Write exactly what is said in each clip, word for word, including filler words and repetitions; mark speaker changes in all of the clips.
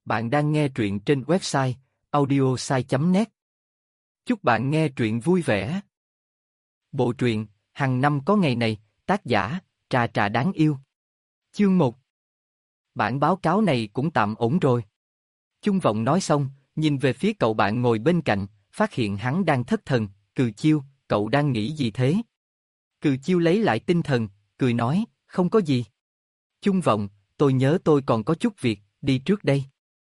Speaker 1: Bạn đang nghe truyện trên website audiosai chấm net. Chúc bạn nghe truyện vui vẻ. Bộ truyện Hằng năm có ngày này, tác giả Trà Trà đáng yêu. Chương một. Bản báo cáo này cũng tạm ổn rồi. Chung Vọng nói xong, nhìn về phía cậu bạn ngồi bên cạnh, phát hiện hắn đang thất thần. Cừ Chiêu, cậu đang nghĩ gì thế? Cừ Chiêu lấy lại tinh thần, cười nói, không có gì. Chung Vọng, tôi nhớ tôi còn có chút việc, đi trước đây.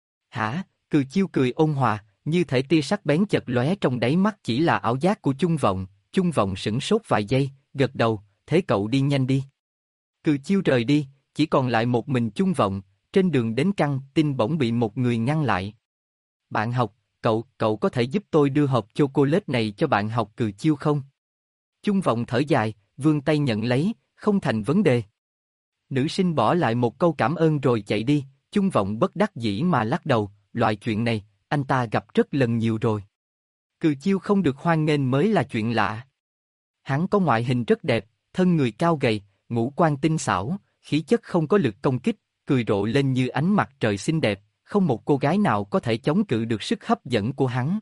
Speaker 1: Hả? Cừ Chiêu cười ôn hòa, như thể tia sắc bén chật lóe trong đáy mắt chỉ là ảo giác của Chung Vọng. Chung Vọng sửng sốt vài giây, gật đầu, thế cậu đi nhanh đi. Cừ Chiêu rời đi, chỉ còn lại một mình Chung Vọng. Trên đường đến căng tin bỗng bị một người ngăn lại. Bạn học, cậu, cậu có thể giúp tôi đưa hộp chocolate này cho bạn học Cừ Chiêu không? Chung Vọng thở dài, vươn tay nhận lấy, không thành vấn đề. Nữ sinh bỏ lại một câu cảm ơn rồi chạy đi. Chung Vọng bất đắc dĩ mà lắc đầu, loại chuyện này, anh ta gặp rất lần nhiều rồi. Cừ Chiêu không được hoan nghênh mới là chuyện lạ. Hắn có ngoại hình rất đẹp, thân người cao gầy, ngũ quan tinh xảo, khí chất không có lực công kích, cười rộ lên như ánh mặt trời xinh đẹp, không một cô gái nào có thể chống cự được sức hấp dẫn của hắn.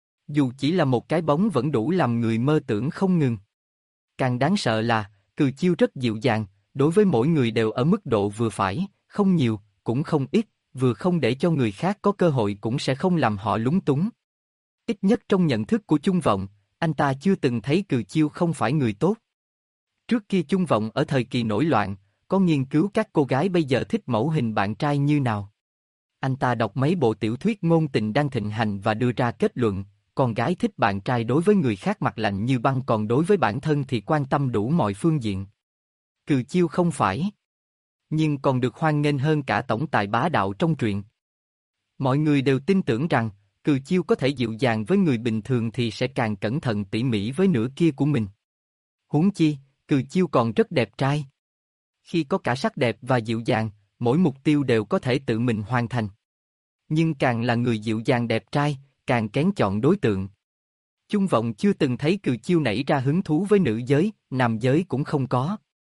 Speaker 1: Dù chỉ là một cái bóng vẫn đủ làm người mơ tưởng không ngừng. Càng đáng sợ là, Cừ Chiêu rất dịu dàng, đối với mỗi người đều ở mức độ vừa phải, không nhiều, cũng không ít, vừa không để cho người khác có cơ hội cũng sẽ không làm họ lúng túng. Ít nhất trong nhận thức của Chung Vọng, anh ta chưa từng thấy Cừ Chiêu không phải người tốt. Trước kia Chung Vọng ở thời kỳ nổi loạn, có nghiên cứu các cô gái bây giờ thích mẫu hình bạn trai như nào. Anh ta đọc mấy bộ tiểu thuyết ngôn tình đang thịnh hành và đưa ra kết luận, con gái thích bạn trai đối với người khác mặt lạnh như băng, còn đối với bản thân thì quan tâm đủ mọi phương diện. Cừ Chiêu không phải, nhưng còn được hoan nghênh hơn cả tổng tài bá đạo trong truyện. Mọi người đều tin tưởng rằng, Cừ Chiêu có thể dịu dàng với người bình thường thì sẽ càng cẩn thận tỉ mỉ với nửa kia của mình. Huống chi, Cừ Chiêu còn rất đẹp trai. Khi có cả sắc đẹp và dịu dàng, mỗi mục tiêu đều có thể tự mình hoàn thành. Nhưng càng là người dịu dàng đẹp trai, càng kén chọn đối tượng. Chung Vọng chưa từng thấy Cừ Chiêu nảy ra hứng thú với nữ giới, nam giới cũng không có.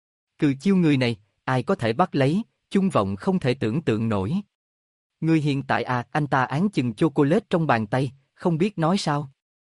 Speaker 1: Cừ Chiêu người này, ai có thể bắt lấy, Chung Vọng không thể tưởng tượng nổi. Người hiện tại à, anh ta án chừng chocolate trong bàn tay, không biết nói sao.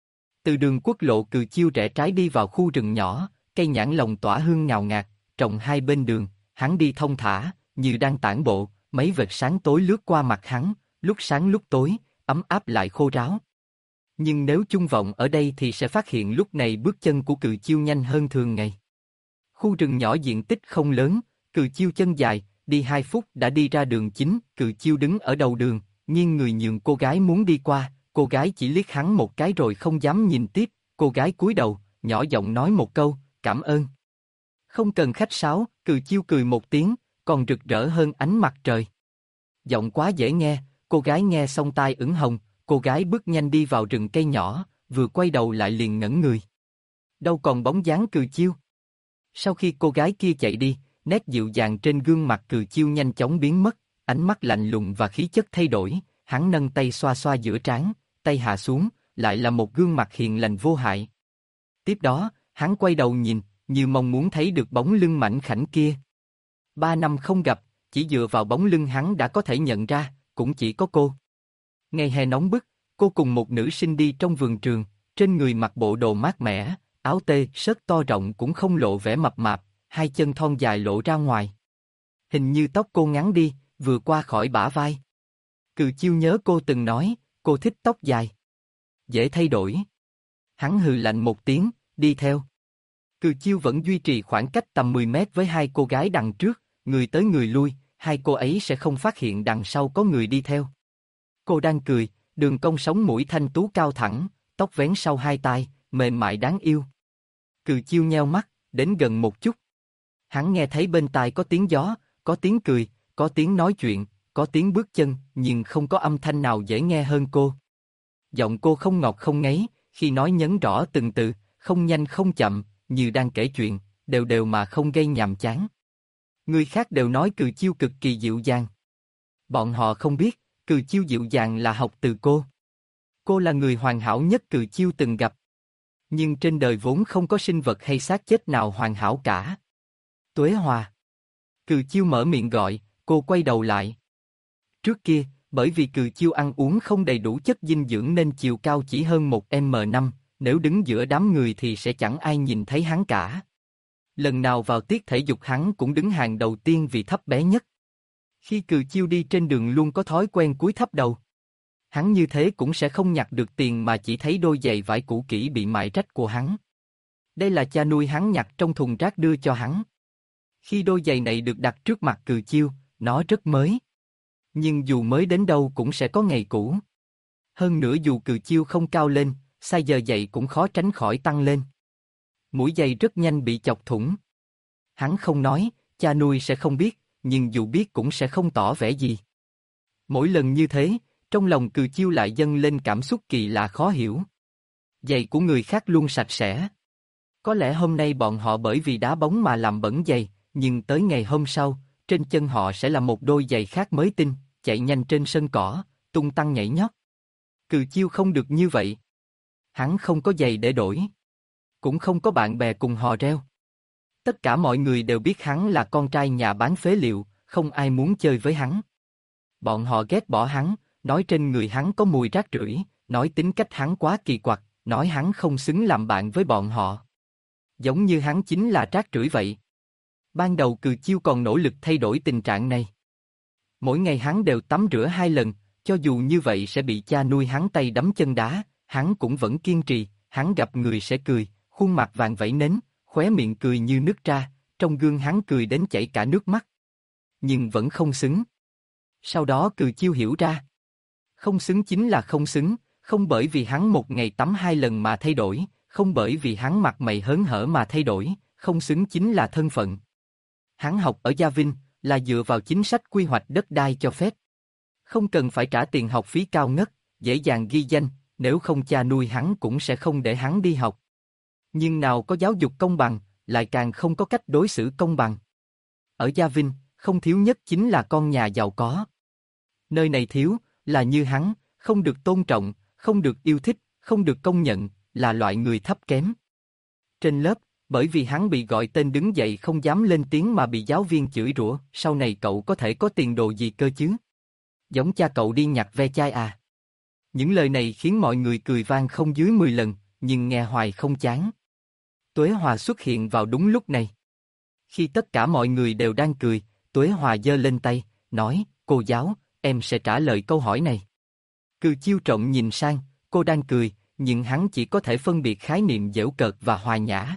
Speaker 1: Từ đường quốc lộ Cừ Chiêu rẽ trái đi vào khu rừng nhỏ, cây nhãn lồng tỏa hương ngào ngạt, trồng hai bên đường, hắn đi thông thả, như đang tản bộ, mấy vệt sáng tối lướt qua mặt hắn, lúc sáng lúc tối, ấm áp lại khô ráo. Nhưng nếu Chung Vọng ở đây thì sẽ phát hiện lúc này bước chân của Cừ Chiêu nhanh hơn thường ngày. Khu rừng nhỏ diện tích không lớn, Cừ Chiêu chân dài, đi hai phút đã đi ra đường chính. Cừ Chiêu đứng ở đầu đường, nghiêng người nhường cô gái muốn đi qua, cô gái chỉ liếc hắn một cái rồi không dám nhìn tiếp, cô gái cúi đầu, nhỏ giọng nói một câu, cảm ơn. Không cần khách sáo, Cừ Chiêu cười một tiếng, còn rực rỡ hơn ánh mặt trời. Giọng quá dễ nghe, cô gái nghe xong tai ửng hồng, cô gái bước nhanh đi vào rừng cây nhỏ, vừa quay đầu lại liền ngẩn người. Đâu còn bóng dáng Cừ Chiêu. Sau khi cô gái kia chạy đi, nét dịu dàng trên gương mặt Cừ Chiêu nhanh chóng biến mất, ánh mắt lạnh lùng và khí chất thay đổi, hắn nâng tay xoa xoa giữa trán, tay hạ xuống, lại là một gương mặt hiền lành vô hại. Tiếp đó, hắn quay đầu nhìn, như mong muốn thấy được bóng lưng mảnh khảnh kia. Ba năm không gặp, chỉ dựa vào bóng lưng hắn đã có thể nhận ra, cũng chỉ có cô. Ngày hè nóng bức, cô cùng một nữ sinh đi trong vườn trường, trên người mặc bộ đồ mát mẻ, áo tê, sớt to rộng cũng không lộ vẻ mập mạp, hai chân thon dài lộ ra ngoài. Hình như tóc cô ngắn đi, vừa qua khỏi bả vai. Cừ Chiêu nhớ cô từng nói, cô thích tóc dài. Dễ thay đổi. Hắn hừ lạnh một tiếng, đi theo. Cừ Chiêu vẫn duy trì khoảng cách tầm mười mét với hai cô gái đằng trước, người tới người lui, hai cô ấy sẽ không phát hiện đằng sau có người đi theo. Cô đang cười, đường cong sống mũi thanh tú cao thẳng, tóc vén sau hai tai, mềm mại đáng yêu. Cừ Chiêu nheo mắt, đến gần một chút. Hắn nghe thấy bên tai có tiếng gió, có tiếng cười, có tiếng nói chuyện, có tiếng bước chân, nhưng không có âm thanh nào dễ nghe hơn cô. Giọng cô không ngọt không ngấy, khi nói nhấn rõ từng từ, không nhanh không chậm, như đang kể chuyện, đều đều mà không gây nhàm chán. Người khác đều nói Cừ Chiêu cực kỳ dịu dàng. Bọn họ không biết, Cừ Chiêu dịu dàng là học từ cô. Cô là người hoàn hảo nhất Cừ Chiêu từng gặp. Nhưng trên đời vốn không có sinh vật hay xác chết nào hoàn hảo cả. Tuế Hòa. Cừ Chiêu mở miệng gọi, cô quay đầu lại. Trước kia, Bởi vì Cừ Chiêu ăn uống không đầy đủ chất dinh dưỡng nên chiều cao chỉ hơn một mét năm, nếu đứng giữa đám người thì sẽ chẳng ai nhìn thấy hắn cả. Lần nào vào tiết thể dục hắn cũng đứng hàng đầu tiên vì thấp bé nhất. Khi Cừ Chiêu đi trên đường luôn có thói quen cúi thấp đầu. Hắn như thế cũng sẽ không nhặt được tiền mà chỉ thấy đôi giày vải cũ kỹ bị mại rách của hắn. Đây là cha nuôi hắn nhặt trong thùng rác đưa cho hắn. Khi đôi giày này được đặt trước mặt Cừ Chiêu, nó rất mới. Nhưng dù mới đến đâu cũng sẽ có ngày cũ. Hơn nữa dù Cừ Chiêu không cao lên, size giày cũng khó tránh khỏi tăng lên. Mũi giày rất nhanh bị chọc thủng. Hắn không nói, cha nuôi sẽ không biết, nhưng dù biết cũng sẽ không tỏ vẻ gì. Mỗi lần như thế, trong lòng Cừ Chiêu lại dâng lên cảm xúc kỳ lạ khó hiểu. Giày của người khác luôn sạch sẽ. Có lẽ hôm nay bọn họ bởi vì đá bóng mà làm bẩn giày, nhưng tới ngày hôm sau, trên chân họ sẽ là một đôi giày khác mới tinh, chạy nhanh trên sân cỏ, tung tăng nhảy nhót. Cừ Chiêu không được như vậy. Hắn không có giày để đổi. Cũng không có bạn bè cùng hò reo. Tất cả mọi người đều biết hắn là con trai nhà bán phế liệu, không ai muốn chơi với hắn. Bọn họ ghét bỏ hắn, nói trên người hắn có mùi rác rưởi, nói tính cách hắn quá kỳ quặc, nói hắn không xứng làm bạn với bọn họ. Giống như hắn chính là rác rưởi vậy. Ban đầu Cừ Chiêu còn nỗ lực thay đổi tình trạng này. Mỗi ngày hắn đều tắm rửa hai lần, cho dù như vậy sẽ bị cha nuôi hắn tay đấm chân đá, hắn cũng vẫn kiên trì, hắn gặp người sẽ cười, khuôn mặt vàng vẫy nến, khóe miệng cười như nước ra, trong gương hắn cười đến chảy cả nước mắt. Nhưng vẫn không xứng. Sau đó Cừ Chiêu hiểu ra. Không xứng chính là không xứng, không bởi vì hắn một ngày tắm hai lần mà thay đổi, không bởi vì hắn mặt mày hớn hở mà thay đổi, không xứng chính là thân phận. Hắn học ở Gia Vinh, là dựa vào chính sách quy hoạch đất đai cho phép. Không cần phải trả tiền học phí cao ngất, dễ dàng ghi danh, nếu không cha nuôi hắn cũng sẽ không để hắn đi học. Nhưng nào có giáo dục công bằng, lại càng không có cách đối xử công bằng. Ở Gia Vinh, không thiếu nhất chính là con nhà giàu có. Nơi này thiếu, là như hắn, không được tôn trọng, không được yêu thích, không được công nhận, là loại người thấp kém. Trên lớp, bởi vì hắn bị gọi tên đứng dậy không dám lên tiếng mà bị giáo viên chửi rủa, sau này cậu có thể có tiền đồ gì cơ chứ? Giống cha cậu đi nhặt ve chai à? Những lời này khiến mọi người cười vang không dưới mười lần, nhưng nghe hoài không chán. Tuế Hòa xuất hiện vào đúng lúc này. Khi tất cả mọi người đều đang cười, Tuế Hòa giơ lên tay, nói, cô giáo, em sẽ trả lời câu hỏi này. Cừ Chiêu trộm nhìn sang, cô đang cười, nhưng hắn chỉ có thể phân biệt khái niệm giễu cợt và hòa nhã.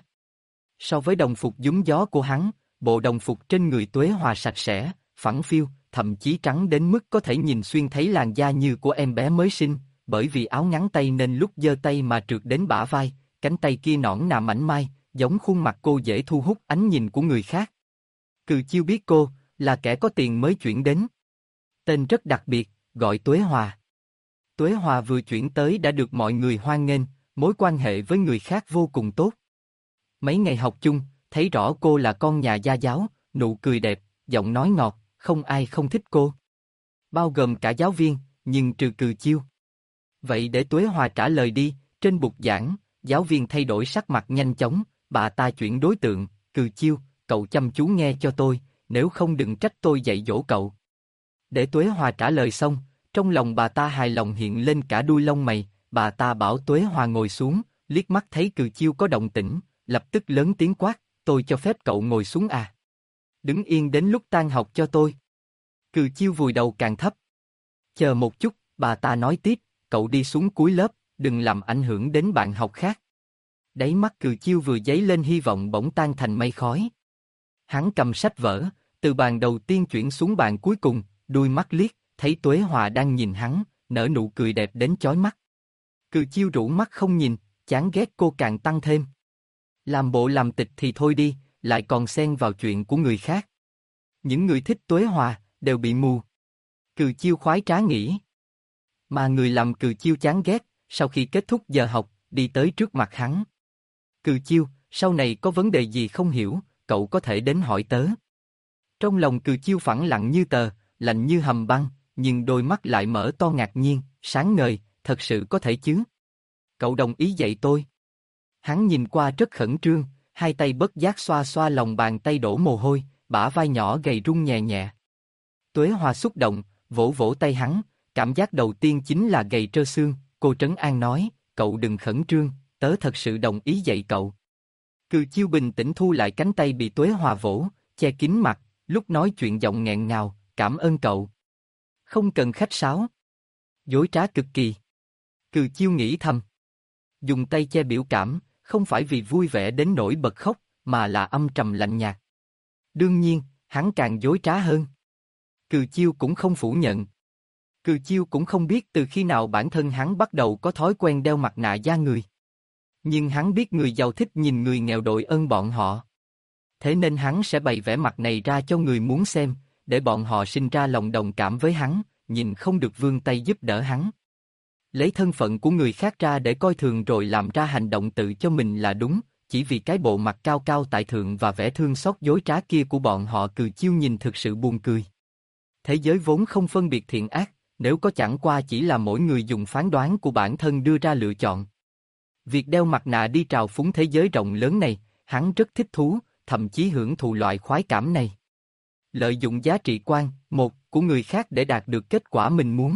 Speaker 1: So với đồng phục dúng gió của hắn, bộ đồng phục trên người Tuế Hòa sạch sẽ, phẳng phiu, thậm chí trắng đến mức có thể nhìn xuyên thấy làn da như của em bé mới sinh, bởi vì áo ngắn tay nên lúc giơ tay mà trượt đến bả vai, cánh tay kia nõn nà mảnh mai, giống khuôn mặt cô dễ thu hút ánh nhìn của người khác. Cừ Chiêu biết cô, là kẻ có tiền mới chuyển đến. Tên rất đặc biệt, gọi Tuế Hòa. Tuế Hòa vừa chuyển tới đã được mọi người hoan nghênh, mối quan hệ với người khác vô cùng tốt. Mấy ngày học chung, thấy rõ cô là con nhà gia giáo, nụ cười đẹp, giọng nói ngọt, không ai không thích cô. Bao gồm cả giáo viên, nhưng trừ Cừ Chiêu. Vậy để Tuế Hòa trả lời đi, trên bục giảng, giáo viên thay đổi sắc mặt nhanh chóng, bà ta chuyển đối tượng, Cừ Chiêu, cậu chăm chú nghe cho tôi, nếu không đừng trách tôi dạy dỗ cậu. Để Tuế Hòa trả lời xong, trong lòng bà ta hài lòng hiện lên cả đuôi lông mày, bà ta bảo Tuế Hòa ngồi xuống, liếc mắt thấy Cừ Chiêu có động tĩnh, lập tức lớn tiếng quát, tôi cho phép cậu ngồi xuống à. Đứng yên đến lúc tan học cho tôi. Cừ Chiêu vùi đầu càng thấp. Chờ một chút, bà ta nói tiếp, cậu đi xuống cuối lớp, đừng làm ảnh hưởng đến bạn học khác. Đáy mắt Cừ Chiêu vừa dấy lên hy vọng bỗng tan thành mây khói. Hắn cầm sách vở, từ bàn đầu tiên chuyển xuống bàn cuối cùng, đuôi mắt liếc, thấy Tuế Hòa đang nhìn hắn, nở nụ cười đẹp đến chói mắt. Cừ Chiêu rũ mắt không nhìn, chán ghét cô càng tăng thêm. Làm bộ làm tịch thì thôi đi, lại còn xen vào chuyện của người khác. Những người thích Tuế Hòa, đều bị mù. Cừ Chiêu khoái trá nghĩ. Mà người làm Cừ Chiêu chán ghét, sau khi kết thúc giờ học, đi tới trước mặt hắn. Cừ Chiêu, sau này có vấn đề gì không hiểu, cậu có thể đến hỏi tớ. Trong lòng Cừ Chiêu phẳng lặng như tờ, lạnh như hầm băng, nhưng đôi mắt lại mở to ngạc nhiên, sáng ngời, thật sự có thể chứ. Cậu đồng ý dạy tôi. Hắn nhìn qua rất khẩn trương, hai tay bất giác xoa xoa lòng bàn tay đổ mồ hôi, bả vai nhỏ gầy run nhẹ nhẹ. Tuế Hòa xúc động, vỗ vỗ tay hắn, cảm giác đầu tiên chính là gầy trơ xương, cô trấn an nói, cậu đừng khẩn trương, tớ thật sự đồng ý dạy cậu. Cừ Chiêu bình tĩnh thu lại cánh tay bị Tuế Hòa vỗ, che kín mặt, lúc nói chuyện giọng nghẹn ngào, cảm ơn cậu. Không cần khách sáo. Dối trá cực kỳ. Cừ Chiêu nghĩ thầm. Dùng tay che biểu cảm, không phải vì vui vẻ đến nỗi bật khóc, mà là âm trầm lạnh nhạt. Đương nhiên, hắn càng dối trá hơn. Cừ Chiêu cũng không phủ nhận. Cừ Chiêu cũng không biết từ khi nào bản thân hắn bắt đầu có thói quen đeo mặt nạ da người. Nhưng hắn biết người giàu thích nhìn người nghèo đội ơn bọn họ. Thế nên hắn sẽ bày vẻ mặt này ra cho người muốn xem, để bọn họ sinh ra lòng đồng cảm với hắn, nhìn không được vươn tay giúp đỡ hắn. Lấy thân phận của người khác ra để coi thường rồi làm ra hành động tự cho mình là đúng, chỉ vì cái bộ mặt cao cao tại thượng và vẻ thương xót dối trá kia của bọn họ. Cừ Chiêu nhìn thực sự buồn cười. Thế giới vốn không phân biệt thiện ác, nếu có chẳng qua chỉ là mỗi người dùng phán đoán của bản thân đưa ra lựa chọn. Việc đeo mặt nạ đi trào phúng thế giới rộng lớn này, hắn rất thích thú, thậm chí hưởng thụ loại khoái cảm này. Lợi dụng giá trị quan, một, của người khác để đạt được kết quả mình muốn.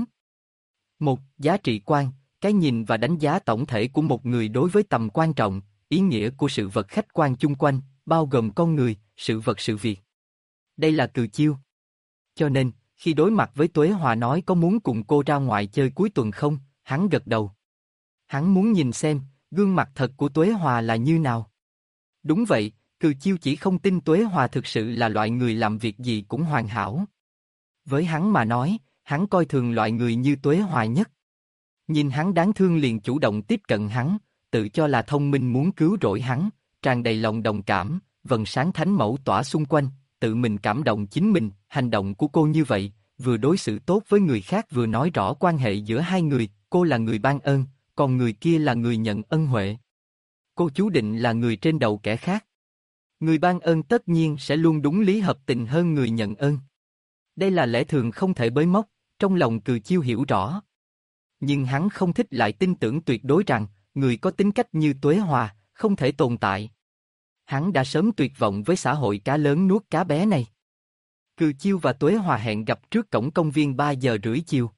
Speaker 1: Một, giá trị quan, cái nhìn và đánh giá tổng thể của một người đối với tầm quan trọng, ý nghĩa của sự vật khách quan chung quanh, bao gồm con người, sự vật sự việc. Đây là Cừ Chiêu. Cho nên, khi đối mặt với Tuế Hòa nói có muốn cùng cô ra ngoài chơi cuối tuần không, hắn gật đầu. Hắn muốn nhìn xem, gương mặt thật của Tuế Hòa là như nào. Đúng vậy, Cừ Chiêu chỉ không tin Tuế Hòa thực sự là loại người làm việc gì cũng hoàn hảo. Với hắn mà nói, hắn coi thường loại người như Tuế Hòa nhất. Nhìn hắn đáng thương liền chủ động tiếp cận hắn, tự cho là thông minh muốn cứu rỗi hắn, tràn đầy lòng đồng cảm, vầng sáng thánh mẫu tỏa xung quanh, tự mình cảm động chính mình. Hành động của cô như vậy, vừa đối xử tốt với người khác vừa nói rõ quan hệ giữa hai người, cô là người ban ơn, còn người kia là người nhận ân huệ. Cô chú định là người trên đầu kẻ khác. Người ban ơn tất nhiên sẽ luôn đúng lý hợp tình hơn người nhận ơn. Đây là lẽ thường không thể bới móc, trong lòng Cừ Chiêu hiểu rõ. Nhưng hắn không thích lại tin tưởng tuyệt đối rằng, người có tính cách như Tuế Hòa, không thể tồn tại. Hắn đã sớm tuyệt vọng với xã hội cá lớn nuốt cá bé này. Cừ Chiêu và Tuế Hòa hẹn gặp trước cổng công viên ba giờ rưỡi chiều.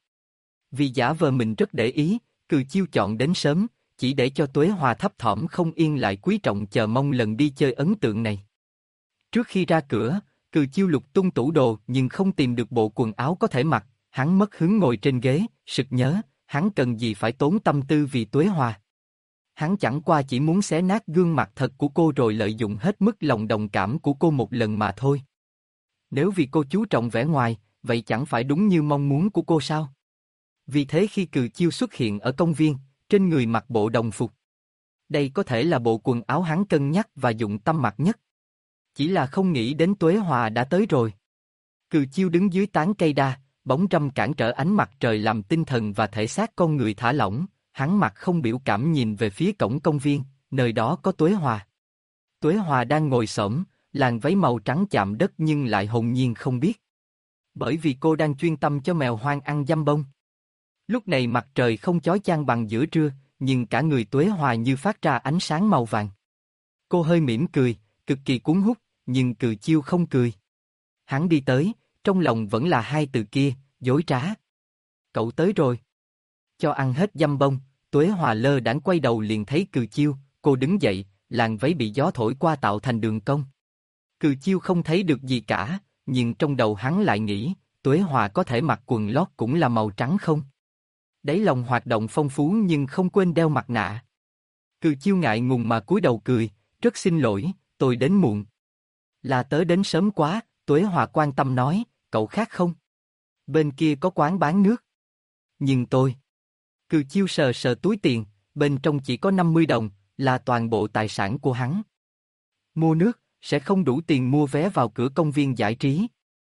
Speaker 1: Vì giả vờ mình rất để ý, Cừ Chiêu chọn đến sớm, chỉ để cho Tuế Hòa thấp thỏm không yên lại quý trọng chờ mong lần đi chơi ấn tượng này. Trước khi ra cửa, Cừ Chiêu lục tung tủ đồ nhưng không tìm được bộ quần áo có thể mặc, hắn mất hứng ngồi trên ghế, sực nhớ, hắn cần gì phải tốn tâm tư vì Tuế Hòa. Hắn chẳng qua chỉ muốn xé nát gương mặt thật của cô rồi lợi dụng hết mức lòng đồng cảm của cô một lần mà thôi. Nếu vì cô chú trọng vẻ ngoài, vậy chẳng phải đúng như mong muốn của cô sao? Vì thế khi Cừ Chiêu xuất hiện ở công viên, trên người mặc bộ đồng phục. Đây có thể là bộ quần áo hắn cân nhắc và dụng tâm mặc nhất. Chỉ là không nghĩ đến Tuế Hòa đã tới rồi. Cừ Chiêu đứng dưới tán cây đa, bóng râm cản trở ánh mặt trời làm tinh thần và thể xác con người thả lỏng, hắn mặt không biểu cảm nhìn về phía cổng công viên, nơi đó có Tuế Hòa. Tuế Hòa đang ngồi xổm, làn váy màu trắng chạm đất nhưng lại hồn nhiên không biết. Bởi vì cô đang chuyên tâm cho mèo hoang ăn dăm bông. Lúc này mặt trời không chói chang bằng giữa trưa, nhưng cả người Tuế Hòa như phát ra ánh sáng màu vàng. Cô hơi mỉm cười, cực kỳ cuốn hút, nhưng Cừ Chiêu không cười. Hắn đi tới, trong lòng vẫn là hai từ kia, dối trá. Cậu tới rồi. Cho ăn hết dăm bông, Tuế Hòa lơ đãng quay đầu liền thấy Cừ Chiêu, cô đứng dậy, làn váy bị gió thổi qua tạo thành đường cong. Cừ Chiêu không thấy được gì cả, nhưng trong đầu hắn lại nghĩ, Tuế Hòa có thể mặc quần lót cũng là màu trắng không? Đáy lòng hoạt động phong phú nhưng không quên đeo mặt nạ. Cừ Chiêu ngại ngùng mà cúi đầu cười, rất xin lỗi, tôi đến muộn. Là tớ đến sớm quá, Tuế Hòa quan tâm nói, cậu khác không? Bên kia có quán bán nước. Nhưng tôi... Cừ Chiêu sờ sờ túi tiền, bên trong chỉ có năm mươi đồng, là toàn bộ tài sản của hắn. Mua nước, sẽ không đủ tiền mua vé vào cửa công viên giải trí.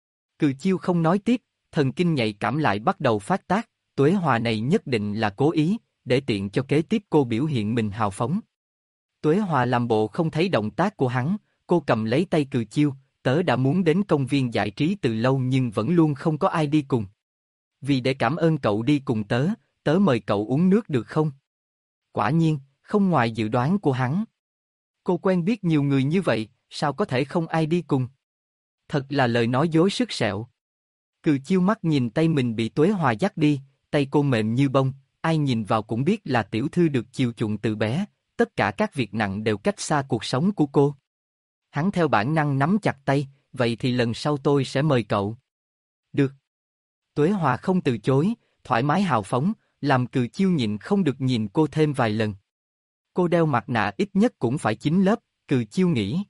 Speaker 1: Cừ Chiêu không nói tiếp, thần kinh nhạy cảm lại bắt đầu phát tác, Tuế Hòa này nhất định là cố ý, để tiện cho kế tiếp cô biểu hiện mình hào phóng. Tuế Hòa làm bộ không thấy động tác của hắn, cô cầm lấy tay Cừ Chiêu, tớ đã muốn đến công viên giải trí từ lâu nhưng vẫn luôn không có ai đi cùng. Vì để cảm ơn cậu đi cùng tớ, tớ mời cậu uống nước được không? Quả nhiên, không ngoài dự đoán của hắn. Cô quen biết nhiều người như vậy, sao có thể không ai đi cùng? Thật là lời nói dối sức sẹo. Cừ Chiêu mắt nhìn tay mình bị Tuế Hòa dắt đi, tay cô mềm như bông, ai nhìn vào cũng biết là tiểu thư được chiều chuộng từ bé, tất cả các việc nặng đều cách xa cuộc sống của cô. Hắn theo bản năng nắm chặt tay, vậy thì lần sau tôi sẽ mời cậu. Được. Tuế Hòa không từ chối, thoải mái hào phóng, làm Cừ Chiêu nhịn không được nhìn cô thêm vài lần. Cô đeo mặt nạ ít nhất cũng phải chín lớp, Cừ Chiêu nghĩ.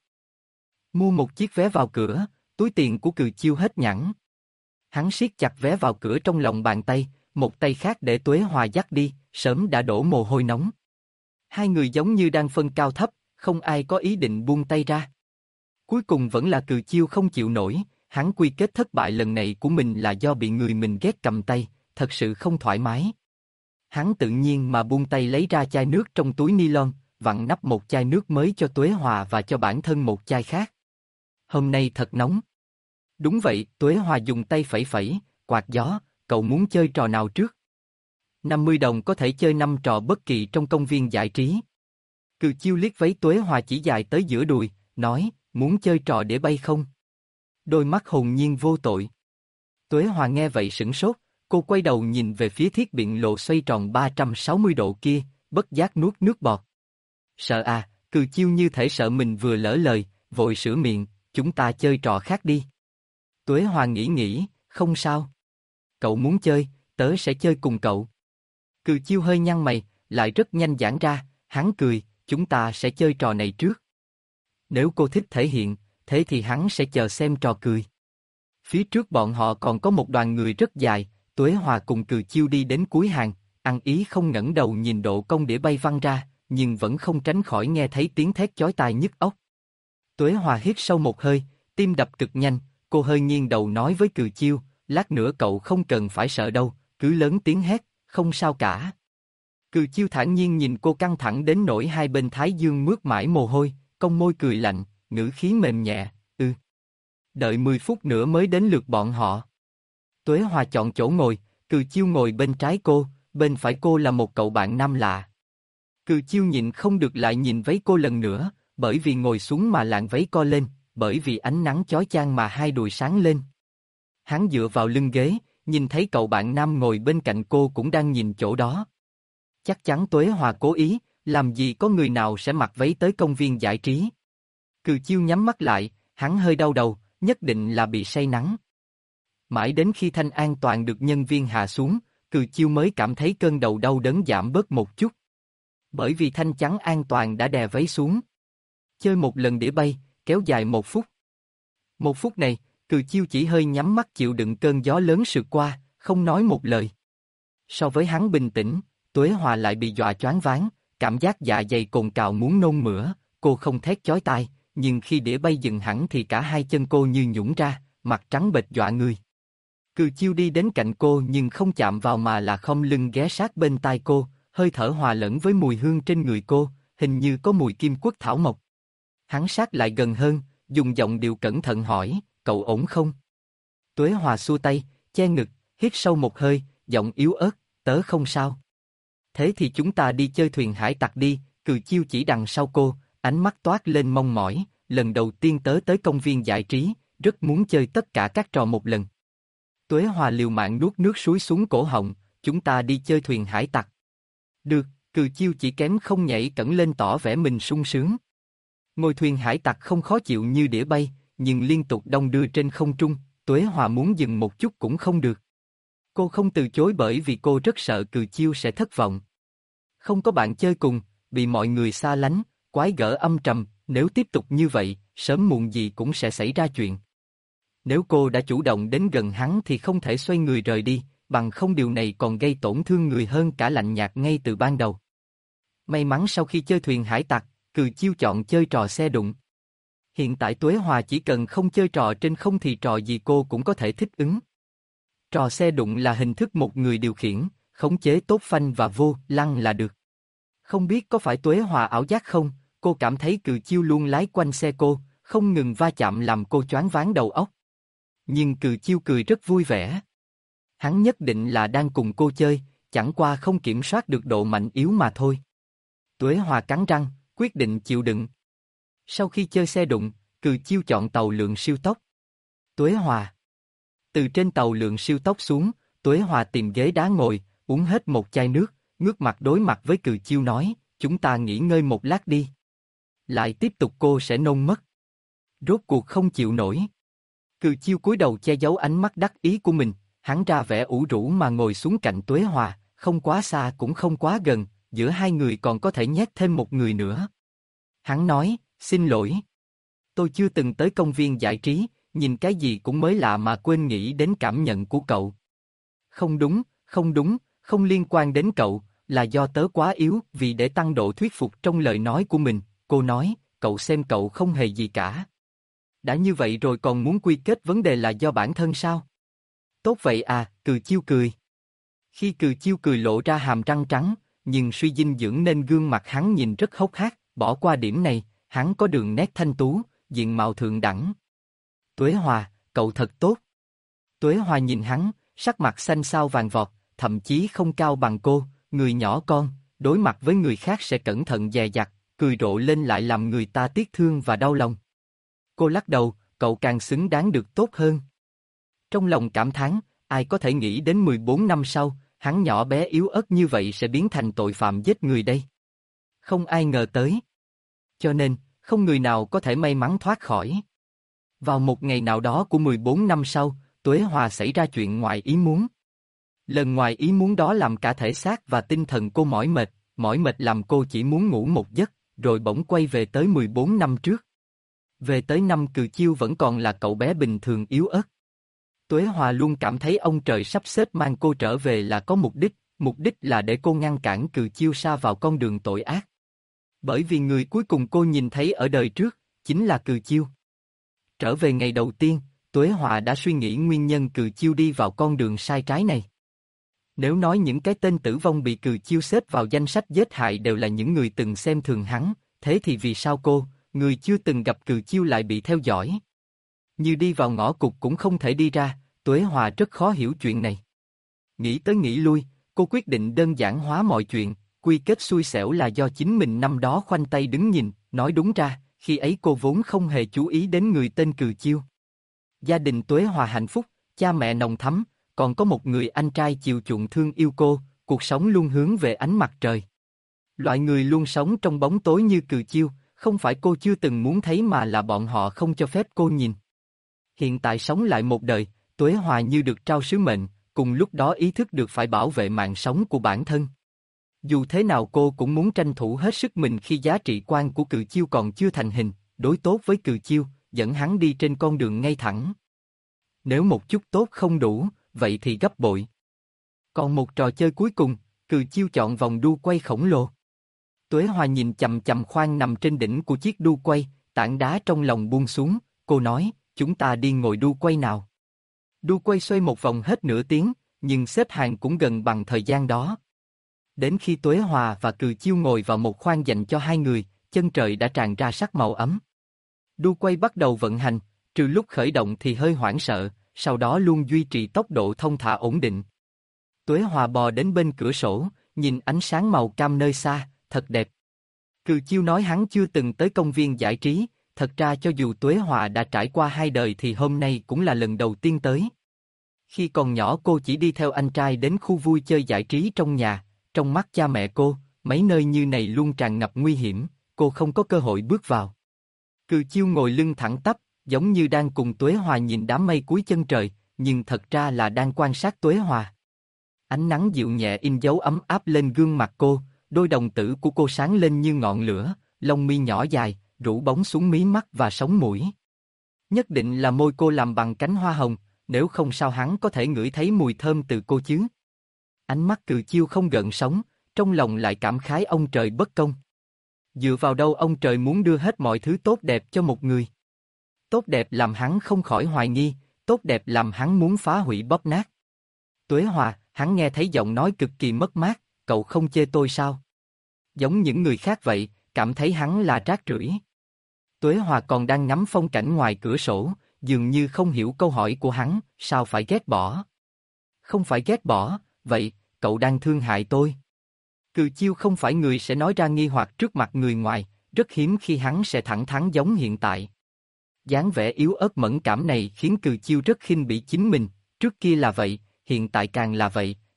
Speaker 1: Mua một chiếc vé vào cửa, túi tiền của Cừ Chiêu hết nhẵn. Hắn siết chặt vé vào cửa trong lòng bàn tay, một tay khác để Tuế Hòa dắt đi, sớm đã đổ mồ hôi nóng. Hai người giống như đang phân cao thấp, không ai có ý định buông tay ra. Cuối cùng vẫn là Cừ Chiêu không chịu nổi, hắn quy kết thất bại lần này của mình là do bị người mình ghét cầm tay, thật sự không thoải mái. Hắn tự nhiên mà buông tay lấy ra chai nước trong túi ni-lon, vặn nắp một chai nước mới cho Tuế Hòa và cho bản thân một chai khác. Hôm nay thật nóng. Đúng vậy, Tuế Hòa dùng tay phẩy phẩy, quạt gió, cậu muốn chơi trò nào trước? năm mươi đồng có thể chơi năm trò bất kỳ trong công viên giải trí. Cừ Chiêu liếc váy Tuế Hòa chỉ dài tới giữa đùi, nói, muốn chơi trò để bay không? Đôi mắt hồn nhiên vô tội. Tuế Hòa nghe vậy sửng sốt, cô quay đầu nhìn về phía thiết biện lộ xoay tròn ba trăm sáu mươi độ kia, bất giác nuốt nước bọt. Sợ à, Cừ Chiêu như thể sợ mình vừa lỡ lời, vội sửa miệng, chúng ta chơi trò khác đi. Tuế Hòa nghĩ nghĩ, không sao. Cậu muốn chơi, tớ sẽ chơi cùng cậu. Cừ Chiêu hơi nhăn mày, lại rất nhanh giãn ra, hắn cười, chúng ta sẽ chơi trò này trước. Nếu cô thích thể hiện, thế thì hắn sẽ chờ xem trò cười. Phía trước bọn họ còn có một đoàn người rất dài, Tuế Hòa cùng Cừ Chiêu đi đến cuối hàng, ăn ý không ngẩng đầu nhìn độ cong đĩa bay văng ra, nhưng vẫn không tránh khỏi nghe thấy tiếng thét chói tai nhức óc. Tuế Hòa hít sâu một hơi, tim đập cực nhanh, cô hơi nghiêng đầu nói với Cừ Chiêu, lát nữa cậu không cần phải sợ đâu, cứ lớn tiếng hét, không sao cả. Cừ Chiêu thản nhiên nhìn cô căng thẳng đến nỗi hai bên thái dương mướt mãi mồ hôi, cong môi cười lạnh, ngữ khí mềm nhẹ, ừ. Đợi mười phút nữa mới đến lượt bọn họ. Tuế Hòa chọn chỗ ngồi, Cừ Chiêu ngồi bên trái cô, bên phải cô là một cậu bạn nam lạ. Cừ Chiêu nhịn không được lại nhìn váy cô lần nữa, bởi vì ngồi xuống mà làn váy co lên, bởi vì ánh nắng chói chang mà hai đùi sáng lên. Hắn dựa vào lưng ghế, nhìn thấy cậu bạn nam ngồi bên cạnh cô cũng đang nhìn chỗ đó. Chắc chắn Tuế Hòa cố ý, làm gì có người nào sẽ mặc váy tới công viên giải trí. Cừ Chiêu nhắm mắt lại, hắn hơi đau đầu, nhất định là bị say nắng. Mãi đến khi thanh an toàn được nhân viên hạ xuống, Cừ Chiêu mới cảm thấy cơn đầu đau đớn giảm bớt một chút. Bởi vì thanh chắn an toàn đã đè váy xuống. Chơi một lần đĩa bay, kéo dài một phút. Một phút này, Cừ Chiêu chỉ hơi nhắm mắt chịu đựng cơn gió lớn sượt qua, không nói một lời. So với hắn bình tĩnh, Tuế Hòa lại bị dọa choáng váng, cảm giác dạ dày cồn cào muốn nôn mửa, cô không thét chói tai, nhưng khi đĩa bay dừng hẳn thì cả hai chân cô như nhũn ra, mặt trắng bệch dọa người. Cừ Chiêu đi đến cạnh cô nhưng không chạm vào mà là khom lưng ghé sát bên tai cô, hơi thở hòa lẫn với mùi hương trên người cô, hình như có mùi kim quất thảo mộc. Hắn sát lại gần hơn, dùng giọng điệu cẩn thận hỏi, cậu ổn không? Tuế Hòa xua tay, che ngực, hít sâu một hơi, giọng yếu ớt, tớ không sao. Thế thì chúng ta đi chơi thuyền hải tặc đi, Cừ Chiêu chỉ đằng sau cô, ánh mắt toát lên mong mỏi, lần đầu tiên tớ tới công viên giải trí, rất muốn chơi tất cả các trò một lần. Tuế Hòa liều mạng nuốt nước suối xuống cổ họng, chúng ta đi chơi thuyền hải tặc. Được, Cừ Chiêu chỉ kém không nhảy cẫng lên tỏ vẻ mình sung sướng. Ngồi thuyền hải tặc không khó chịu như đĩa bay, nhưng liên tục đong đưa trên không trung, Tuế Hòa muốn dừng một chút cũng không được. Cô không từ chối bởi vì cô rất sợ Cừ Chiêu sẽ thất vọng. Không có bạn chơi cùng, bị mọi người xa lánh, quái gở âm trầm, nếu tiếp tục như vậy, sớm muộn gì cũng sẽ xảy ra chuyện. Nếu cô đã chủ động đến gần hắn thì không thể xoay người rời đi, bằng không điều này còn gây tổn thương người hơn cả lạnh nhạt ngay từ ban đầu. May mắn sau khi chơi thuyền hải tặc, Cừ Chiêu chọn chơi trò xe đụng. Hiện tại Tuế Hòa chỉ cần không chơi trò trên không thì trò gì cô cũng có thể thích ứng. Trò xe đụng là hình thức một người điều khiển, khống chế tốt phanh và vô lăng là được. Không biết có phải Tuế Hòa ảo giác không, cô cảm thấy Cừ Chiêu luôn lái quanh xe cô, không ngừng va chạm làm cô choáng váng đầu óc. Nhưng Cừ Chiêu cười rất vui vẻ. Hắn nhất định là đang cùng cô chơi, chẳng qua không kiểm soát được độ mạnh yếu mà thôi. Tuế Hòa cắn răng, quyết định chịu đựng. Sau khi chơi xe đụng, Cừ Chiêu chọn tàu lượn siêu tốc. Tuế Hòa. Từ trên tàu lượn siêu tốc xuống, Tuế Hòa tìm ghế đá ngồi, uống hết một chai nước, ngước mặt đối mặt với Cừ Chiêu nói, chúng ta nghỉ ngơi một lát đi. Lại tiếp tục cô sẽ nôn mất. Rốt cuộc không chịu nổi. Cừ Chiêu cúi đầu che giấu ánh mắt đắc ý của mình, hắn ra vẻ ủ rũ mà ngồi xuống cạnh Tuế Hòa, không quá xa cũng không quá gần, giữa hai người còn có thể nhét thêm một người nữa. Hắn nói, xin lỗi. Tôi chưa từng tới công viên giải trí, nhìn cái gì cũng mới lạ mà quên nghĩ đến cảm nhận của cậu. Không đúng, không đúng, không liên quan đến cậu, là do tớ quá yếu. Vì để tăng độ thuyết phục trong lời nói của mình, cô nói, cậu xem cậu không hề gì cả. Đã như vậy rồi còn muốn quy kết vấn đề là do bản thân sao? Tốt vậy à, Cừ Chiêu cười. Khi Cừ Chiêu cười lộ ra hàm răng trắng, nhưng suy dinh dưỡng nên gương mặt hắn nhìn rất hốc hác, bỏ qua điểm này, hắn có đường nét thanh tú, diện mạo thượng đẳng. Tuế Hòa, cậu thật tốt. Tuế Hòa nhìn hắn, sắc mặt xanh xao vàng vọt, thậm chí không cao bằng cô, người nhỏ con, đối mặt với người khác sẽ cẩn thận dè dặt, cười rộ lên lại làm người ta tiếc thương và đau lòng. Cô lắc đầu, cậu càng xứng đáng được tốt hơn. Trong lòng cảm thán, ai có thể nghĩ đến mười bốn năm sau, hắn nhỏ bé yếu ớt như vậy sẽ biến thành tội phạm giết người đây. Không ai ngờ tới. Cho nên, không người nào có thể may mắn thoát khỏi. Vào một ngày nào đó của mười bốn năm sau, Tuế Hòa xảy ra chuyện ngoài ý muốn. Lần ngoài ý muốn đó làm cả thể xác và tinh thần cô mỏi mệt, mỏi mệt làm cô chỉ muốn ngủ một giấc, rồi bỗng quay về tới mười bốn năm trước. Về tới năm Cừ Chiêu vẫn còn là cậu bé bình thường yếu ớt. Tuế Hòa luôn cảm thấy ông trời sắp xếp mang cô trở về là có mục đích, mục đích là để cô ngăn cản Cừ Chiêu sa vào con đường tội ác. Bởi vì người cuối cùng cô nhìn thấy ở đời trước, chính là Cừ Chiêu. Trở về ngày đầu tiên, Tuế Hòa đã suy nghĩ nguyên nhân Cừ Chiêu đi vào con đường sai trái này. Nếu nói những cái tên tử vong bị Cừ Chiêu xếp vào danh sách giết hại đều là những người từng xem thường hắn, thế thì vì sao cô, người chưa từng gặp Cừ Chiêu lại bị theo dõi? Như đi vào ngõ cụt cũng không thể đi ra, Tuế Hòa rất khó hiểu chuyện này. Nghĩ tới nghĩ lui, cô quyết định đơn giản hóa mọi chuyện, quy kết xui xẻo là do chính mình năm đó khoanh tay đứng nhìn, nói đúng ra, khi ấy cô vốn không hề chú ý đến người tên Cừ Chiêu. Gia đình Tuế Hòa hạnh phúc, cha mẹ nồng thắm, còn có một người anh trai chiều chuộng thương yêu cô, cuộc sống luôn hướng về ánh mặt trời. Loại người luôn sống trong bóng tối như Cừ Chiêu, không phải cô chưa từng muốn thấy mà là bọn họ không cho phép cô nhìn. Hiện tại sống lại một đời, Tuế Hòa như được trao sứ mệnh, cùng lúc đó ý thức được phải bảo vệ mạng sống của bản thân. Dù thế nào cô cũng muốn tranh thủ hết sức mình khi giá trị quan của Cừ Chiêu còn chưa thành hình, đối tốt với Cừ Chiêu, dẫn hắn đi trên con đường ngay thẳng. Nếu một chút tốt không đủ, vậy thì gấp bội. Còn một trò chơi cuối cùng, Cừ Chiêu chọn vòng đu quay khổng lồ. Tuế Hòa nhìn chằm chằm khoang nằm trên đỉnh của chiếc đu quay, tảng đá trong lòng buông xuống, cô nói, chúng ta đi ngồi đu quay nào. Đu quay xoay một vòng hết nửa tiếng, nhưng xếp hàng cũng gần bằng thời gian đó. Đến khi Tuế Hòa và Cừ Chiêu ngồi vào một khoang dành cho hai người, chân trời đã tràn ra sắc màu ấm. Đu quay bắt đầu vận hành, trừ lúc khởi động thì hơi hoảng sợ, sau đó luôn duy trì tốc độ thông thả ổn định. Tuế Hòa bò đến bên cửa sổ, nhìn ánh sáng màu cam nơi xa, thật đẹp. Cừ Chiêu nói hắn chưa từng tới công viên giải trí, thật ra cho dù Tuế Hòa đã trải qua hai đời thì hôm nay cũng là lần đầu tiên tới. Khi còn nhỏ cô chỉ đi theo anh trai đến khu vui chơi giải trí trong nhà, trong mắt cha mẹ cô, mấy nơi như này luôn tràn ngập nguy hiểm, cô không có cơ hội bước vào. Cừ Chiêu ngồi lưng thẳng tắp, giống như đang cùng Tuế Hòa nhìn đám mây cuối chân trời, nhưng thật ra là đang quan sát Tuế Hòa. Ánh nắng dịu nhẹ in dấu ấm áp lên gương mặt cô, đôi đồng tử của cô sáng lên như ngọn lửa, lông mi nhỏ dài, rủ bóng xuống mí mắt và sống mũi. Nhất định là môi cô làm bằng cánh hoa hồng, nếu không sao hắn có thể ngửi thấy mùi thơm từ cô chứ. Ánh mắt Cừ Chiêu không gợn sóng, trong lòng lại cảm khái ông trời bất công. Dựa vào đâu ông trời muốn đưa hết mọi thứ tốt đẹp cho một người? Tốt đẹp làm hắn không khỏi hoài nghi, tốt đẹp làm hắn muốn phá hủy bóp nát. Tuế Hòa, hắn nghe thấy giọng nói cực kỳ mất mát, cậu không chê tôi sao? Giống những người khác vậy, cảm thấy hắn là rác rưởi. Tuế Hòa còn đang ngắm phong cảnh ngoài cửa sổ, dường như không hiểu câu hỏi của hắn, sao phải ghét bỏ? Không phải ghét bỏ, vậy, cậu đang thương hại tôi. Cừ Chiêu không phải người sẽ nói ra nghi hoặc trước mặt người ngoài, rất hiếm khi hắn sẽ thẳng thắn giống hiện tại. Dáng vẻ yếu ớt mẫn cảm này khiến Cừ Chiêu rất khinh bỉ chính mình, trước kia là vậy, hiện tại càng là vậy,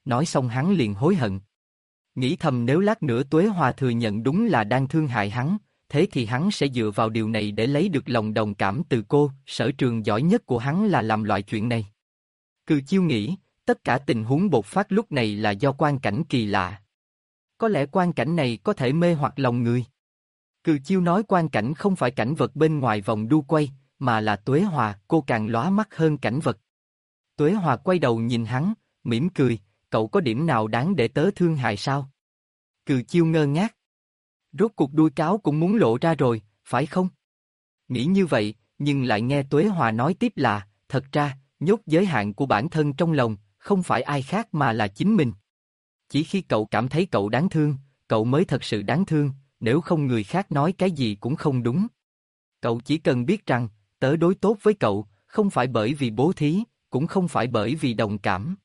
Speaker 1: nói xong hắn liền hối hận. Nghĩ thầm nếu lát nữa Tuế Hòa thừa nhận đúng là đang thương hại hắn, thế thì hắn sẽ dựa vào điều này để lấy được lòng đồng cảm từ cô, sở trường giỏi nhất của hắn là làm loại chuyện này. Cừ Chiêu nghĩ, tất cả tình huống bộc phát lúc này là do quang cảnh kỳ lạ. Có lẽ quang cảnh này có thể mê hoặc lòng người. Cừ Chiêu nói quang cảnh không phải cảnh vật bên ngoài vòng đu quay, mà là Tuế Hòa, cô càng lóa mắt hơn cảnh vật. Tuế Hòa quay đầu nhìn hắn, mỉm cười, cậu có điểm nào đáng để tớ thương hại sao? Cừ Chiêu ngơ ngác. Rốt cuộc đuôi cáo cũng muốn lộ ra rồi, phải không? Nghĩ như vậy, nhưng lại nghe Tuế Hòa nói tiếp là, thật ra, nhốt giới hạn của bản thân trong lòng, không phải ai khác mà là chính mình. Chỉ khi cậu cảm thấy cậu đáng thương, cậu mới thật sự đáng thương, nếu không người khác nói cái gì cũng không đúng. Cậu chỉ cần biết rằng, tớ đối tốt với cậu, không phải bởi vì bố thí, cũng không phải bởi vì đồng cảm.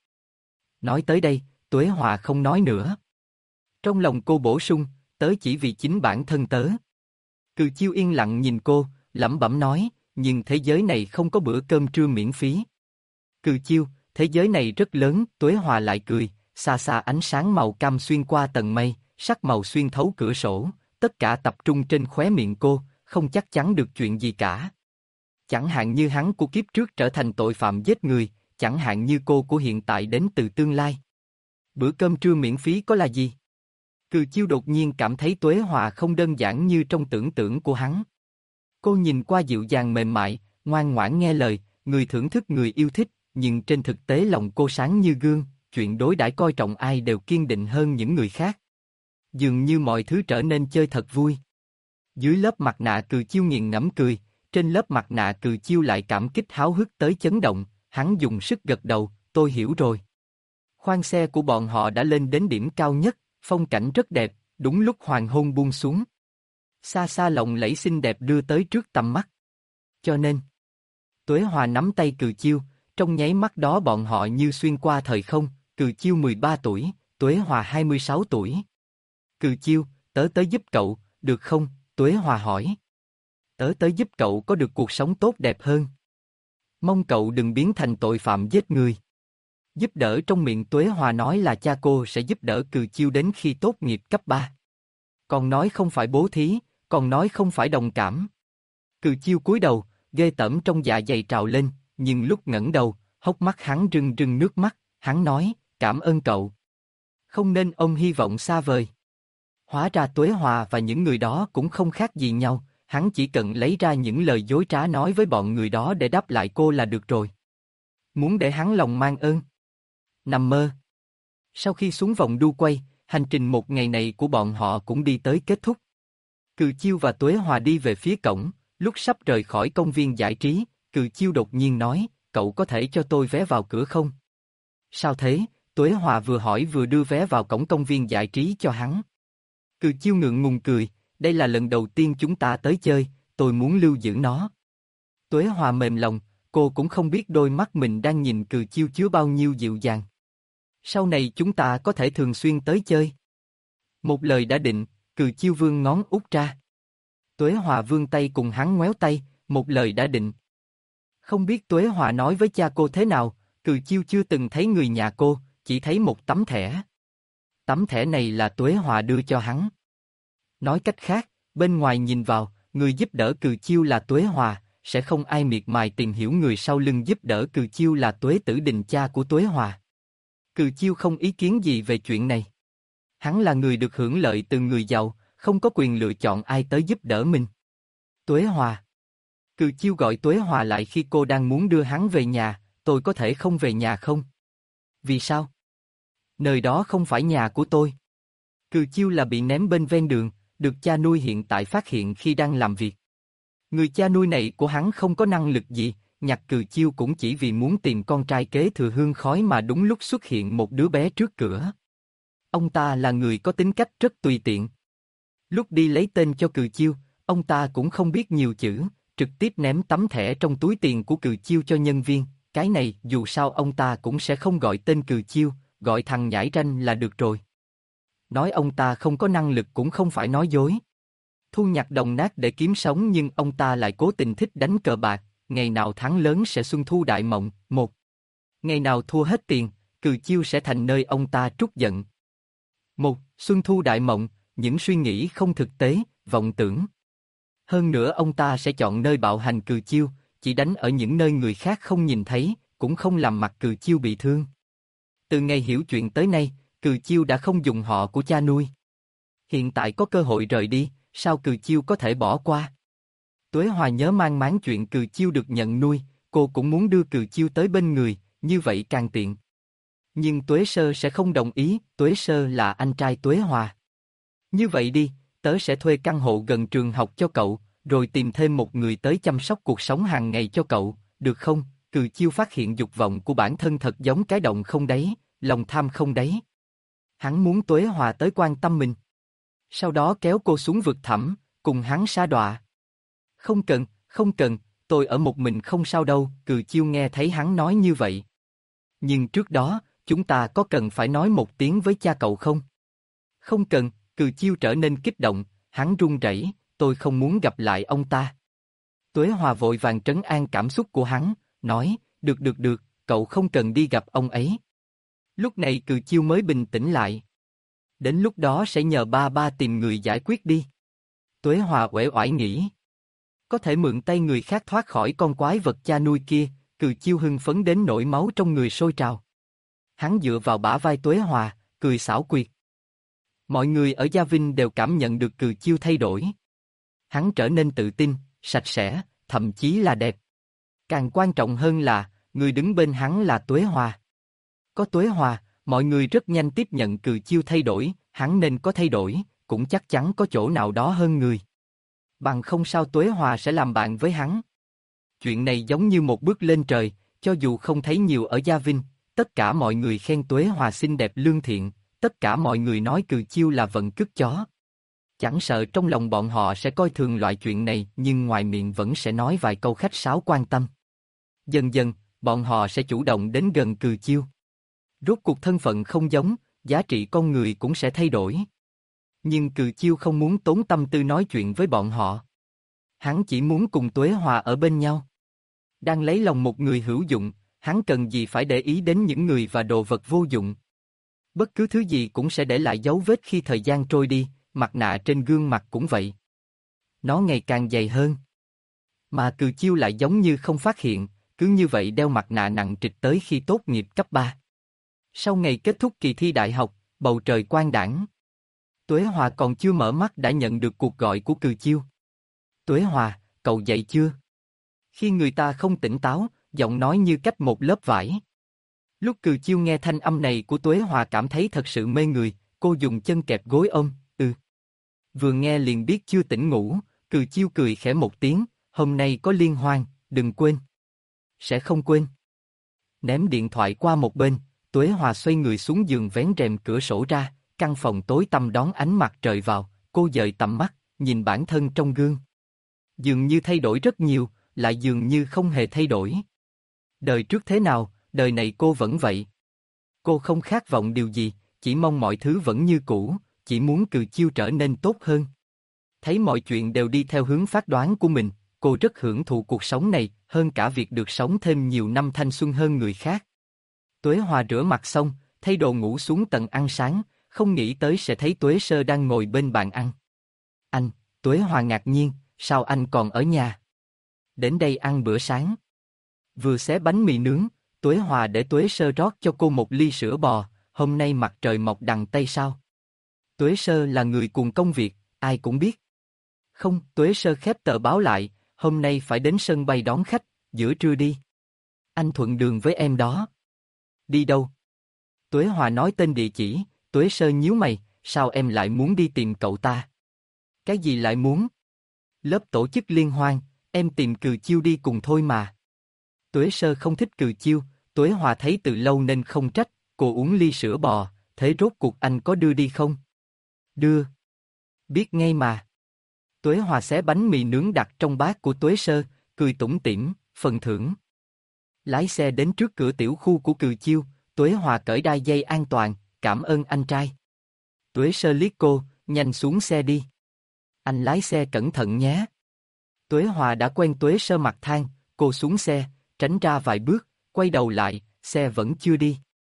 Speaker 1: Nói tới đây, Tuế Hòa không nói nữa. Trong lòng cô bổ sung, tớ chỉ vì chính bản thân tớ. Cừ Chiêu yên lặng nhìn cô, lẩm bẩm nói, nhưng thế giới này không có bữa cơm trưa miễn phí. Cừ Chiêu, thế giới này rất lớn, Tuế Hòa lại cười, xa xa ánh sáng màu cam xuyên qua tầng mây, sắc màu xuyên thấu cửa sổ, tất cả tập trung trên khóe miệng cô, không chắc chắn được chuyện gì cả. Chẳng hạn như hắn của kiếp trước trở thành tội phạm giết người, chẳng hạn như cô của hiện tại đến từ tương lai. Bữa cơm trưa miễn phí có là gì? Cừ Chiêu đột nhiên cảm thấy Tuế Hòa không đơn giản như trong tưởng tượng của hắn. Cô nhìn qua dịu dàng mềm mại, ngoan ngoãn nghe lời, người thưởng thức người yêu thích, nhưng trên thực tế lòng cô sáng như gương, chuyện đối đãi coi trọng ai đều kiên định hơn những người khác. Dường như mọi thứ trở nên chơi thật vui. Dưới lớp mặt nạ Cừ Chiêu nghiền ngẫm cười, trên lớp mặt nạ Cừ Chiêu lại cảm kích háo hức tới chấn động, hắn dùng sức gật đầu, tôi hiểu rồi. Khoang xe của bọn họ đã lên đến điểm cao nhất, phong cảnh rất đẹp, đúng lúc hoàng hôn buông xuống. Xa xa lộng lẫy xinh đẹp đưa tới trước tầm mắt. Cho nên, Tuế Hòa nắm tay Cừ Chiêu, trong nháy mắt đó bọn họ như xuyên qua thời không, Cừ Chiêu mười ba tuổi, Tuế Hòa hai mươi sáu tuổi. Cừ Chiêu, tớ tới giúp cậu, được không? Tuế Hòa hỏi. Tớ tới giúp cậu có được cuộc sống tốt đẹp hơn. Mong cậu đừng biến thành tội phạm giết người. Giúp đỡ trong miệng Tuế Hòa nói là cha cô sẽ giúp đỡ Cừ Chiêu đến khi tốt nghiệp cấp ba. Còn nói không phải bố thí, còn nói không phải đồng cảm. Cừ Chiêu cúi đầu, ghê tởm trong dạ dày trào lên, nhưng lúc ngẩng đầu, hốc mắt hắn rưng rưng nước mắt, hắn nói, cảm ơn cậu. Không nên ôm hy vọng xa vời. Hóa ra Tuế Hòa và những người đó cũng không khác gì nhau, hắn chỉ cần lấy ra những lời dối trá nói với bọn người đó để đáp lại cô là được rồi. Muốn để hắn lòng mang ơn. Nằm mơ. Sau khi xuống vòng đu quay, hành trình một ngày này của bọn họ cũng đi tới kết thúc. Cừ Chiêu và Tuế Hòa đi về phía cổng, lúc sắp rời khỏi công viên giải trí, Cừ Chiêu đột nhiên nói, cậu có thể cho tôi vé vào cửa không? Sao thế? Tuế Hòa vừa hỏi vừa đưa vé vào cổng công viên giải trí cho hắn. Cừ Chiêu ngượng ngùng cười, đây là lần đầu tiên chúng ta tới chơi, tôi muốn lưu giữ nó. Tuế Hòa mềm lòng, cô cũng không biết đôi mắt mình đang nhìn Cừ Chiêu chứa bao nhiêu dịu dàng. Sau này chúng ta có thể thường xuyên tới chơi. Một lời đã định, Cừ Chiêu vươn ngón út ra. Tuế Hòa vươn tay cùng hắn ngoéo tay, một lời đã định. Không biết Tuế Hòa nói với cha cô thế nào, Cừ Chiêu chưa từng thấy người nhà cô, chỉ thấy một tấm thẻ. Tấm thẻ này là Tuế Hòa đưa cho hắn. Nói cách khác, bên ngoài nhìn vào, người giúp đỡ Cừ Chiêu là Tuế Hòa, sẽ không ai miệt mài tìm hiểu người sau lưng giúp đỡ Cừ Chiêu là Tuế Tử Đình cha của Tuế Hòa. Cừ Chiêu không ý kiến gì về chuyện này. Hắn là người được hưởng lợi từ người giàu, không có quyền lựa chọn ai tới giúp đỡ mình. Tuế Hòa. Cừ Chiêu gọi Tuế Hòa lại khi cô đang muốn đưa hắn về nhà, tôi có thể không về nhà không? Vì sao? Nơi đó không phải nhà của tôi. Cừ Chiêu là bị ném bên ven đường, được cha nuôi hiện tại phát hiện khi đang làm việc. Người cha nuôi này của hắn không có năng lực gì, nhặt Cừ Chiêu cũng chỉ vì muốn tìm con trai kế thừa hương khói mà đúng lúc xuất hiện một đứa bé trước cửa. Ông ta là người có tính cách rất tùy tiện. Lúc đi lấy tên cho Cừ Chiêu, ông ta cũng không biết nhiều chữ, trực tiếp ném tấm thẻ trong túi tiền của Cừ Chiêu cho nhân viên. Cái này dù sao ông ta cũng sẽ không gọi tên Cừ Chiêu, gọi thằng nhãi ranh là được rồi. Nói ông ta không có năng lực cũng không phải nói dối. Thu nhặt đồng nát để kiếm sống nhưng ông ta lại cố tình thích đánh cờ bạc, ngày nào thắng lớn sẽ xuân thu đại mộng, một. Ngày nào thua hết tiền, Cừ Chiêu sẽ thành nơi ông ta trút giận. Một, Xuân Thu Đại Mộng, những suy nghĩ không thực tế, vọng tưởng. Hơn nữa ông ta sẽ chọn nơi bạo hành Cừ Chiêu, chỉ đánh ở những nơi người khác không nhìn thấy, cũng không làm mặt Cừ Chiêu bị thương. Từ ngày hiểu chuyện tới nay, Cừ Chiêu đã không dùng họ của cha nuôi. Hiện tại có cơ hội rời đi, sao Cừ Chiêu có thể bỏ qua? Tuế Hòa nhớ mang máng chuyện Cừ Chiêu được nhận nuôi, cô cũng muốn đưa Cừ Chiêu tới bên người, như vậy càng tiện. Nhưng Tuế Sơ sẽ không đồng ý, Tuế Sơ là anh trai Tuế Hòa. Như vậy đi, tớ sẽ thuê căn hộ gần trường học cho cậu, rồi tìm thêm một người tới chăm sóc cuộc sống hàng ngày cho cậu, được không? Cừ Chiêu phát hiện dục vọng của bản thân thật giống cái động không đáy, lòng tham không đáy. Hắn muốn Tuế Hòa tới quan tâm mình. Sau đó kéo cô xuống vực thẳm, cùng hắn sa đọa. Không cần, không cần, tôi ở một mình không sao đâu, Cừ Chiêu nghe thấy hắn nói như vậy. Nhưng trước đó, chúng ta có cần phải nói một tiếng với cha cậu không? Không cần, Cừ Chiêu trở nên kích động, hắn run rẩy, tôi không muốn gặp lại ông ta. Tuế Hòa vội vàng trấn an cảm xúc của hắn, nói, được được được, cậu không cần đi gặp ông ấy. Lúc này Cừ Chiêu mới bình tĩnh lại. Đến lúc đó sẽ nhờ ba ba tìm người giải quyết đi. Tuế Hòa uể oải nghĩ. Có thể mượn tay người khác thoát khỏi con quái vật cha nuôi kia, Cừ Chiêu hưng phấn đến nỗi máu trong người sôi trào. Hắn dựa vào bả vai Tuế Hòa, cười xảo quyệt. Mọi người ở Gia Vinh đều cảm nhận được Cừ Chiêu thay đổi. Hắn trở nên tự tin, sạch sẽ, thậm chí là đẹp. Càng quan trọng hơn là, người đứng bên hắn là Tuế Hòa. Có Tuế Hòa, mọi người rất nhanh tiếp nhận Cừ Chiêu thay đổi, hắn nên có thay đổi, cũng chắc chắn có chỗ nào đó hơn người. Bằng không sao Tuế Hòa sẽ làm bạn với hắn. Chuyện này giống như một bước lên trời, cho dù không thấy nhiều ở Gia Vinh, tất cả mọi người khen Tuế Hòa xinh đẹp lương thiện, tất cả mọi người nói Cừ Chiêu là vận cứt chó. Chẳng sợ trong lòng bọn họ sẽ coi thường loại chuyện này, nhưng ngoài miệng vẫn sẽ nói vài câu khách sáo quan tâm. Dần dần, bọn họ sẽ chủ động đến gần Cừ Chiêu. Rốt cuộc thân phận không giống, giá trị con người cũng sẽ thay đổi. Nhưng Cừ Chiêu không muốn tốn tâm tư nói chuyện với bọn họ. Hắn chỉ muốn cùng Tuế Hòa ở bên nhau. Đang lấy lòng một người hữu dụng, hắn cần gì phải để ý đến những người và đồ vật vô dụng. Bất cứ thứ gì cũng sẽ để lại dấu vết khi thời gian trôi đi, mặt nạ trên gương mặt cũng vậy. Nó ngày càng dày hơn. Mà Cừ Chiêu lại giống như không phát hiện, cứ như vậy đeo mặt nạ nặng trịch tới khi tốt nghiệp cấp ba. Sau ngày kết thúc kỳ thi đại học, bầu trời quang đãng. Tuế Hòa còn chưa mở mắt đã nhận được cuộc gọi của Cừ Chiêu. Tuế Hòa, cậu dậy chưa? Khi người ta không tỉnh táo, giọng nói như cách một lớp vải. Lúc Cừ Chiêu nghe thanh âm này của Tuế Hòa cảm thấy thật sự mê người, cô dùng chân kẹp gối ôm, ừ. Vừa nghe liền biết chưa tỉnh ngủ, Cừ Chiêu cười khẽ một tiếng, hôm nay có liên hoan, đừng quên. Sẽ không quên. Ném điện thoại qua một bên, Tuế Hòa xoay người xuống giường vén rèm cửa sổ ra, căn phòng tối tăm đón ánh mặt trời vào, cô dời tầm mắt, nhìn bản thân trong gương. Dường như thay đổi rất nhiều, lại dường như không hề thay đổi. Đời trước thế nào, đời này cô vẫn vậy. Cô không khát vọng điều gì, chỉ mong mọi thứ vẫn như cũ, chỉ muốn Cừ Chiêu trở nên tốt hơn. Thấy mọi chuyện đều đi theo hướng phán đoán của mình, cô rất hưởng thụ cuộc sống này, hơn cả việc được sống thêm nhiều năm thanh xuân hơn người khác. Tuế Hòa rửa mặt xong, thay đồ ngủ xuống tầng ăn sáng, không nghĩ tới sẽ thấy Tuế Sơ đang ngồi bên bàn ăn. Anh, Tuế Hòa ngạc nhiên, sao anh còn ở nhà? Đến đây ăn bữa sáng. Vừa xé bánh mì nướng, Tuế Hòa để Tuế Sơ rót cho cô một ly sữa bò, hôm nay mặt trời mọc đằng Tây sao? Tuế Sơ là người cuồng công việc, ai cũng biết. Không, Tuế Sơ khép tờ báo lại, hôm nay phải đến sân bay đón khách, giữa trưa đi. Anh thuận đường với em đó. Đi đâu? Tuế Hòa nói tên địa chỉ, Tuế Sơ nhíu mày, sao em lại muốn đi tìm cậu ta? Cái gì lại muốn? Lớp tổ chức liên hoan, em tìm Cừ Chiêu đi cùng thôi mà. Tuế Sơ không thích Cừ Chiêu, Tuế Hòa thấy từ lâu nên không trách, cô uống ly sữa bò, thế rốt cuộc anh có đưa đi không? Đưa. Biết ngay mà. Tuế Hòa xé bánh mì nướng đặt trong bát của Tuế Sơ, cười tủm tỉm, phần thưởng. Lái xe đến trước cửa tiểu khu của Cừ Chiêu, Tuế Hòa cởi đai dây an toàn, cảm ơn anh trai. Tuế Sơ liếc cô, nhanh xuống xe đi. Anh lái xe cẩn thận nhé. Tuế Hòa đã quen Tuế Sơ mặt than, cô xuống xe, tránh ra vài bước, quay đầu lại, xe vẫn chưa đi.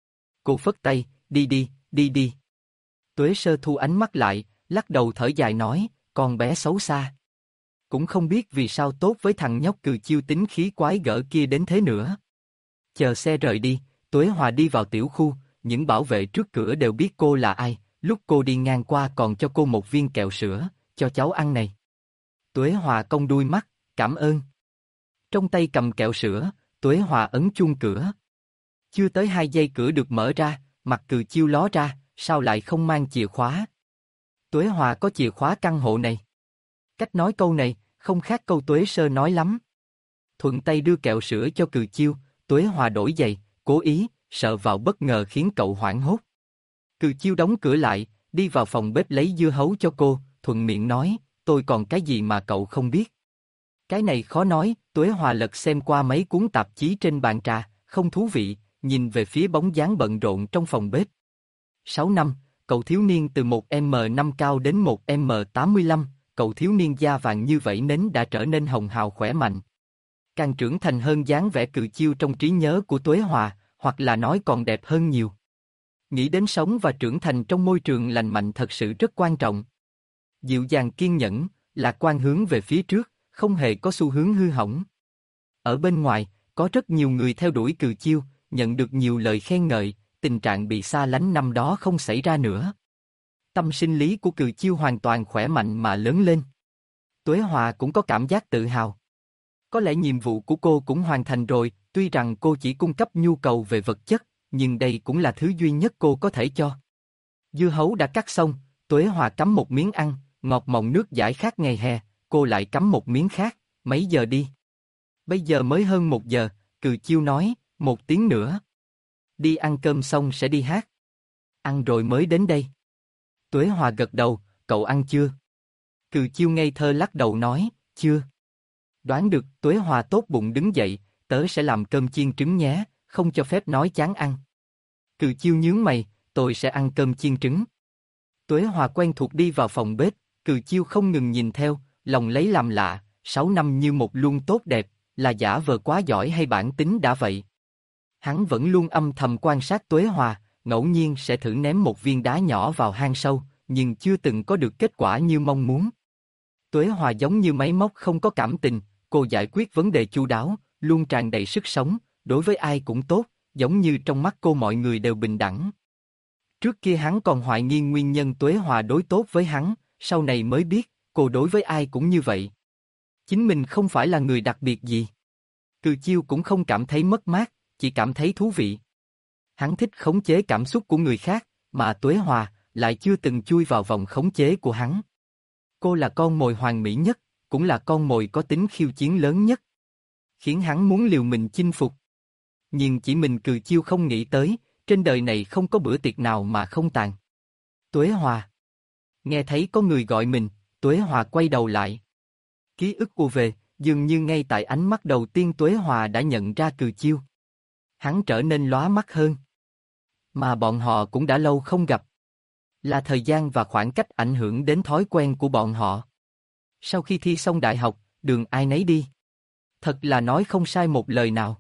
Speaker 1: Cô phất tay, đi đi, đi đi. Tuế Sơ thu ánh mắt lại, lắc đầu thở dài nói, con bé xấu xa. Cũng không biết vì sao tốt với thằng nhóc Cừ Chiêu tính khí quái gở kia đến thế nữa. Chờ xe rời đi, Tuế Hòa đi vào tiểu khu, những bảo vệ trước cửa đều biết cô là ai, lúc cô đi ngang qua còn cho cô một viên kẹo sữa, cho cháu ăn này. Tuế Hòa cong đuôi mắt, cảm ơn. Trong tay cầm kẹo sữa, Tuế Hòa ấn chuông cửa. Chưa tới hai giây cửa được mở ra, mặt Cừ Chiêu ló ra, sao lại không mang chìa khóa? Tuế Hòa có chìa khóa căn hộ này. Cách nói câu này, không khác câu Tuế Sơ nói lắm. Thuận tay đưa kẹo sữa cho Cừ Chiêu, Tuế Hòa đổi giày, cố ý, sợ vào bất ngờ khiến cậu hoảng hốt. Cừ Chiêu đóng cửa lại, đi vào phòng bếp lấy dưa hấu cho cô, thuận miệng nói, tôi còn cái gì mà cậu không biết. Cái này khó nói, Tuế Hòa lật xem qua mấy cuốn tạp chí trên bàn trà, không thú vị, nhìn về phía bóng dáng bận rộn trong phòng bếp. Sáu năm, cậu thiếu niên từ một mét năm cao đến một mét tám mươi lăm, cậu thiếu niên da vàng như vậy nến đã trở nên hồng hào khỏe mạnh. Càng trưởng thành hơn dáng vẻ Cừ Chiêu trong trí nhớ của Tuế Hòa, hoặc là nói còn đẹp hơn nhiều. Nghĩ đến sống và trưởng thành trong môi trường lành mạnh thật sự rất quan trọng. Dịu dàng kiên nhẫn, lạc quan hướng về phía trước, không hề có xu hướng hư hỏng. Ở bên ngoài, có rất nhiều người theo đuổi Cừ Chiêu, nhận được nhiều lời khen ngợi, tình trạng bị xa lánh năm đó không xảy ra nữa. Tâm sinh lý của Cừ Chiêu hoàn toàn khỏe mạnh mà lớn lên. Tuế Hòa cũng có cảm giác tự hào. Có lẽ nhiệm vụ của cô cũng hoàn thành rồi, tuy rằng cô chỉ cung cấp nhu cầu về vật chất, nhưng đây cũng là thứ duy nhất cô có thể cho. Dưa hấu đã cắt xong, Tuế Hòa cắm một miếng ăn, ngọt mọng nước giải khát ngày hè, cô lại cắm một miếng khác, mấy giờ đi? Bây giờ mới hơn một giờ, Cừ Chiêu nói, một tiếng nữa. Đi ăn cơm xong sẽ đi hát. Ăn rồi mới đến đây. Tuế Hòa gật đầu, cậu ăn chưa? Cừ Chiêu ngây thơ lắc đầu nói, chưa. Đoán được, Tuế Hòa tốt bụng đứng dậy, tớ sẽ làm cơm chiên trứng nhé, không cho phép nói chán ăn. Cừ Chiêu nhướng mày, tôi sẽ ăn cơm chiên trứng. Tuế Hòa quen thuộc đi vào phòng bếp, Cừ Chiêu không ngừng nhìn theo, lòng lấy làm lạ, sáu năm như một luôn tốt đẹp, là giả vờ quá giỏi hay bản tính đã vậy. Hắn vẫn luôn âm thầm quan sát Tuế Hòa, ngẫu nhiên sẽ thử ném một viên đá nhỏ vào hang sâu, nhưng chưa từng có được kết quả như mong muốn. Tuế Hòa giống như máy móc không có cảm tình, cô giải quyết vấn đề chu đáo, luôn tràn đầy sức sống, đối với ai cũng tốt, giống như trong mắt cô mọi người đều bình đẳng. Trước kia hắn còn hoài nghi nguyên nhân Tuế Hòa đối tốt với hắn, sau này mới biết, cô đối với ai cũng như vậy. Chính mình không phải là người đặc biệt gì. Cừ Chiêu cũng không cảm thấy mất mát, chỉ cảm thấy thú vị. Hắn thích khống chế cảm xúc của người khác, mà Tuế Hòa lại chưa từng chui vào vòng khống chế của hắn. Cô là con mồi hoàn mỹ nhất, cũng là con mồi có tính khiêu chiến lớn nhất. Khiến hắn muốn liều mình chinh phục. Nhưng chỉ mình Cừ Chiêu không nghĩ tới, trên đời này không có bữa tiệc nào mà không tàn. Tuế Hòa. Nghe thấy có người gọi mình, Tuế Hòa quay đầu lại. Ký ức ùa về, dường như ngay tại ánh mắt đầu tiên Tuế Hòa đã nhận ra Cừ Chiêu. Hắn trở nên lóa mắt hơn. Mà bọn họ cũng đã lâu không gặp. Là thời gian và khoảng cách ảnh hưởng đến thói quen của bọn họ. Sau khi thi xong đại học, đường ai nấy đi. Thật là nói không sai một lời nào.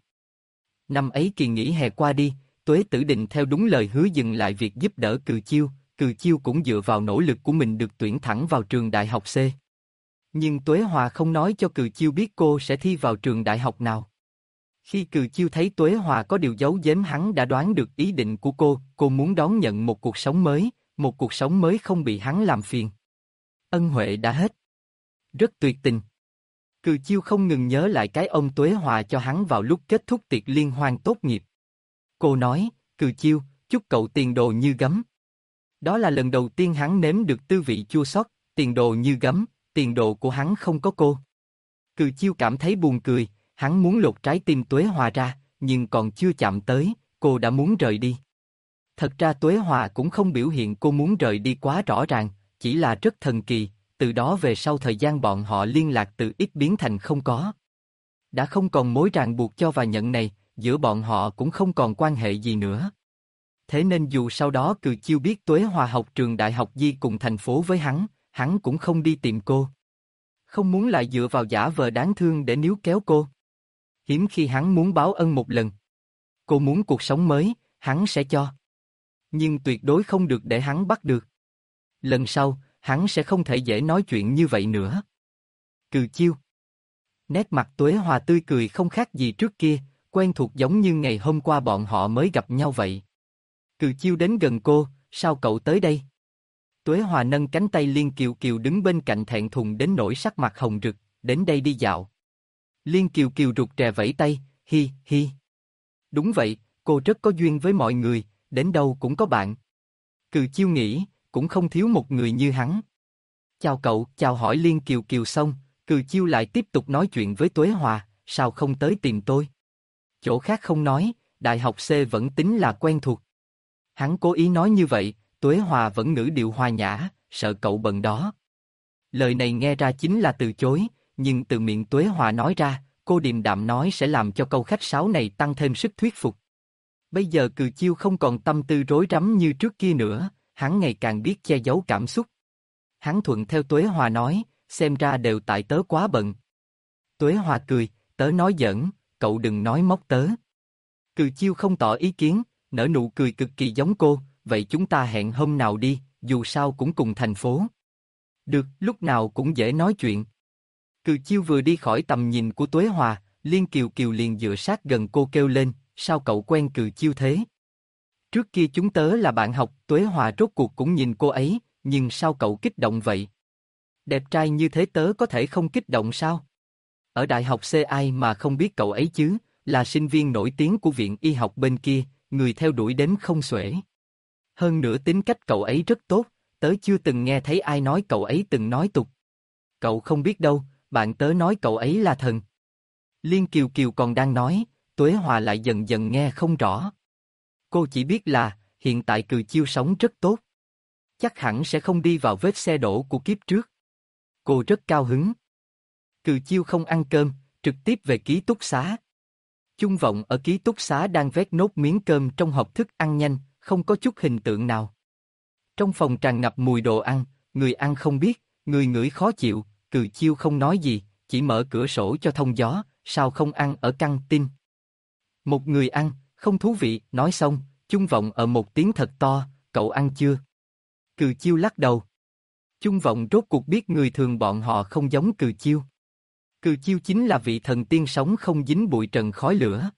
Speaker 1: Năm ấy kỳ nghỉ hè qua đi, Tuế Tử định theo đúng lời hứa dừng lại việc giúp đỡ Cừ Chiêu, Cừ Chiêu cũng dựa vào nỗ lực của mình được tuyển thẳng vào trường đại học C. Nhưng Tuế Hòa không nói cho Cừ Chiêu biết cô sẽ thi vào trường đại học nào. Khi Cừ Chiêu thấy Tuế Hòa có điều giấu giếm hắn đã đoán được ý định của cô, cô muốn đón nhận một cuộc sống mới, một cuộc sống mới không bị hắn làm phiền. Ân huệ đã hết. Rất tuyệt tình. Cừ Chiêu không ngừng nhớ lại cái ông Tuế Hòa cho hắn vào lúc kết thúc tiệc liên hoan tốt nghiệp. Cô nói, Cừ Chiêu, chúc cậu tiền đồ như gấm. Đó là lần đầu tiên hắn nếm được tư vị chua xót, tiền đồ như gấm, tiền đồ của hắn không có cô. Cừ Chiêu cảm thấy buồn cười, hắn muốn lột trái tim Tuế Hòa ra, nhưng còn chưa chạm tới, cô đã muốn rời đi. Thật ra Tuế Hòa cũng không biểu hiện cô muốn rời đi quá rõ ràng, chỉ là rất thần kỳ, từ đó về sau thời gian bọn họ liên lạc từ ít biến thành không có. Đã không còn mối ràng buộc cho và nhận này, giữa bọn họ cũng không còn quan hệ gì nữa. Thế nên dù sau đó Cừ Chiêu biết Tuế Hòa học trường đại học Di cùng thành phố với hắn, hắn cũng không đi tìm cô. Không muốn lại dựa vào giả vờ đáng thương để níu kéo cô. Hiếm khi hắn muốn báo ân một lần. Cô muốn cuộc sống mới, hắn sẽ cho. Nhưng tuyệt đối không được để hắn bắt được. Lần sau, hắn sẽ không thể dễ nói chuyện như vậy nữa. Cừ Chiêu. Nét mặt Tuế Hòa tươi cười không khác gì trước kia, quen thuộc giống như ngày hôm qua bọn họ mới gặp nhau vậy. Cừ Chiêu đến gần cô, sao cậu tới đây? Tuế Hòa nâng cánh tay Liên Kiều Kiều đứng bên cạnh thẹn thùng đến nỗi sắc mặt hồng rực, đến đây đi dạo. Liên Kiều Kiều rụt rè vẫy tay, hi hi. Đúng vậy, cô rất có duyên với mọi người, đến đâu cũng có bạn. Cừ Chiêu nghĩ, cũng không thiếu một người như hắn. Chào cậu, chào hỏi Liên Kiều Kiều xong, Cừ Chiêu lại tiếp tục nói chuyện với Tuế Hòa, sao không tới tìm tôi? Chỗ khác không nói, đại học C vẫn tính là quen thuộc. Hắn cố ý nói như vậy, Tuế Hòa vẫn ngữ điệu hòa nhã, sợ cậu bận đó. Lời này nghe ra chính là từ chối, nhưng từ miệng Tuế Hòa nói ra, cô điềm đạm nói sẽ làm cho câu khách sáo này tăng thêm sức thuyết phục. Bây giờ Cừ Chiêu không còn tâm tư rối rắm như trước kia nữa, hắn ngày càng biết che giấu cảm xúc. Hắn thuận theo Tuế Hòa nói, xem ra đều tại tớ quá bận. Tuế Hòa cười, tớ nói giỡn, cậu đừng nói móc tớ. Cừ Chiêu không tỏ ý kiến, nở nụ cười cực kỳ giống cô, vậy chúng ta hẹn hôm nào đi, dù sao cũng cùng thành phố. Được, lúc nào cũng dễ nói chuyện. Cừ Chiêu vừa đi khỏi tầm nhìn của Tuế Hòa, Liên Kiều Kiều liền dựa sát gần cô kêu lên, sao cậu quen Cừ Chiêu thế? Trước kia chúng tớ là bạn học, Tuế Hòa rốt cuộc cũng nhìn cô ấy, nhưng sao cậu kích động vậy? Đẹp trai như thế tớ có thể không kích động sao? Ở đại học C ai mà không biết cậu ấy chứ, là sinh viên nổi tiếng của viện y học bên kia, người theo đuổi đến không xuể. Hơn nữa tính cách cậu ấy rất tốt, tớ chưa từng nghe thấy ai nói cậu ấy từng nói tục. Cậu không biết đâu, bạn tớ nói cậu ấy là thần. Liên Kiều Kiều còn đang nói, Tuế Hòa lại dần dần nghe không rõ. Cô chỉ biết là, hiện tại Cừ Chiêu sống rất tốt. Chắc hẳn sẽ không đi vào vết xe đổ của kiếp trước. Cô rất cao hứng. Cừ Chiêu không ăn cơm, trực tiếp về ký túc xá. Chung Vọng ở ký túc xá đang vét nốt miếng cơm trong hộp thức ăn nhanh, không có chút hình tượng nào. Trong phòng tràn ngập mùi đồ ăn, người ăn không biết, người ngửi khó chịu, Cừ Chiêu không nói gì, chỉ mở cửa sổ cho thông gió, sao không ăn ở căng tin. Một người ăn, không thú vị, nói xong, Chung Vọng ở một tiếng thật to, cậu ăn chưa? Cừ Chiêu lắc đầu. Chung Vọng rốt cuộc biết người thường bọn họ không giống Cừ Chiêu. Cừ Chiêu chính là vị thần tiên sống không dính bụi trần khói lửa.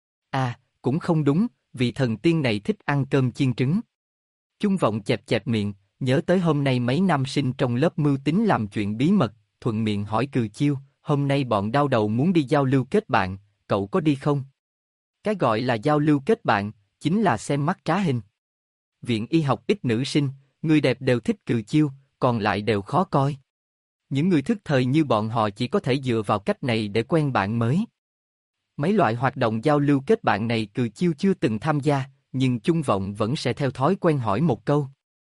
Speaker 1: À, cũng không đúng, vị thần tiên này thích ăn cơm chiên trứng. Chung Vọng chẹp chẹp miệng, nhớ tới hôm nay mấy nam sinh trong lớp mưu tính làm chuyện bí mật, thuận miệng hỏi Cừ Chiêu, hôm nay bọn đau đầu muốn đi giao lưu kết bạn, cậu có đi không? Cái gọi là giao lưu kết bạn, chính là xem mắt trá hình. Viện y học ít nữ sinh, người đẹp đều thích Cừ Chiêu, còn lại đều khó coi. Những người thức thời như bọn họ chỉ có thể dựa vào cách này để quen bạn mới. Mấy loại hoạt động giao lưu kết bạn này Cừ Chiêu chưa từng tham gia, nhưng Chung Vọng vẫn sẽ theo thói quen hỏi một câu.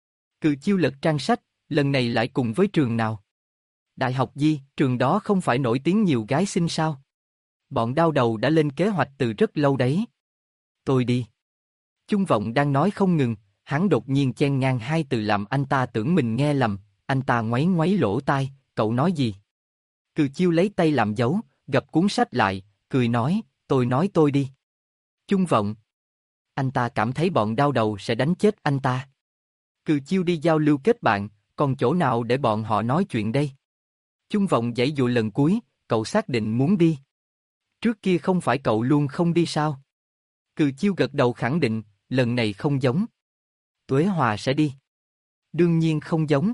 Speaker 1: Cừ Chiêu lật trang sách, lần này lại cùng với trường nào? Đại học Di, trường đó không phải nổi tiếng nhiều gái xinh sao? Bọn đau đầu đã lên kế hoạch từ rất lâu đấy. Tôi đi. Chung Vọng đang nói không ngừng, hắn đột nhiên chen ngang hai từ làm anh ta tưởng mình nghe lầm, anh ta ngoáy ngoáy lỗ tai, cậu nói gì? Cừ Chiêu lấy tay làm dấu, gập cuốn sách lại, cười nói, tôi nói tôi đi. Chung Vọng. Anh ta cảm thấy bọn đau đầu sẽ đánh chết anh ta. Cừ Chiêu đi giao lưu kết bạn, còn chỗ nào để bọn họ nói chuyện đây? Chung Vọng giãy dụa lần cuối, cậu xác định muốn đi. Trước kia không phải cậu luôn không đi sao? Cừ Chiêu gật đầu khẳng định, lần này không giống. Tuế Hòa sẽ đi. Đương nhiên không giống.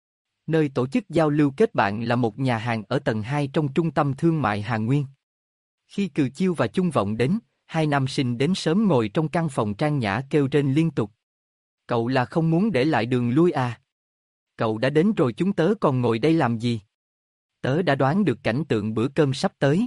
Speaker 1: Nơi tổ chức giao lưu kết bạn là một nhà hàng ở tầng hai trong trung tâm thương mại Hà Nguyên. Khi Cừ Chiêu và Chung Vọng đến, hai nam sinh đến sớm ngồi trong căn phòng trang nhã kêu rên liên tục. Cậu là không muốn để lại đường lui à? Cậu đã đến rồi chúng tớ còn ngồi đây làm gì? Tớ đã đoán được cảnh tượng bữa cơm sắp tới.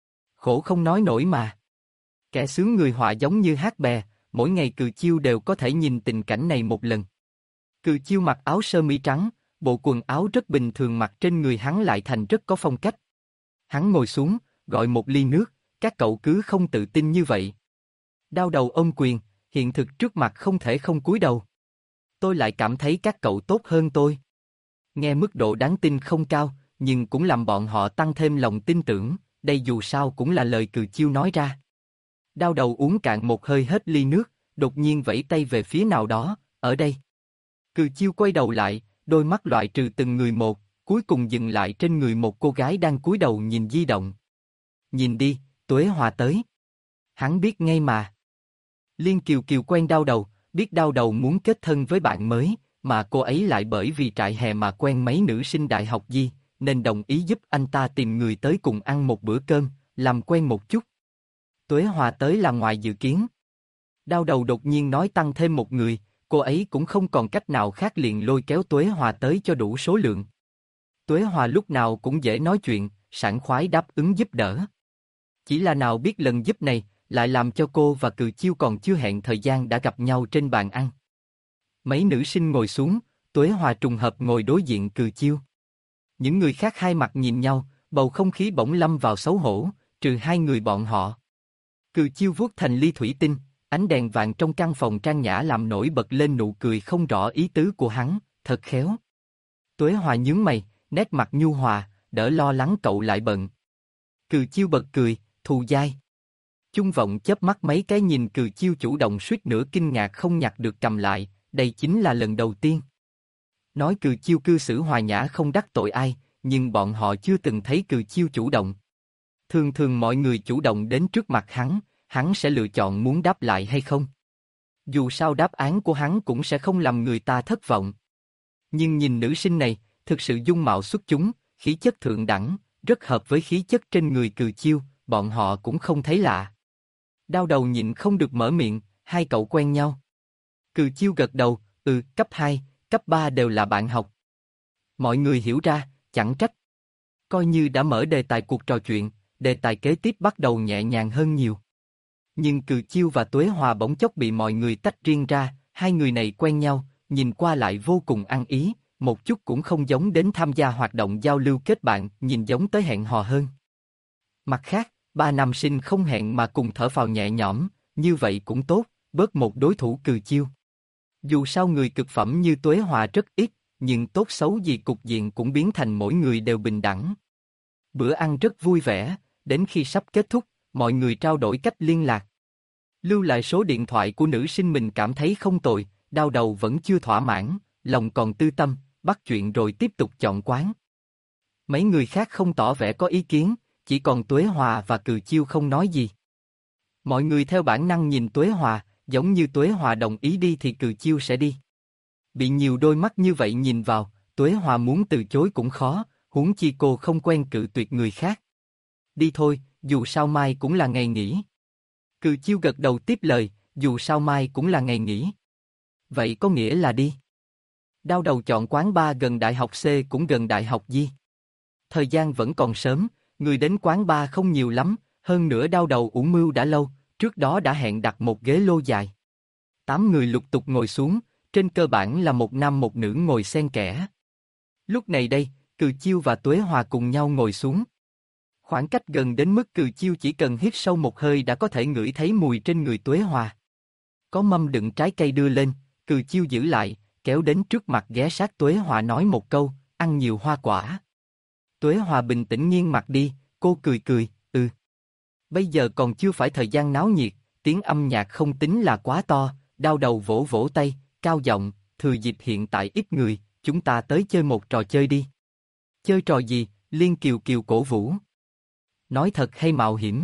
Speaker 1: Khổ không nói nổi mà. Kẻ sướng người họa giống như hát bè, mỗi ngày Cừ Chiêu đều có thể nhìn tình cảnh này một lần. Cừ Chiêu mặc áo sơ mi trắng, bộ quần áo rất bình thường mặc trên người hắn lại thành rất có phong cách. Hắn ngồi xuống, gọi một ly nước, các cậu cứ không tự tin như vậy. Đau đầu ôm quyền, hiện thực trước mặt không thể không cúi đầu. Tôi lại cảm thấy các cậu tốt hơn tôi. Nghe mức độ đáng tin không cao, nhưng cũng làm bọn họ tăng thêm lòng tin tưởng, đây dù sao cũng là lời Cừ Chiêu nói ra. Đau đầu uống cạn một hơi hết ly nước, đột nhiên vẫy tay về phía nào đó, ở đây. Cừ Chiêu quay đầu lại, đôi mắt loại trừ từng người một, cuối cùng dừng lại trên người một cô gái đang cúi đầu nhìn di động. Nhìn đi, Tuế Hòa tới. Hắn biết ngay mà. Liên Kiều Kiều quen đau đầu, biết đau đầu muốn kết thân với bạn mới, mà cô ấy lại bởi vì trại hè mà quen mấy nữ sinh đại học Di, nên đồng ý giúp anh ta tìm người tới cùng ăn một bữa cơm, làm quen một chút. Tuế Hòa tới là ngoài dự kiến. Đau đầu đột nhiên nói tăng thêm một người, cô ấy cũng không còn cách nào khác liền lôi kéo Tuế Hòa tới cho đủ số lượng. Tuế Hòa lúc nào cũng dễ nói chuyện, sảng khoái đáp ứng giúp đỡ. Chỉ là nào biết lần giúp này, lại làm cho cô và Cừ Chiêu còn chưa hẹn thời gian đã gặp nhau trên bàn ăn. Mấy nữ sinh ngồi xuống, Tuế Hòa trùng hợp ngồi đối diện Cừ Chiêu. Những người khác hai mặt nhìn nhau, bầu không khí bỗng lâm vào xấu hổ, trừ hai người bọn họ. Cừ Chiêu vuốt thành ly thủy tinh, ánh đèn vàng trong căn phòng trang nhã làm nổi bật lên nụ cười không rõ ý tứ của hắn, thật khéo. Tuế Hòa nhướng mày, nét mặt nhu hòa, đỡ lo lắng cậu lại bận. Cừ Chiêu bật cười, thù dai. Chung Vọng chớp mắt mấy cái nhìn Cừ Chiêu chủ động suýt nữa kinh ngạc không nhặt được cầm lại, đây chính là lần đầu tiên. Nói Cừ Chiêu cư xử hòa nhã không đắc tội ai, nhưng bọn họ chưa từng thấy Cừ Chiêu chủ động. Thường thường mọi người chủ động đến trước mặt hắn, hắn sẽ lựa chọn muốn đáp lại hay không. Dù sao đáp án của hắn cũng sẽ không làm người ta thất vọng. Nhưng nhìn nữ sinh này, thực sự dung mạo xuất chúng, khí chất thượng đẳng, rất hợp với khí chất trên người Cừ Chiêu, bọn họ cũng không thấy lạ. Đau đầu nhịn không được mở miệng, hai cậu quen nhau. Cừ Chiêu gật đầu, ừ, cấp hai, cấp ba đều là bạn học. Mọi người hiểu ra, chẳng trách. Coi như đã mở đề tài cuộc trò chuyện, đề tài kế tiếp bắt đầu nhẹ nhàng hơn nhiều. Nhưng Cừ Chiêu và Tuế Hòa bỗng chốc bị mọi người tách riêng ra, hai người này quen nhau, nhìn qua lại vô cùng ăn ý, một chút cũng không giống đến tham gia hoạt động giao lưu kết bạn, nhìn giống tới hẹn hò hơn. Mặt khác, ba nam sinh không hẹn mà cùng thở phào nhẹ nhõm, như vậy cũng tốt, bớt một đối thủ Cừ Chiêu. Dù sao người cực phẩm như Tuế Hòa rất ít, nhưng tốt xấu gì cục diện cũng biến thành mỗi người đều bình đẳng. Bữa ăn rất vui vẻ, đến khi sắp kết thúc, mọi người trao đổi cách liên lạc. Lưu lại số điện thoại của nữ sinh mình cảm thấy không tồi, đau đầu vẫn chưa thỏa mãn, lòng còn tư tâm, bắt chuyện rồi tiếp tục chọn quán. Mấy người khác không tỏ vẻ có ý kiến, chỉ còn Tuế Hòa và Cừ Chiêu không nói gì. Mọi người theo bản năng nhìn Tuế Hòa, giống như Tuế Hòa đồng ý đi thì Cừ Chiêu sẽ đi. Bị nhiều đôi mắt như vậy nhìn vào, Tuế Hòa muốn từ chối cũng khó, huống chi cô không quen cự tuyệt người khác. Đi thôi, dù sao mai cũng là ngày nghỉ. Cừ Chiêu gật đầu tiếp lời, dù sao mai cũng là ngày nghỉ. Vậy có nghĩa là đi. Đau đầu chọn quán bar gần Đại học C cũng gần Đại học Di. Thời gian vẫn còn sớm, người đến quán bar không nhiều lắm, hơn nữa đau đầu ủ mưu đã lâu, trước đó đã hẹn đặt một ghế lô dài. Tám người lục tục ngồi xuống, trên cơ bản là một nam một nữ ngồi xen kẽ. Lúc này đây, Cừ Chiêu và Tuế Hòa cùng nhau ngồi xuống. Khoảng cách gần đến mức Cừ Chiêu chỉ cần hít sâu một hơi đã có thể ngửi thấy mùi trên người Tuế Hòa. Có mâm đựng trái cây đưa lên, Cừ Chiêu giữ lại, kéo đến trước mặt ghé sát Tuế Hòa nói một câu, ăn nhiều hoa quả. Tuế Hòa bình tĩnh nghiêng mặt đi, cô cười cười, ừ. Bây giờ còn chưa phải thời gian náo nhiệt, tiếng âm nhạc không tính là quá to, đau đầu vỗ vỗ tay, cao giọng, thừa dịp hiện tại ít người, chúng ta tới chơi một trò chơi đi. Chơi trò gì? Liên Kiều Kiều cổ vũ. Nói thật hay mạo hiểm?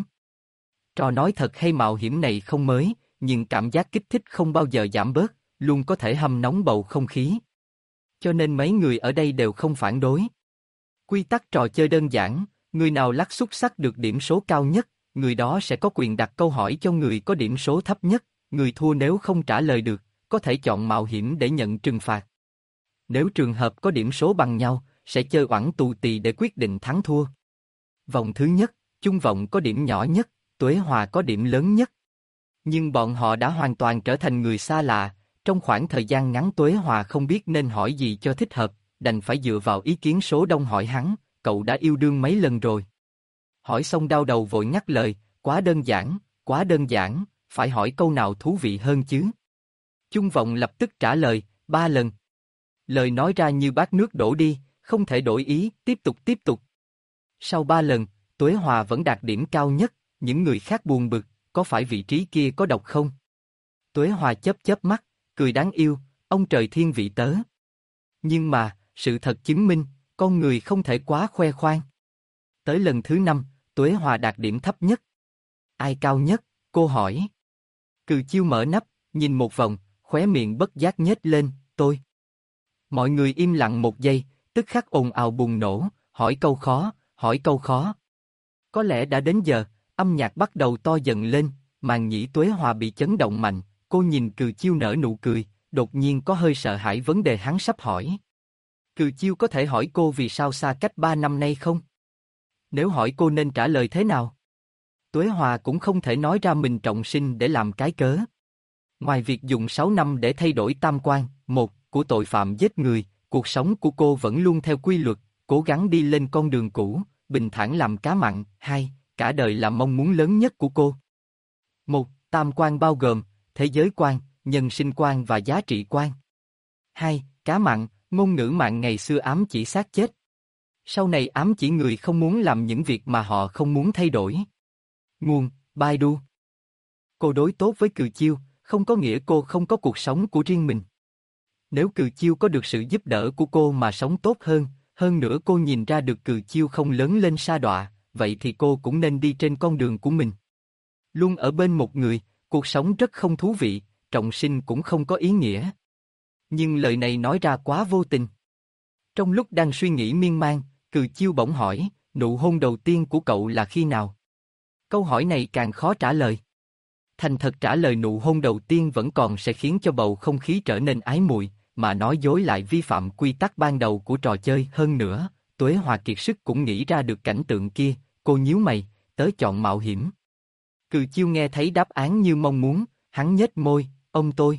Speaker 1: Trò nói thật hay mạo hiểm này không mới, nhưng cảm giác kích thích không bao giờ giảm bớt, luôn có thể hâm nóng bầu không khí. Cho nên mấy người ở đây đều không phản đối. Quy tắc trò chơi đơn giản, người nào lắc xúc xắc được điểm số cao nhất, người đó sẽ có quyền đặt câu hỏi cho người có điểm số thấp nhất, người thua nếu không trả lời được, có thể chọn mạo hiểm để nhận trừng phạt. Nếu trường hợp có điểm số bằng nhau, sẽ chơi oẳn tù tì để quyết định thắng thua. Vòng thứ nhất, Chung Vọng có điểm nhỏ nhất, Tuế Hòa có điểm lớn nhất. Nhưng bọn họ đã hoàn toàn trở thành người xa lạ, trong khoảng thời gian ngắn Tuế Hòa không biết nên hỏi gì cho thích hợp, đành phải dựa vào ý kiến số đông hỏi hắn, cậu đã yêu đương mấy lần rồi? Hỏi xong đau đầu vội ngắt lời, quá đơn giản, quá đơn giản, phải hỏi câu nào thú vị hơn chứ? Chung Vọng lập tức trả lời, ba lần. Lời nói ra như bát nước đổ đi, không thể đổi ý, tiếp tục tiếp tục. Sau ba lần, Tuế Hòa vẫn đạt điểm cao nhất, những người khác buồn bực, có phải vị trí kia có độc không? Tuế Hòa chớp chớp mắt, cười đáng yêu, ông trời thiên vị tớ. Nhưng mà, sự thật chứng minh, con người không thể quá khoe khoang. Tới lần thứ năm, Tuế Hòa đạt điểm thấp nhất. Ai cao nhất, cô hỏi. Cừ Chiêu mở nắp, nhìn một vòng, khóe miệng bất giác nhếch lên, tôi. Mọi người im lặng một giây, tức khắc ồn ào bùng nổ, hỏi câu khó, hỏi câu khó. Có lẽ đã đến giờ, âm nhạc bắt đầu to dần lên, màn nhĩ Tuế Hòa bị chấn động mạnh, cô nhìn Cừ Chiêu nở nụ cười, đột nhiên có hơi sợ hãi vấn đề hắn sắp hỏi. Cừ Chiêu có thể hỏi cô vì sao xa cách ba năm nay không? Nếu hỏi cô nên trả lời thế nào? Tuế Hòa cũng không thể nói ra mình trọng sinh để làm cái cớ. Ngoài việc dùng sáu năm để thay đổi tam quan, một, của tội phạm giết người, cuộc sống của cô vẫn luôn theo quy luật, cố gắng đi lên con đường cũ, bình thản làm cá mặn, hai, cả đời là mong muốn lớn nhất của cô. Một, tam quan bao gồm, thế giới quan, nhân sinh quan và giá trị quan. Hai, cá mặn, ngôn ngữ mặn ngày xưa ám chỉ xác chết. Sau này ám chỉ người không muốn làm những việc mà họ không muốn thay đổi. Nguồn, Baidu. Cô đối tốt với Cừ Chiêu, không có nghĩa cô không có cuộc sống của riêng mình. Nếu Cừ Chiêu có được sự giúp đỡ của cô mà sống tốt hơn, hơn nữa cô nhìn ra được Cừ Chiêu không lớn lên sa đọa, vậy thì cô cũng nên đi trên con đường của mình. Luôn ở bên một người, cuộc sống rất không thú vị, trọng sinh cũng không có ý nghĩa. Nhưng lời này nói ra quá vô tình. Trong lúc đang suy nghĩ miên man, Cừ Chiêu bỗng hỏi, nụ hôn đầu tiên của cậu là khi nào? Câu hỏi này càng khó trả lời. Thành thật trả lời nụ hôn đầu tiên vẫn còn sẽ khiến cho bầu không khí trở nên ái muội, mà nói dối lại vi phạm quy tắc ban đầu của trò chơi. Hơn nữa, Tuế Hòa kiệt sức cũng nghĩ ra được cảnh tượng kia, cô nhíu mày, tớ chọn mạo hiểm. Cừ Chiêu nghe thấy đáp án như mong muốn, hắn nhếch môi, ông tôi.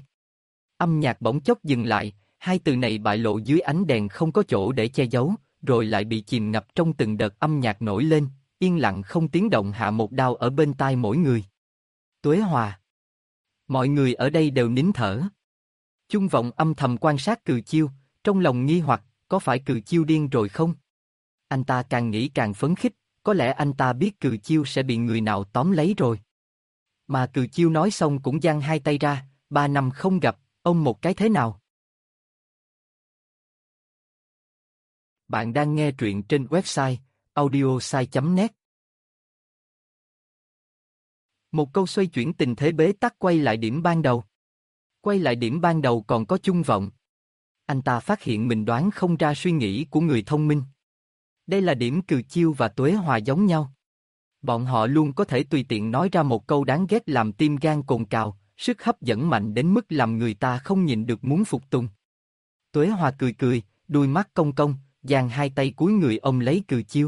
Speaker 1: Âm nhạc bỗng chốc dừng lại, hai từ này bại lộ dưới ánh đèn không có chỗ để che giấu, rồi lại bị chìm ngập trong từng đợt âm nhạc nổi lên, yên lặng không tiếng động hạ một đao ở bên tai mỗi người. Tuế Hòa. Mọi người ở đây đều nín thở. Chung Vọng âm thầm quan sát Cừ Chiêu, trong lòng nghi hoặc, có phải Cừ Chiêu điên rồi không? Anh ta càng nghĩ càng phấn khích, có lẽ anh ta biết Cừ Chiêu sẽ bị người nào tóm lấy rồi. Mà Cừ Chiêu nói xong cũng giang hai tay ra, ba năm không gặp, ông một cái thế nào? Bạn đang nghe truyện trên website audiosai chấm net. Một câu xoay chuyển tình thế bế tắc quay lại điểm ban đầu. Quay lại điểm ban đầu còn có Chung Vọng. Anh ta phát hiện mình đoán không ra suy nghĩ của người thông minh. Đây là điểm Cừ Chiêu và Tuế Hòa giống nhau. Bọn họ luôn có thể tùy tiện nói ra một câu đáng ghét làm tim gan cồn cào, sức hấp dẫn mạnh đến mức làm người ta không nhịn được muốn phục tùng. Tuế Hòa cười cười, đôi mắt cong cong, dang hai tay cúi người ôm lấy Cừ Chiêu.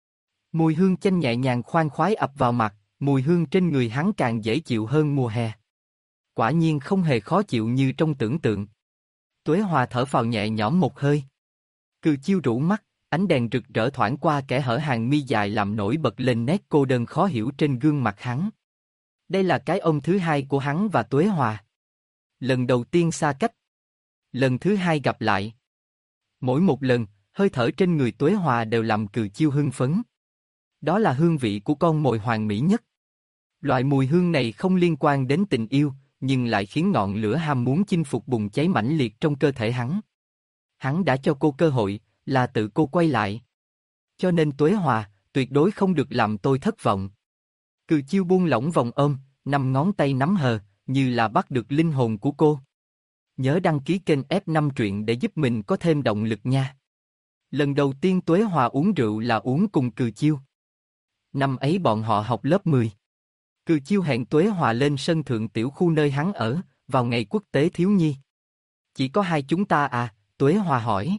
Speaker 1: Mùi hương chanh nhẹ nhàng khoan khoái ập vào mặt, mùi hương trên người hắn càng dễ chịu hơn mùa hè. Quả nhiên không hề khó chịu như trong tưởng tượng. Tuế Hòa thở phào nhẹ nhõm một hơi. Cừ Chiêu rũ mắt, ánh đèn rực rỡ thoảng qua kẽ hở hàng mi dài làm nổi bật lên nét cô đơn khó hiểu trên gương mặt hắn. Đây là cái ôm thứ hai của hắn và Tuế Hòa. Lần đầu tiên xa cách. Lần thứ hai gặp lại. Mỗi một lần, hơi thở trên người Tuế Hòa đều làm Cừ Chiêu hưng phấn. Đó là hương vị của con mồi hoàn mỹ nhất. Loại mùi hương này không liên quan đến tình yêu, nhưng lại khiến ngọn lửa ham muốn chinh phục bùng cháy mãnh liệt trong cơ thể hắn. Hắn đã cho cô cơ hội, là tự cô quay lại. Cho nên Tuế Hòa, tuyệt đối không được làm tôi thất vọng. Cừ Chiêu buông lỏng vòng ôm, năm ngón tay nắm hờ, như là bắt được linh hồn của cô. Nhớ đăng ký kênh ép năm truyện để giúp mình có thêm động lực nha. Lần đầu tiên Tuế Hòa uống rượu là uống cùng Cừ Chiêu. Năm ấy bọn họ học lớp mười. Cừ Chiêu hẹn Tuế Hòa lên sân thượng tiểu khu nơi hắn ở, vào ngày quốc tế thiếu nhi. Chỉ có hai chúng ta à? Tuế Hòa hỏi.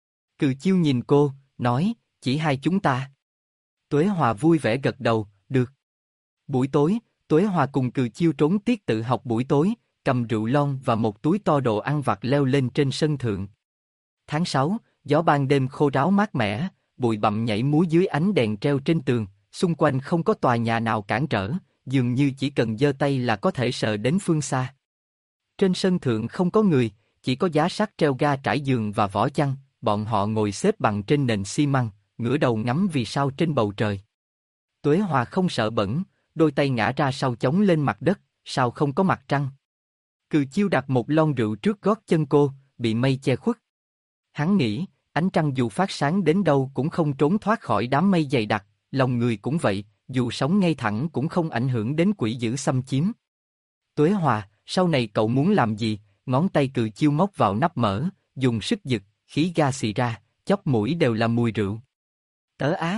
Speaker 1: Cừ Chiêu nhìn cô, nói, chỉ hai chúng ta. Tuế Hòa vui vẻ gật đầu, được. Buổi tối, Tuế Hòa cùng Cừ Chiêu trốn tiết tự học buổi tối, cầm rượu lon và một túi to đồ ăn vặt leo lên trên sân thượng. Tháng sáu, gió ban đêm khô ráo mát mẻ, bụi bặm nhảy múa dưới ánh đèn treo trên tường, xung quanh không có tòa nhà nào cản trở, dường như chỉ cần giơ tay là có thể sờ đến phương xa. Trên sân thượng không có người, chỉ có giá sắt treo ga trải giường và vỏ chăn, bọn họ ngồi xếp bằng trên nền xi măng, ngửa đầu ngắm vì sao trên bầu trời. Tuế Hòa không sợ bẩn, đôi tay ngã ra sau chống lên mặt đất, sao không có mặt trăng? Cừ Chiêu đặt một lon rượu trước gót chân cô, bị mây che khuất. Hắn nghĩ, ánh trăng dù phát sáng đến đâu cũng không trốn thoát khỏi đám mây dày đặc, lòng người cũng vậy, dù sống ngay thẳng cũng không ảnh hưởng đến quỷ dữ xâm chiếm. Tuế Hòa, sau này cậu muốn làm gì? Ngón tay Cừ Chiêu móc vào nắp mở, dùng sức giật, khí ga xì ra, chóp mũi đều là mùi rượu. Tớ á.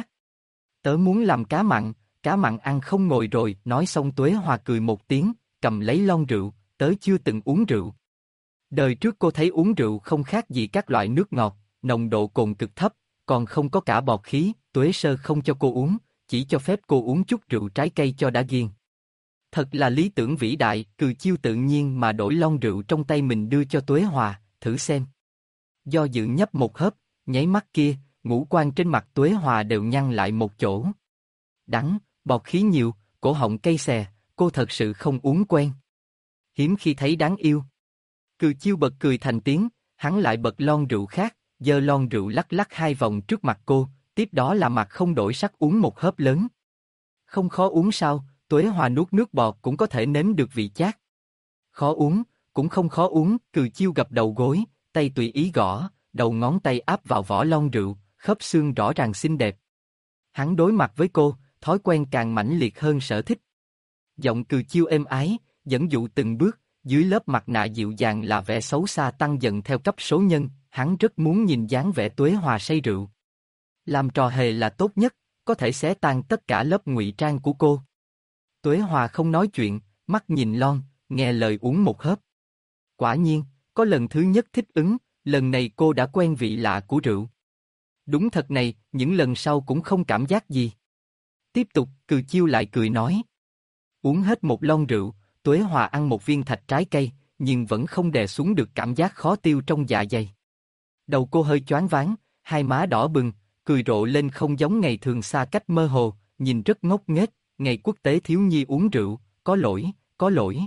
Speaker 1: Tớ muốn làm cá mặn, cá mặn ăn không ngồi rồi. Nói xong Tuế Hòa cười một tiếng, cầm lấy lon rượu, tớ chưa từng uống rượu. Đời trước cô thấy uống rượu không khác gì các loại nước ngọt, nồng độ cồn cực thấp, còn không có cả bọt khí. Tuế Sơ không cho cô uống, chỉ cho phép cô uống chút rượu trái cây cho đã ghiền. Thật là lý tưởng vĩ đại. Cừ Chiêu tự nhiên mà đổi lon rượu trong tay mình đưa cho Tuế Hòa, thử xem. Do dự nhấp một hớp, nháy mắt kia, ngũ quan trên mặt Tuế Hòa đều nhăn lại một chỗ. Đắng, bọt khí nhiều, cổ họng cay xè, cô thật sự không uống quen. Hiếm khi thấy đáng yêu. Cừ Chiêu bật cười thành tiếng, hắn lại bật lon rượu khác, giơ lon rượu lắc lắc hai vòng trước mặt cô, tiếp đó là mặt không đổi sắc uống một hớp lớn. Không khó uống sao? Tuế Hòa nuốt nước bọt cũng có thể nếm được vị chát. Khó uống, cũng không khó uống. Cừ Chiêu gập đầu gối, tay tùy ý gõ, đầu ngón tay áp vào vỏ lon rượu, khớp xương rõ ràng xinh đẹp. Hắn đối mặt với cô, thói quen càng mãnh liệt hơn sở thích. Giọng Cừ Chiêu êm ái, dẫn dụ từng bước, dưới lớp mặt nạ dịu dàng là vẻ xấu xa tăng dần theo cấp số nhân. Hắn rất muốn nhìn dáng vẻ Tuế Hòa say rượu. Làm trò hề là tốt nhất, có thể xé tan tất cả lớp ngụy trang của cô. Tuế Hòa không nói chuyện, mắt nhìn lon, nghe lời uống một hớp. Quả nhiên, có lần thứ nhất thích ứng, lần này cô đã quen vị lạ của rượu. Đúng thật này, những lần sau cũng không cảm giác gì. Tiếp tục, Cừ Chiêu lại cười nói. Uống hết một lon rượu, Tuế Hòa ăn một viên thạch trái cây, nhưng vẫn không đè xuống được cảm giác khó tiêu trong dạ dày. Đầu cô hơi choáng váng, hai má đỏ bừng, cười rộ lên không giống ngày thường xa cách mơ hồ, nhìn rất ngốc nghếch. Ngày quốc tế thiếu nhi uống rượu, có lỗi, có lỗi.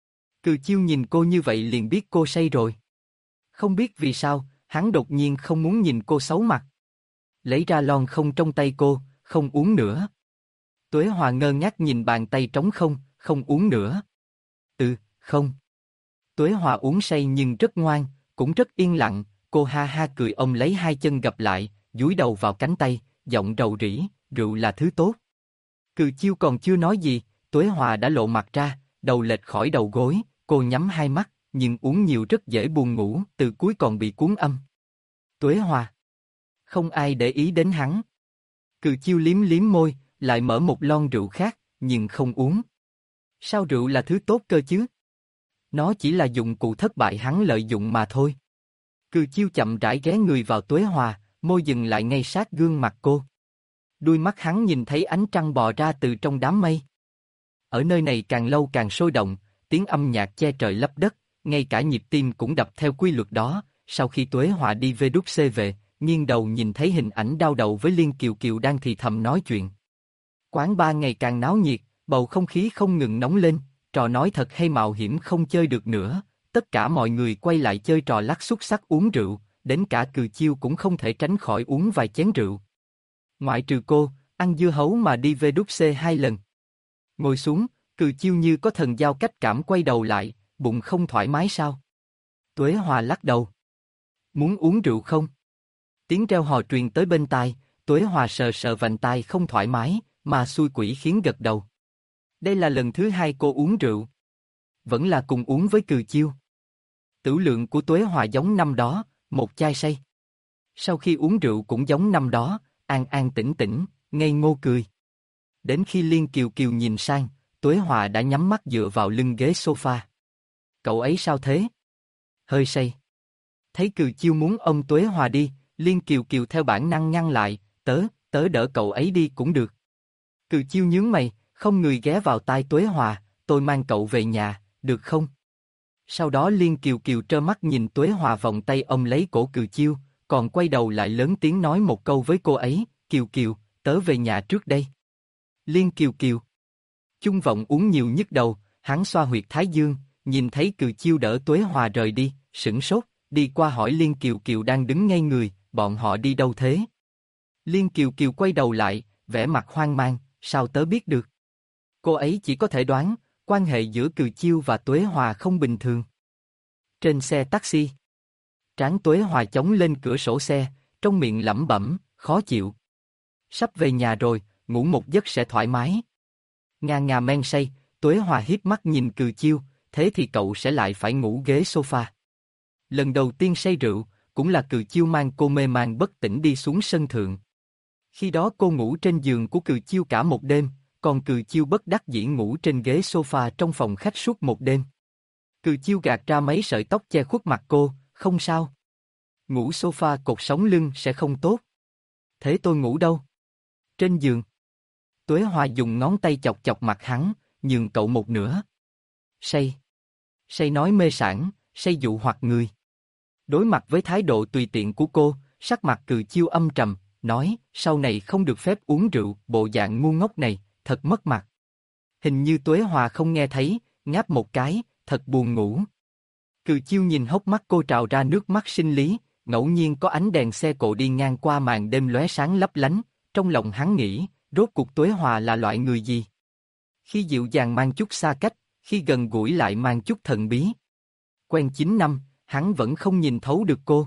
Speaker 1: Cừ Chiêu nhìn cô như vậy liền biết cô say rồi. Không biết vì sao, hắn đột nhiên không muốn nhìn cô xấu mặt. Lấy ra lon không trong tay cô, không uống nữa. Tuế Hòa ngơ ngác nhìn bàn tay trống không, không uống nữa. Ừ, không. Tuế Hòa uống say nhưng rất ngoan, cũng rất yên lặng, cô ha ha cười ôm lấy hai chân gập lại, dúi đầu vào cánh tay, giọng rầu rĩ, rượu là thứ tốt. Cừ Chiêu còn chưa nói gì, Tuế Hòa đã lộ mặt ra, đầu lệch khỏi đầu gối, cô nhắm hai mắt, nhưng uống nhiều rất dễ buồn ngủ, từ cuối còn bị cuốn âm. Tuế Hòa. Không ai để ý đến hắn. Cừ Chiêu liếm liếm môi, lại mở một lon rượu khác, nhưng không uống. Sao rượu là thứ tốt cơ chứ? Nó chỉ là dụng cụ thất bại hắn lợi dụng mà thôi. Cừ Chiêu chậm rãi ghé người vào Tuế Hòa, môi dừng lại ngay sát gương mặt cô. Đuôi mắt hắn nhìn thấy ánh trăng bò ra từ trong đám mây. Ở nơi này càng lâu càng sôi động, tiếng âm nhạc che trời lấp đất, ngay cả nhịp tim cũng đập theo quy luật đó. Sau khi Tuế Hòa đi vê đút xê về, nghiêng đầu nhìn thấy hình ảnh đau đầu với Liên Kiều Kiều đang thì thầm nói chuyện. Quán bar ngày càng náo nhiệt, bầu không khí không ngừng nóng lên, trò nói thật hay mạo hiểm không chơi được nữa, tất cả mọi người quay lại chơi trò lắc xúc xắc uống rượu, đến cả Cừ Chiêu cũng không thể tránh khỏi uống vài chén rượu. Ngoại trừ cô, ăn dưa hấu mà đi vê đút xê hai lần. Ngồi xuống, Cừ Chiêu như có thần giao cách cảm quay đầu lại, bụng không thoải mái sao? Tuế Hòa lắc đầu. Muốn uống rượu không? Tiếng reo hò truyền tới bên tai, Tuế Hòa sờ sờ vành tai không thoải mái, mà xui quỷ khiến gật đầu. Đây là lần thứ hai cô uống rượu. Vẫn là cùng uống với Cừ Chiêu. Tửu lượng của Tuế Hòa giống năm đó, một chai say. Sau khi uống rượu cũng giống năm đó, an an tĩnh tĩnh, ngây ngô cười. Đến khi Liên Kiều Kiều nhìn sang, Tuế Hòa đã nhắm mắt dựa vào lưng ghế sofa. Cậu ấy sao thế? Hơi say. Thấy Cừ Chiêu muốn ôm Tuế Hòa đi, Liên Kiều Kiều theo bản năng ngăn lại, tớ, tớ đỡ cậu ấy đi cũng được. Cừ Chiêu nhướng mày, không người ghé vào tai Tuế Hòa, tôi mang cậu về nhà, được không? Sau đó Liên Kiều Kiều trơ mắt nhìn Tuế Hòa vòng tay ôm lấy cổ Cừ Chiêu, còn quay đầu lại lớn tiếng nói một câu với cô ấy, Kiều Kiều, tớ về nhà trước đây. Liên Kiều Kiều. Chung Vọng uống nhiều nhức đầu, hắn xoa huyệt thái dương, nhìn thấy Cừ Chiêu đỡ Tuế Hòa rời đi, sửng sốt, đi qua hỏi Liên Kiều Kiều đang đứng ngay người, bọn họ đi đâu thế? Liên Kiều Kiều quay đầu lại, vẻ mặt hoang mang, sao tớ biết được? Cô ấy chỉ có thể đoán, quan hệ giữa Cừ Chiêu và Tuế Hòa không bình thường. Trên xe taxi, Tráng Tuế Hòa chống lên cửa sổ xe, trong miệng lẩm bẩm, khó chịu. Sắp về nhà rồi, ngủ một giấc sẽ thoải mái. Ngà ngà men say, Tuế Hòa hiếp mắt nhìn Cừ Chiêu, thế thì cậu sẽ lại phải ngủ ghế sofa. Lần đầu tiên say rượu, cũng là Cừ Chiêu mang cô mê man bất tỉnh đi xuống sân thượng. Khi đó cô ngủ trên giường của Cừ Chiêu cả một đêm, còn Cừ Chiêu bất đắc dĩ ngủ trên ghế sofa trong phòng khách suốt một đêm. Cừ Chiêu gạt ra mấy sợi tóc che khuất mặt cô, không sao. Ngủ sofa cột sống lưng sẽ không tốt. Thế tôi ngủ đâu? Trên giường. Tuế Hòa dùng ngón tay chọc chọc mặt hắn, nhường cậu một nửa. Say. Say nói mê sảng, say dụ hoặc người. Đối mặt với thái độ tùy tiện của cô, sắc mặt Cừ Chiêu âm trầm, nói, sau này không được phép uống rượu, bộ dạng ngu ngốc này, thật mất mặt. Hình như Tuế Hòa không nghe thấy, ngáp một cái, thật buồn ngủ. Cừ Chiêu nhìn hốc mắt cô trào ra nước mắt sinh lý, ngẫu nhiên có ánh đèn xe cộ đi ngang qua màn đêm lóe sáng lấp lánh, trong lòng hắn nghĩ, rốt cuộc Tuế Hòa là loại người gì? Khi dịu dàng mang chút xa cách, khi gần gũi lại mang chút thần bí. Quen chín năm, hắn vẫn không nhìn thấu được cô.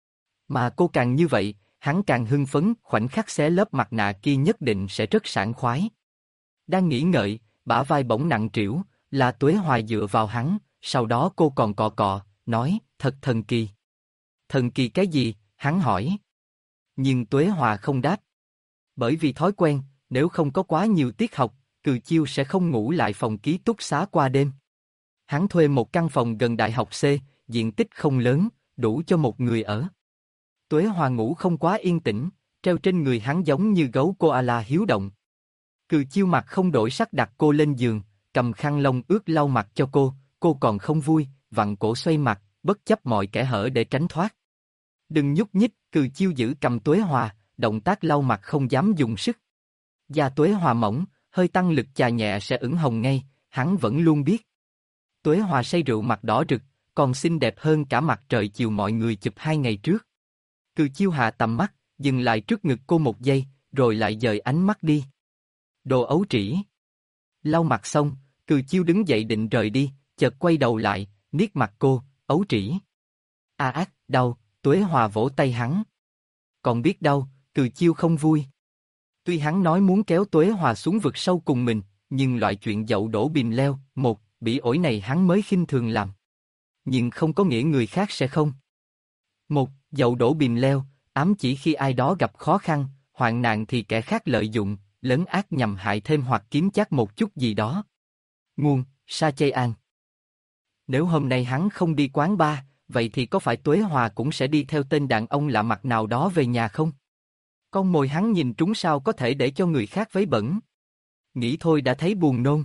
Speaker 1: Mà cô càng như vậy, hắn càng hưng phấn, khoảnh khắc xé lớp mặt nạ kia nhất định sẽ rất sảng khoái. Đang nghĩ ngợi, bả vai bỗng nặng trĩu, là Tuế Hòa dựa vào hắn, sau đó cô còn cọ cọ, nói, thật thần kỳ. Thần kỳ cái gì? Hắn hỏi. Nhưng Tuế Hòa không đáp. Bởi vì thói quen, nếu không có quá nhiều tiết học, Cừ Chiêu sẽ không ngủ lại phòng ký túc xá qua đêm. Hắn thuê một căn phòng gần đại học C, diện tích không lớn, đủ cho một người ở. Tuế Hòa ngủ không quá yên tĩnh, treo trên người hắn giống như gấu koala hiếu động. Cừ Chiêu mặt không đổi sắc đặt cô lên giường, cầm khăn lông ướt lau mặt cho cô, cô còn không vui, vặn cổ xoay mặt, bất chấp mọi kẽ hở để tránh thoát. Đừng nhúc nhích, Cừ Chiêu giữ cầm Tuế Hòa, động tác lau mặt không dám dùng sức. Da Tuế Hòa mỏng, hơi tăng lực chà nhẹ sẽ ửng hồng ngay, hắn vẫn luôn biết. Tuế Hòa say rượu mặt đỏ rực, còn xinh đẹp hơn cả mặt trời chiều mọi người chụp hai ngày trước. Cừ Chiêu hạ tầm mắt, dừng lại trước ngực cô một giây, rồi lại dời ánh mắt đi. Đồ ấu trĩ. Lau mặt xong, Cừ Chiêu đứng dậy định rời đi, chợt quay đầu lại, niết mặt cô, ấu trĩ. A ác, đau, Tuế Hòa vỗ tay hắn. Còn biết đau, Cừ Chiêu không vui. Tuy hắn nói muốn kéo Tuế Hòa xuống vực sâu cùng mình, nhưng loại chuyện dậu đổ bìm leo, một, bỉ ổi này hắn mới khinh thường làm. Nhưng không có nghĩa người khác sẽ không. Một, dậu đổ bìm leo, ám chỉ khi ai đó gặp khó khăn, hoạn nạn thì kẻ khác lợi dụng, lấn ác nhằm hại thêm hoặc kiếm chắc một chút gì đó. Nguồn, Sa Chây An. Nếu hôm nay hắn không đi quán bar, vậy thì có phải Tuế Hòa cũng sẽ đi theo tên đàn ông lạ mặt nào đó về nhà không? Con mồi hắn nhìn trúng sao có thể để cho người khác vấy bẩn. Nghĩ thôi đã thấy buồn nôn.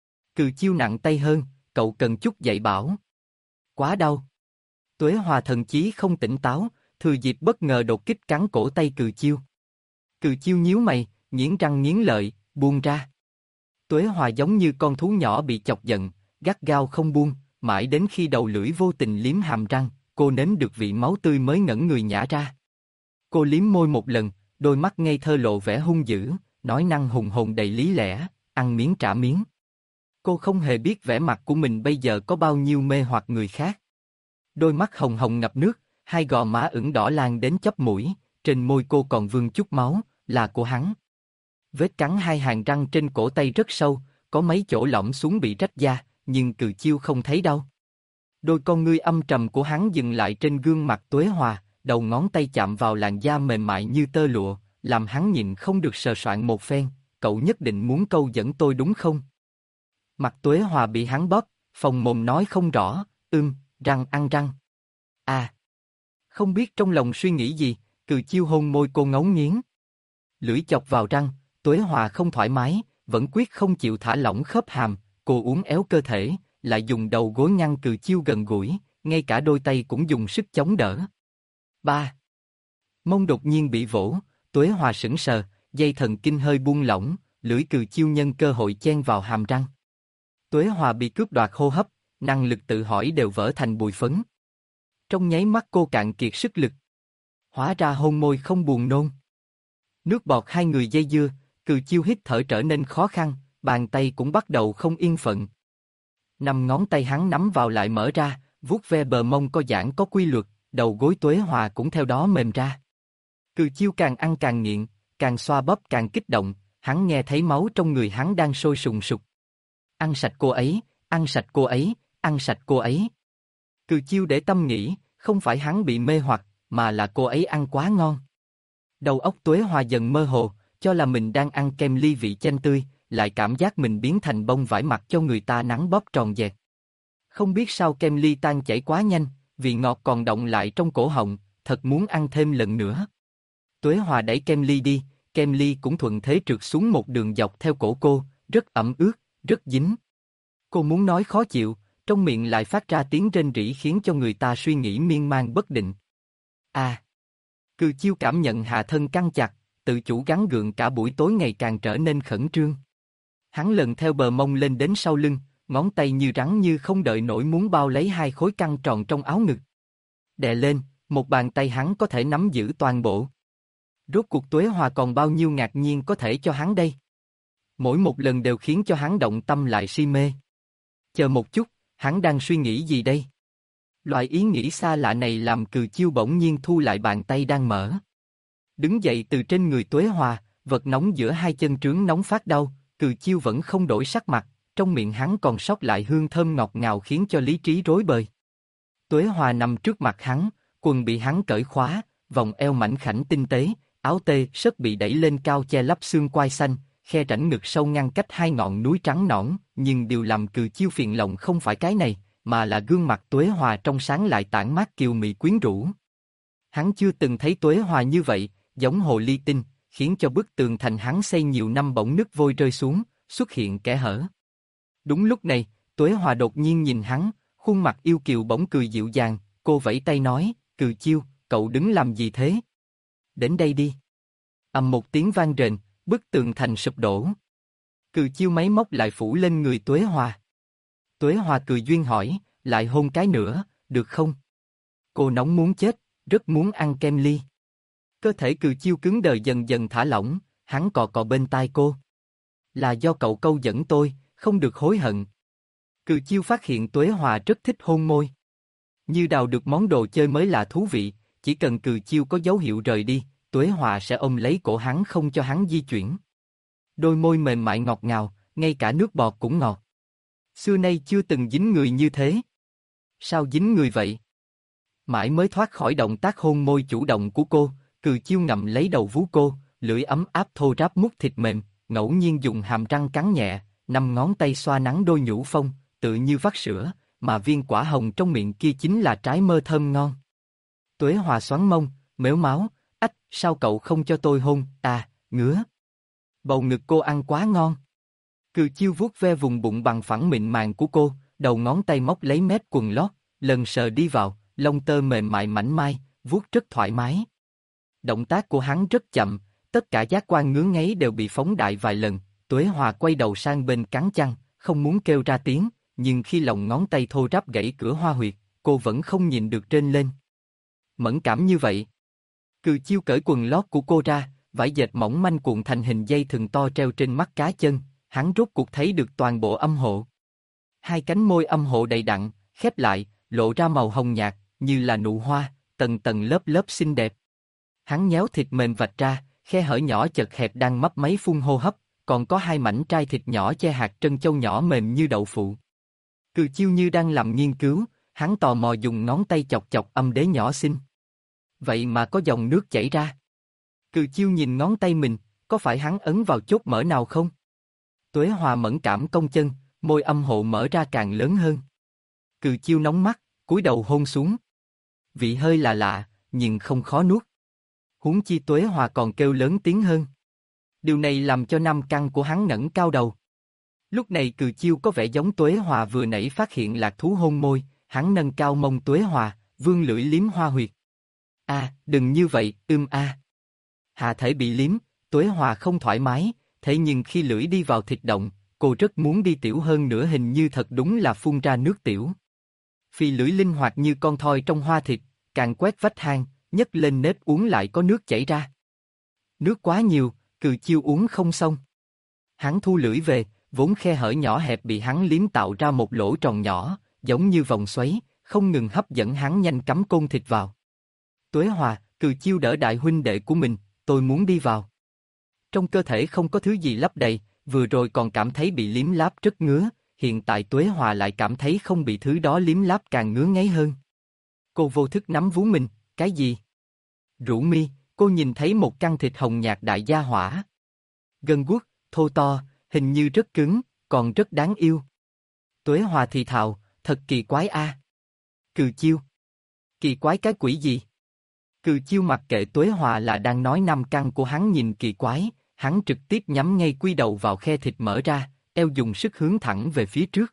Speaker 1: Cừ Chiêu nặng tay hơn, cậu cần chút dạy bảo. Quá đau. Tuế Hòa thần chí không tỉnh táo, thừa dịp bất ngờ đột kích cắn cổ tay Cừ Chiêu. Cừ Chiêu nhíu mày, nghiến răng nghiến lợi, buông ra. Tuế Hòa giống như con thú nhỏ bị chọc giận, gắt gao không buông, mãi đến khi đầu lưỡi vô tình liếm hàm răng, cô nếm được vị máu tươi mới ngẩn người nhả ra. Cô liếm môi một lần, đôi mắt ngây thơ lộ vẻ hung dữ, nói năng hùng hồn đầy lý lẽ, ăn miếng trả miếng. Cô không hề biết vẻ mặt của mình bây giờ có bao nhiêu mê hoặc người khác. Đôi mắt hồng hồng ngập nước, hai gò má ửng đỏ lan đến chóp mũi, trên môi cô còn vương chút máu, là của hắn. Vết cắn hai hàng răng trên cổ tay rất sâu, có mấy chỗ lõm xuống bị rách da, nhưng Cừ Chiêu không thấy đau. Đôi con ngươi âm trầm của hắn dừng lại trên gương mặt Tuế Hòa, đầu ngón tay chạm vào làn da mềm mại như tơ lụa, làm hắn nhịn không được sờ soạng một phen, cậu nhất định muốn câu dẫn tôi đúng không? Mặt Tuế Hòa bị hắn bóp, phồng mồm nói không rõ, ưm, răng ăn răng. À, không biết trong lòng suy nghĩ gì, Cừ Chiêu hôn môi cô ngấu nghiến. Lưỡi chọc vào răng, Tuế Hòa không thoải mái, vẫn quyết không chịu thả lỏng khớp hàm, cô uốn éo cơ thể, lại dùng đầu gối ngăn Cừ Chiêu gần gũi, ngay cả đôi tay cũng dùng sức chống đỡ. Ba. Mông đột nhiên bị vỗ, Tuế Hòa sững sờ, dây thần kinh hơi buông lỏng, lưỡi Cừ Chiêu nhân cơ hội chen vào hàm răng. Tuế Hòa bị cướp đoạt hô hấp, năng lực tự hỏi đều vỡ thành bụi phấn. Trong nháy mắt cô cạn kiệt sức lực. Hóa ra hôn môi không buồn nôn. Nước bọt hai người dây dưa, Cừ Chiêu hít thở trở nên khó khăn, bàn tay cũng bắt đầu không yên phận. Năm ngón tay hắn nắm vào lại mở ra, vuốt ve bờ mông có giãn có quy luật, đầu gối Tuế Hòa cũng theo đó mềm ra. Cừ Chiêu càng ăn càng nghiện, càng xoa bóp càng kích động, hắn nghe thấy máu trong người hắn đang sôi sùng sục. Ăn sạch cô ấy, ăn sạch cô ấy, ăn sạch cô ấy. Cừ Chiêu để tâm nghĩ, không phải hắn bị mê hoặc, mà là cô ấy ăn quá ngon. Đầu óc Tuế Hòa dần mơ hồ, cho là mình đang ăn kem ly vị chanh tươi, lại cảm giác mình biến thành bông vải mặc cho người ta nắng bóp tròn dẹt. Không biết sao kem ly tan chảy quá nhanh, vị ngọt còn đọng lại trong cổ họng, thật muốn ăn thêm lần nữa. Tuế Hòa đẩy kem ly đi, kem ly cũng thuận thế trượt xuống một đường dọc theo cổ cô, rất ẩm ướt, rất dính. Cô muốn nói khó chịu, trong miệng lại phát ra tiếng rên rỉ khiến cho người ta suy nghĩ miên man bất định. À! Cừ Chiêu cảm nhận hạ thân căng chặt, tự chủ gắng gượng cả buổi tối ngày càng trở nên khẩn trương. Hắn lần theo bờ mông lên đến sau lưng, ngón tay như rắn như không đợi nổi muốn bao lấy hai khối căng tròn trong áo ngực. Đè lên, một bàn tay hắn có thể nắm giữ toàn bộ. Rốt cuộc Tuế Hòa còn bao nhiêu ngạc nhiên có thể cho hắn đây? Mỗi một lần đều khiến cho hắn động tâm lại si mê. Chờ một chút, hắn đang suy nghĩ gì đây? Loại ý nghĩ xa lạ này làm Cừ Chiêu bỗng nhiên thu lại bàn tay đang mở. Đứng dậy từ trên người Tuế Hòa, vật nóng giữa hai chân trướng nóng phát đau, Cừ Chiêu vẫn không đổi sắc mặt, trong miệng hắn còn sót lại hương thơm ngọt ngào khiến cho lý trí rối bời. Tuế Hòa nằm trước mặt hắn, quần bị hắn cởi khóa, vòng eo mảnh khảnh tinh tế, áo tê sớt bị đẩy lên cao che lấp xương quai xanh, khe rãnh ngực sâu ngăn cách hai ngọn núi trắng nõn, nhưng điều làm Cừ Chiêu phiền lòng không phải cái này, mà là gương mặt Tuế Hòa trong sáng lại tản mát kiều mị quyến rũ. Hắn chưa từng thấy Tuế Hòa như vậy, giống hồ ly tinh, khiến cho bức tường thành hắn xây nhiều năm bỗng nứt vôi rơi xuống, xuất hiện kẽ hở. Đúng lúc này, Tuế Hòa đột nhiên nhìn hắn, khuôn mặt yêu kiều bỗng cười dịu dàng, cô vẫy tay nói, Cừ Chiêu, cậu đứng làm gì thế? Đến đây đi. Ầm một tiếng vang rền, bức tường thành sụp đổ. Cừ Chiêu máy móc lại phủ lên người Tuế Hòa. Tuế Hòa cười duyên hỏi, lại hôn cái nữa, được không? Cô nóng muốn chết, rất muốn ăn kem ly. Cơ thể Cừ Chiêu cứng đờ dần dần thả lỏng, hắn cọ cọ bên tai cô. Là do cậu câu dẫn tôi, không được hối hận. Cừ Chiêu phát hiện Tuế Hòa rất thích hôn môi. Như đào được món đồ chơi mới lạ thú vị, chỉ cần Cừ Chiêu có dấu hiệu rời đi, Tuế Hòa sẽ ôm lấy cổ hắn không cho hắn di chuyển. Đôi môi mềm mại ngọt ngào, ngay cả nước bọt cũng ngọt. Xưa nay chưa từng dính người như thế. Sao dính người vậy? Mãi mới thoát khỏi động tác hôn môi chủ động của cô, Cừ Chiêu ngậm lấy đầu vú cô, lưỡi ấm áp thô ráp mút thịt mềm, ngẫu nhiên dùng hàm răng cắn nhẹ, năm ngón tay xoa nắng đôi nhũ phong, tự như vắt sữa, mà viên quả hồng trong miệng kia chính là trái mơ thơm ngon. Tuế Hòa xoắn mông, mếu máo, ách, sao cậu không cho tôi hôn, à, ngứa. Bầu ngực cô ăn quá ngon. Cừ Chiêu vuốt ve vùng bụng bằng phẳng mịn màng của cô, đầu ngón tay móc lấy mép quần lót, lần sờ đi vào, lông tơ mềm mại mảnh mai, vuốt rất thoải mái. Động tác của hắn rất chậm, tất cả giác quan ngứa ngáy đều bị phóng đại vài lần. Tuế Hòa quay đầu sang bên cắn chăn, không muốn kêu ra tiếng, nhưng khi lòng ngón tay thô ráp gãy cửa hoa huyệt, cô vẫn không nhìn được trên lên. Mẫn cảm như vậy. Cừ Chiêu cởi quần lót của cô ra, vải dệt mỏng manh cuộn thành hình dây thừng to treo trên mắt cá chân, hắn rốt cuộc thấy được toàn bộ âm hộ. Hai cánh môi âm hộ đầy đặn, khép lại, lộ ra màu hồng nhạt, như là nụ hoa, tầng tầng lớp lớp xinh đẹp. Hắn nhéo thịt mềm vạch ra, khe hở nhỏ chật hẹp đang mấp máy phun hô hấp, còn có hai mảnh trai thịt nhỏ che hạt trân châu nhỏ mềm như đậu phụ. Cừ Chiêu như đang làm nghiên cứu, hắn tò mò dùng ngón tay chọc chọc âm đế nhỏ xinh. Vậy mà có dòng nước chảy ra. Cừ Chiêu nhìn ngón tay mình, có phải hắn ấn vào chốt mở nào không? Tuế Hòa mẫn cảm cong chân, môi âm hộ mở ra càng lớn hơn. Cừ Chiêu nóng mắt, cúi đầu hôn xuống. Vị hơi là lạ, nhưng không khó nuốt. Huống chi Tuế Hòa còn kêu lớn tiếng hơn. Điều này làm cho nam căn của hắn ngẩng cao đầu. Lúc này Cừ Chiêu có vẻ giống Tuế Hòa vừa nãy phát hiện lạc thú hôn môi, hắn nâng cao mông Tuế Hòa, vươn lưỡi liếm hoa huyệt. À, đừng như vậy, ưm a. À. Hạ thể bị liếm, Tuế Hòa không thoải mái, thế nhưng khi lưỡi đi vào thịt động, cô rất muốn đi tiểu hơn nữa, hình như thật đúng là phun ra nước tiểu. Phi lưỡi linh hoạt như con thoi trong hoa thịt, càng quét vách hang, nhấc lên nếp uống lại có nước chảy ra. Nước quá nhiều, Cừ Chiêu uống không xong. Hắn thu lưỡi về, vốn khe hở nhỏ hẹp bị hắn liếm tạo ra một lỗ tròn nhỏ, giống như vòng xoáy, không ngừng hấp dẫn hắn nhanh cắm côn thịt vào. Tuế Hòa, Cừ Chiêu đỡ đại huynh đệ của mình, tôi muốn đi vào. Trong cơ thể không có thứ gì lấp đầy, vừa rồi còn cảm thấy bị liếm láp rất ngứa, hiện tại Tuế Hòa lại cảm thấy không bị thứ đó liếm láp càng ngứa ngáy hơn. Cô vô thức nắm vú mình, cái gì? Rũ mi, cô nhìn thấy một căn thịt hồng nhạt đại gia hỏa. Gân guốc, thô to, hình như rất cứng, còn rất đáng yêu. Tuế Hòa thì thào, thật kỳ quái a. Cừ Chiêu. Kỳ quái cái quỷ gì? Cừ Chiêu mặc kệ Tuế Hòa là đang nói năm căn của hắn nhìn kỳ quái, hắn trực tiếp nhắm ngay quy đầu vào khe thịt mở ra, eo dùng sức hướng thẳng về phía trước.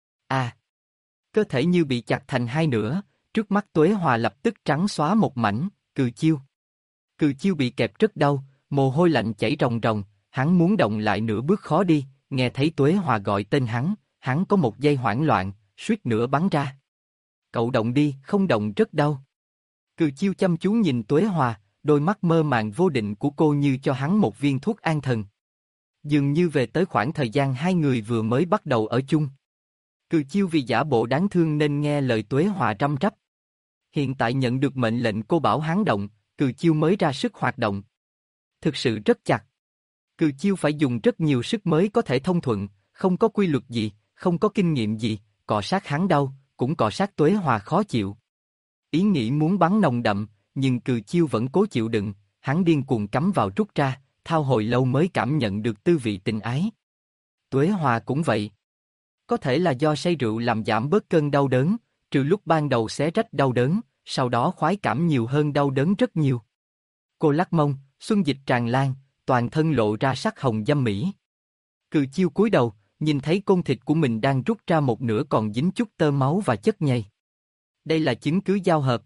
Speaker 1: À! Cơ thể như bị chặt thành hai nửa, trước mắt Tuế Hòa lập tức trắng xóa một mảnh, Cừ Chiêu. Cừ Chiêu bị kẹp rất đau, mồ hôi lạnh chảy ròng ròng, hắn muốn động lại nửa bước khó đi, nghe thấy Tuế Hòa gọi tên hắn, hắn có một giây hoảng loạn, suýt nữa bắn ra. Cậu động đi, không động rất đau. Cừ Chiêu chăm chú nhìn Tuế Hòa, đôi mắt mơ màng vô định của cô như cho hắn một viên thuốc an thần. Dường như về tới khoảng thời gian hai người vừa mới bắt đầu ở chung. Cừ Chiêu vì giả bộ đáng thương nên nghe lời Tuế Hòa răm rắp. Hiện tại nhận được mệnh lệnh cô bảo hắn động, Cừ Chiêu mới ra sức hoạt động. Thực sự rất chặt. Cừ Chiêu phải dùng rất nhiều sức mới có thể thông thuận, không có quy luật gì, không có kinh nghiệm gì, cọ sát hắn đau, cũng cọ sát Tuế Hòa khó chịu. Ý nghĩ muốn bắn nồng đậm, nhưng Cừ Chiêu vẫn cố chịu đựng, hắn điên cuồng cắm vào rút ra, thao hồi lâu mới cảm nhận được tư vị tình ái. Tuế Hòa cũng vậy. Có thể là do say rượu làm giảm bớt cơn đau đớn, trừ lúc ban đầu xé rách đau đớn, sau đó khoái cảm nhiều hơn đau đớn rất nhiều. Cô lắc mông, xuân dịch tràn lan, toàn thân lộ ra sắc hồng dâm mỹ. Cừ Chiêu cúi đầu, nhìn thấy côn thịt của mình đang rút ra một nửa còn dính chút tơ máu và chất nhầy. Đây là chứng cứ giao hợp.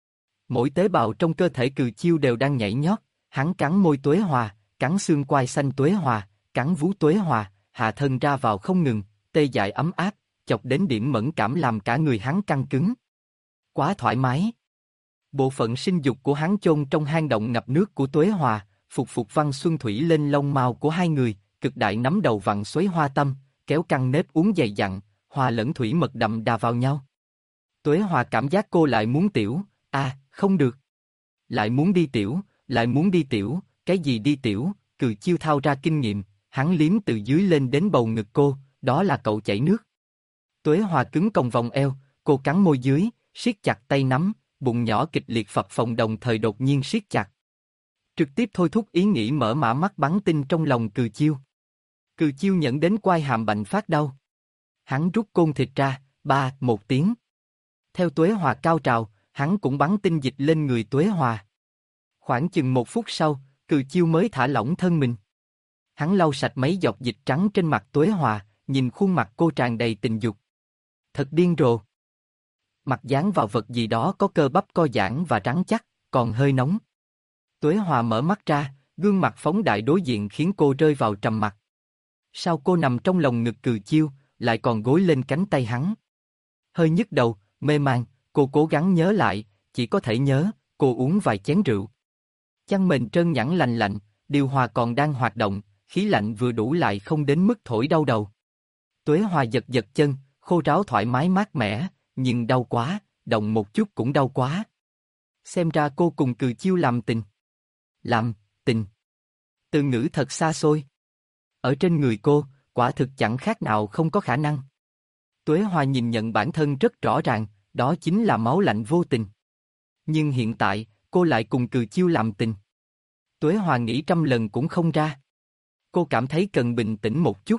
Speaker 1: Mỗi tế bào trong cơ thể Cừ Chiêu đều đang nhảy nhót, hắn cắn môi Tuế Hòa, cắn xương quai xanh Tuế Hòa, cắn vú Tuế Hòa, hạ thân ra vào không ngừng, tê dại ấm áp, chọc đến điểm mẫn cảm làm cả người hắn căng cứng. Quá thoải mái. Bộ phận sinh dục của hắn chôn trong hang động ngập nước của Tuế Hòa, phục phục văn xuân thủy lên lông mao của hai người, cực đại nắm đầu vặn xoáy hoa tâm, kéo căng nếp uốn dày dặn, hòa lẫn thủy mật đậm đà vào nhau. Tuế Hòa cảm giác cô lại muốn tiểu, à, không được. Lại muốn đi tiểu, lại muốn đi tiểu, cái gì đi tiểu, Cừ Chiêu thao ra kinh nghiệm, hắn liếm từ dưới lên đến bầu ngực cô, đó là cậu chảy nước. Tuế Hòa cứng còng vòng eo, cô cắn môi dưới, siết chặt tay nắm, bụng nhỏ kịch liệt phập phồng đồng thời đột nhiên siết chặt. Trực tiếp thôi thúc ý nghĩ mở mã mắt bắn tinh trong lòng Cừ Chiêu. Cừ Chiêu nhận đến quai hàm bạnh phát đau. Hắn rút côn thịt ra, ba, một tiếng. Theo Tuế Hòa cao trào, hắn cũng bắn tinh dịch lên người Tuế Hòa. Khoảng chừng một phút sau, Cừ Chiêu mới thả lỏng thân mình. Hắn lau sạch mấy giọt dịch trắng trên mặt Tuế Hòa, nhìn khuôn mặt cô tràn đầy tình dục. Thật điên rồ. Mặt dán vào vật gì đó có cơ bắp co giãn và rắn chắc, còn hơi nóng. Tuế Hòa mở mắt ra, gương mặt phóng đại đối diện khiến cô rơi vào trầm mặc. Sao cô nằm trong lòng ngực Cừ Chiêu, lại còn gối lên cánh tay hắn? Hơi nhức đầu, mê man, cô cố gắng nhớ lại, chỉ có thể nhớ, cô uống vài chén rượu. Chăn mền trơn nhẵn lành lạnh, điều hòa còn đang hoạt động, khí lạnh vừa đủ lại không đến mức thổi đau đầu. Tuế Hòa giật giật chân, khô ráo thoải mái mát mẻ, nhưng đau quá, động một chút cũng đau quá. Xem ra cô cùng Cừ Chiêu làm tình. Làm, tình. Từ ngữ thật xa xôi. Ở trên người cô, quả thực chẳng khác nào không có khả năng. Tuế Hòa nhìn nhận bản thân rất rõ ràng, đó chính là máu lạnh vô tình. Nhưng hiện tại, cô lại cùng Cừ Chiêu làm tình. Tuế Hòa nghĩ trăm lần cũng không ra. Cô cảm thấy cần bình tĩnh một chút.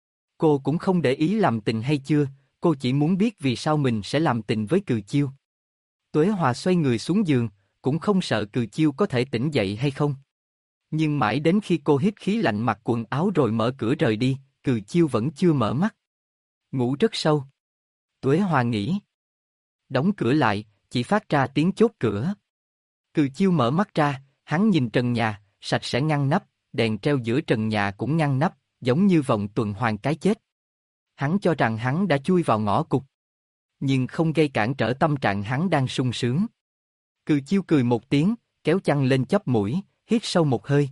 Speaker 1: Cô cũng không để ý làm tình hay chưa, cô chỉ muốn biết vì sao mình sẽ làm tình với Cừ Chiêu. Tuế Hòa xoay người xuống giường, cũng không sợ Cừ Chiêu có thể tỉnh dậy hay không. Nhưng mãi đến khi cô hít khí lạnh mặc quần áo rồi mở cửa rời đi, Cừ Chiêu vẫn chưa mở mắt. Ngủ rất sâu. Tuế Hòa nghĩ. Đóng cửa lại, chỉ phát ra tiếng chốt cửa. Cừ Chiêu mở mắt ra, hắn nhìn trần nhà, sạch sẽ ngăn nắp, đèn treo giữa trần nhà cũng ngăn nắp, giống như vòng tuần hoàn cái chết. Hắn cho rằng hắn đã chui vào ngõ cụt. Nhưng không gây cản trở tâm trạng hắn đang sung sướng. Cừ Chiêu cười một tiếng, kéo chăn lên chóp mũi, hít sâu một hơi.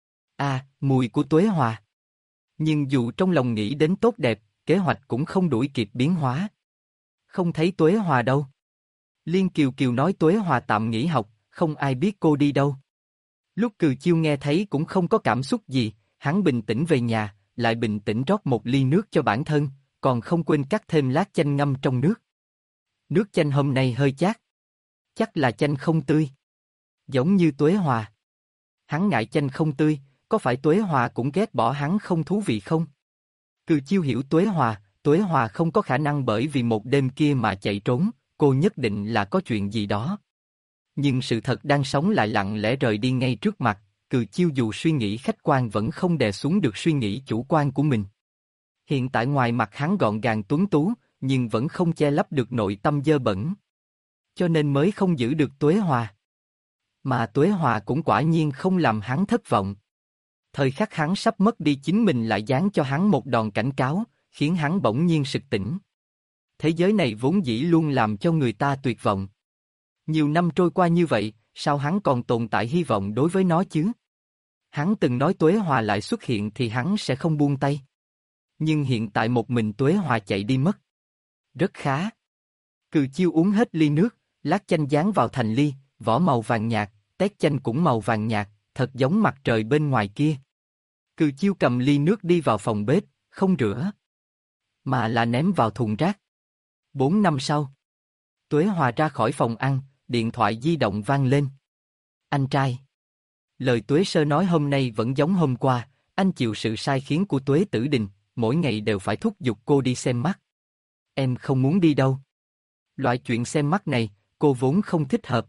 Speaker 1: À, mùi của Tuế Hòa. Nhưng dù trong lòng nghĩ đến tốt đẹp, kế hoạch cũng không đuổi kịp biến hóa. Không thấy Tuế Hòa đâu. Liên Kiều Kiều nói Tuế Hòa tạm nghỉ học, không ai biết cô đi đâu. Lúc Cừ Chiêu nghe thấy cũng không có cảm xúc gì, hắn bình tĩnh về nhà, lại bình tĩnh rót một ly nước cho bản thân, còn không quên cắt thêm lát chanh ngâm trong nước. Nước chanh hôm nay hơi chát. Chắc là chanh không tươi. Giống như Tuế Hòa. Hắn ngại chanh không tươi, có phải Tuế Hòa cũng ghét bỏ hắn không thú vị không? Cừ Chiêu hiểu Tuế Hòa, Tuế Hòa không có khả năng bởi vì một đêm kia mà chạy trốn, cô nhất định là có chuyện gì đó. Nhưng sự thật đang sống lại lặng lẽ rời đi ngay trước mặt, Cừ Chiêu dù suy nghĩ khách quan vẫn không đè xuống được suy nghĩ chủ quan của mình. Hiện tại ngoài mặt hắn gọn gàng tuấn tú, nhưng vẫn không che lấp được nội tâm dơ bẩn. Cho nên mới không giữ được Tuế Hòa. Mà Tuế Hòa cũng quả nhiên không làm hắn thất vọng. Thời khắc hắn sắp mất đi chính mình lại giáng cho hắn một đòn cảnh cáo, khiến hắn bỗng nhiên sực tỉnh. Thế giới này vốn dĩ luôn làm cho người ta tuyệt vọng. Nhiều năm trôi qua như vậy, sao hắn còn tồn tại hy vọng đối với nó chứ? Hắn từng nói Tuế Hòa lại xuất hiện thì hắn sẽ không buông tay. Nhưng hiện tại một mình Tuế Hòa chạy đi mất. Rất khá. Cừ Chiêu uống hết ly nước, lát chanh dán vào thành ly, vỏ màu vàng nhạt, tét chanh cũng màu vàng nhạt, thật giống mặt trời bên ngoài kia. Cừ Chiêu cầm ly nước đi vào phòng bếp, không rửa, mà là ném vào thùng rác. Bốn năm sau, Tuế Hòa ra khỏi phòng ăn, điện thoại di động vang lên. Anh trai. Lời Tuế Sơ nói hôm nay vẫn giống hôm qua, anh chịu sự sai khiến của Tuế Tử Đình, mỗi ngày đều phải thúc giục cô đi xem mắt. Em không muốn đi đâu. Loại chuyện xem mắt này, cô vốn không thích hợp.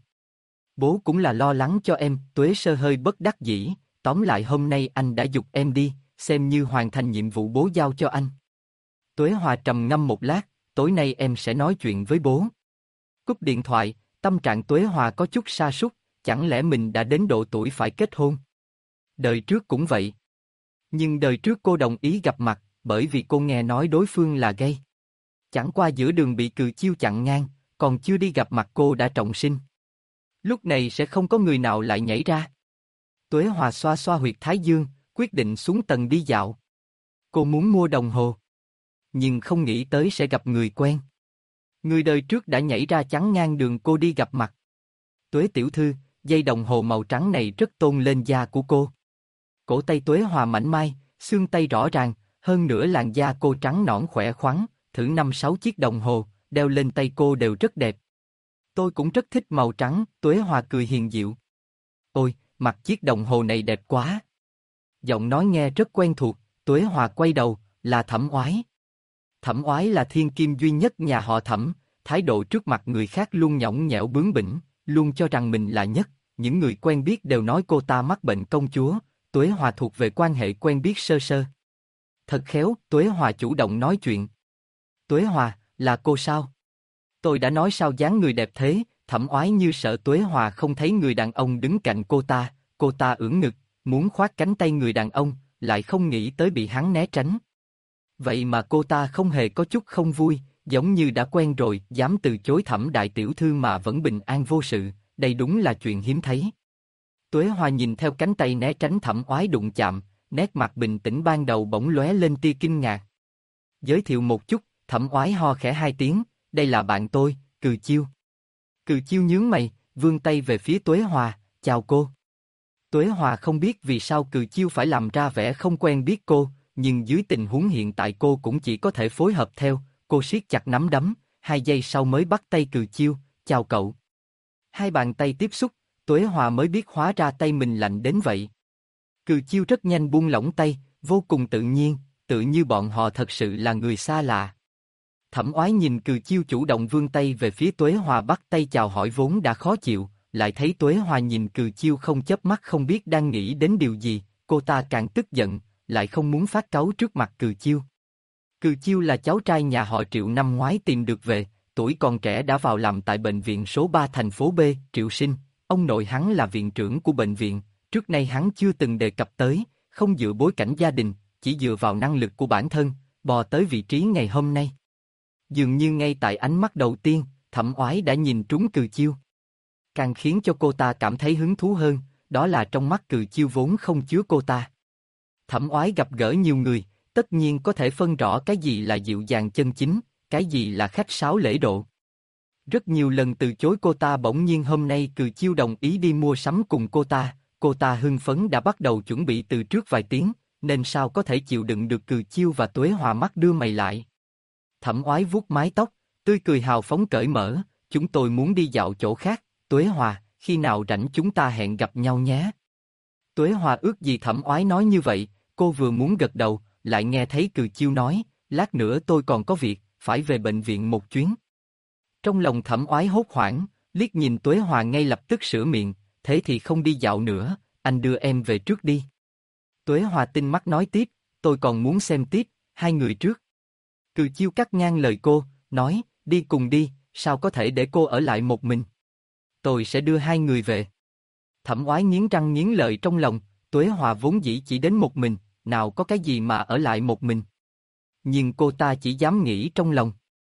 Speaker 1: Bố cũng là lo lắng cho em, Tuế Sơ hơi bất đắc dĩ, tóm lại hôm nay anh đã giục em đi, xem như hoàn thành nhiệm vụ bố giao cho anh. Tuế Hòa trầm ngâm một lát, tối nay em sẽ nói chuyện với bố. Cúp điện thoại, tâm trạng Tuế Hòa có chút sa sút, chẳng lẽ mình đã đến độ tuổi phải kết hôn? Đời trước cũng vậy. Nhưng đời trước cô đồng ý gặp mặt, bởi vì cô nghe nói đối phương là gay. Chẳng qua giữa đường bị Cừ Chiêu chặn ngang, còn chưa đi gặp mặt cô đã trọng sinh. Lúc này sẽ không có người nào lại nhảy ra. Tuế Hòa xoa xoa huyệt thái dương, quyết định xuống tầng đi dạo. Cô muốn mua đồng hồ. Nhưng không nghĩ tới sẽ gặp người quen. Người đời trước đã nhảy ra chắn ngang đường cô đi gặp mặt. Tuế tiểu thư, dây đồng hồ màu trắng này rất tôn lên da của cô. Cổ tay Tuế Hòa mảnh mai, xương tay rõ ràng, hơn nữa làn da cô trắng nõn khỏe khoắn, thử năm sáu chiếc đồng hồ, đeo lên tay cô đều rất đẹp. Tôi cũng rất thích màu trắng, Tuế Hòa cười hiền dịu. Ôi, mặc chiếc đồng hồ này đẹp quá. Giọng nói nghe rất quen thuộc, Tuế Hòa quay đầu, là Thẩm Oái. Thẩm Oái là thiên kim duy nhất nhà họ Thẩm, thái độ trước mặt người khác luôn nhõng nhẽo bướng bỉnh, luôn cho rằng mình là nhất, những người quen biết đều nói cô ta mắc bệnh công chúa, Tuế Hòa thuộc về quan hệ quen biết sơ sơ. Thật khéo, Tuế Hòa chủ động nói chuyện. Tuế Hòa, là cô sao? Tôi đã nói sao dáng người đẹp thế, Thẩm Oái như sợ Tuế Hòa không thấy người đàn ông đứng cạnh cô ta, cô ta ưỡn ngực, muốn khoác cánh tay người đàn ông, lại không nghĩ tới bị hắn né tránh. Vậy mà cô ta không hề có chút không vui, giống như đã quen rồi, dám từ chối Thẩm đại tiểu thư mà vẫn bình an vô sự, đây đúng là chuyện hiếm thấy. Tuế Hòa nhìn theo cánh tay né tránh Thẩm Oái đụng chạm, nét mặt bình tĩnh ban đầu bỗng lóe lên tia kinh ngạc. Giới thiệu một chút, Thẩm Oái ho khẽ hai tiếng, đây là bạn tôi, Cừ Chiêu. Cừ Chiêu nhướng mày, vươn tay về phía Tuế Hòa, chào cô. Tuế Hòa không biết vì sao Cừ Chiêu phải làm ra vẻ không quen biết cô, nhưng dưới tình huống hiện tại cô cũng chỉ có thể phối hợp theo, cô siết chặt nắm đấm, hai giây sau mới bắt tay Cừ Chiêu, chào cậu. Hai bàn tay tiếp xúc, Tuế Hòa mới biết hóa ra tay mình lạnh đến vậy. Cừ Chiêu rất nhanh buông lỏng tay, vô cùng tự nhiên, tự như bọn họ thật sự là người xa lạ. Thẩm Oái nhìn Cừ Chiêu chủ động vươn tay về phía Tuế Hòa bắt tay chào hỏi vốn đã khó chịu, lại thấy Tuế Hòa nhìn Cừ Chiêu không chớp mắt không biết đang nghĩ đến điều gì, cô ta càng tức giận, lại không muốn phát cáu trước mặt Cừ Chiêu. Cừ Chiêu là cháu trai nhà họ Triệu năm ngoái tìm được về, tuổi còn trẻ đã vào làm tại bệnh viện số ba thành phố B, Triệu Sinh, ông nội hắn là viện trưởng của bệnh viện, trước nay hắn chưa từng đề cập tới, không dựa bối cảnh gia đình, chỉ dựa vào năng lực của bản thân, bò tới vị trí ngày hôm nay. Dường như ngay tại ánh mắt đầu tiên, Thẩm Oái đã nhìn trúng Cừ Chiêu. Càng khiến cho cô ta cảm thấy hứng thú hơn, đó là trong mắt Cừ Chiêu vốn không chứa cô ta. Thẩm Oái gặp gỡ nhiều người, tất nhiên có thể phân rõ cái gì là dịu dàng chân chính, cái gì là khách sáo lễ độ. Rất nhiều lần từ chối cô ta, bỗng nhiên hôm nay Cừ Chiêu đồng ý đi mua sắm cùng cô ta, cô ta hưng phấn đã bắt đầu chuẩn bị từ trước vài tiếng, nên sao có thể chịu đựng được Cừ Chiêu và Tuế Hòa mắt đưa mày lại. Thẩm Oái vuốt mái tóc, tươi cười hào phóng cởi mở, chúng tôi muốn đi dạo chỗ khác, Tuế Hòa, khi nào rảnh chúng ta hẹn gặp nhau nhé. Tuế Hòa ước gì Thẩm Oái nói như vậy, cô vừa muốn gật đầu, lại nghe thấy Cừ Chiêu nói, lát nữa tôi còn có việc, phải về bệnh viện một chuyến. Trong lòng Thẩm Oái hốt hoảng, liếc nhìn Tuế Hòa ngay lập tức sửa miệng, thế thì không đi dạo nữa, anh đưa em về trước đi. Tuế Hòa tinh mắt nói tiếp, tôi còn muốn xem tiếp, hai người trước. Cừ Chiêu cắt ngang lời cô, nói, đi cùng đi, sao có thể để cô ở lại một mình. Tôi sẽ đưa hai người về. Thẩm Oái nghiến răng nghiến lợi trong lòng, Tuế Hòa vốn dĩ chỉ đến một mình, nào có cái gì mà ở lại một mình. Nhưng cô ta chỉ dám nghĩ trong lòng.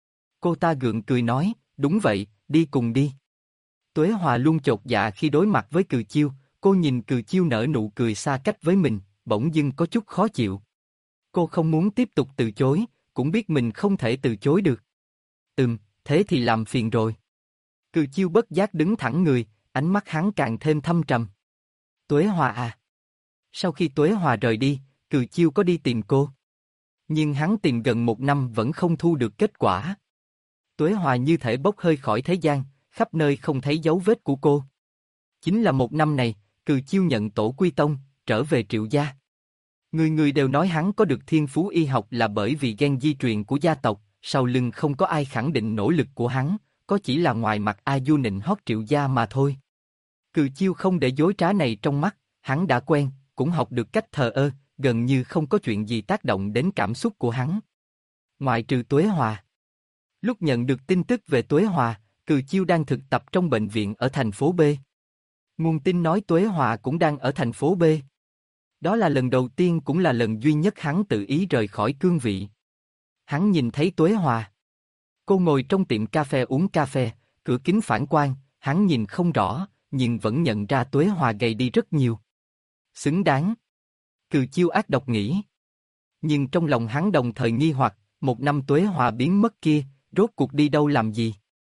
Speaker 1: Cô ta gượng cười nói, đúng vậy, đi cùng đi. Tuế Hòa luôn chột dạ khi đối mặt với Cừ Chiêu, cô nhìn Cừ Chiêu nở nụ cười xa cách với mình, bỗng dưng có chút khó chịu. Cô không muốn tiếp tục từ chối, cũng biết mình không thể từ chối được. Ừm, thế thì làm phiền rồi. Cừ Chiêu bất giác đứng thẳng người, ánh mắt hắn càng thêm thâm trầm. Tuế Hòa à. Sau khi Tuế Hòa rời đi, Cừ Chiêu có đi tìm cô. Nhưng hắn tìm gần một năm vẫn không thu được kết quả. Tuế Hòa như thể bốc hơi khỏi thế gian, khắp nơi không thấy dấu vết của cô. Chính là một năm này, Cừ Chiêu nhận tổ quy tông, trở về Triệu gia. Người người đều nói hắn có được thiên phú y học là bởi vì gen di truyền của gia tộc, sau lưng không có ai khẳng định nỗ lực của hắn, có chỉ là ngoài mặt a du nịnh hót Triệu gia mà thôi. Cừ Chiêu không để dối trá này trong mắt, hắn đã quen, cũng học được cách thờ ơ, gần như không có chuyện gì tác động đến cảm xúc của hắn. Ngoại trừ Tuế Hòa. Lúc nhận được tin tức về Tuế Hòa, Cừ Chiêu đang thực tập trong bệnh viện ở thành phố B. Nguồn tin nói Tuế Hòa cũng đang ở thành phố B. Đó là lần đầu tiên cũng là lần duy nhất hắn tự ý rời khỏi cương vị. Hắn nhìn thấy Tuế Hòa. Cô ngồi trong tiệm cà phê uống cà phê, cửa kính phản quang, hắn nhìn không rõ, nhưng vẫn nhận ra Tuế Hòa gầy đi rất nhiều. Xứng đáng. Cừ Chiêu ác độc nghĩ. Nhưng trong lòng hắn đồng thời nghi hoặc, một năm Tuế Hòa biến mất kia, rốt cuộc đi đâu làm gì?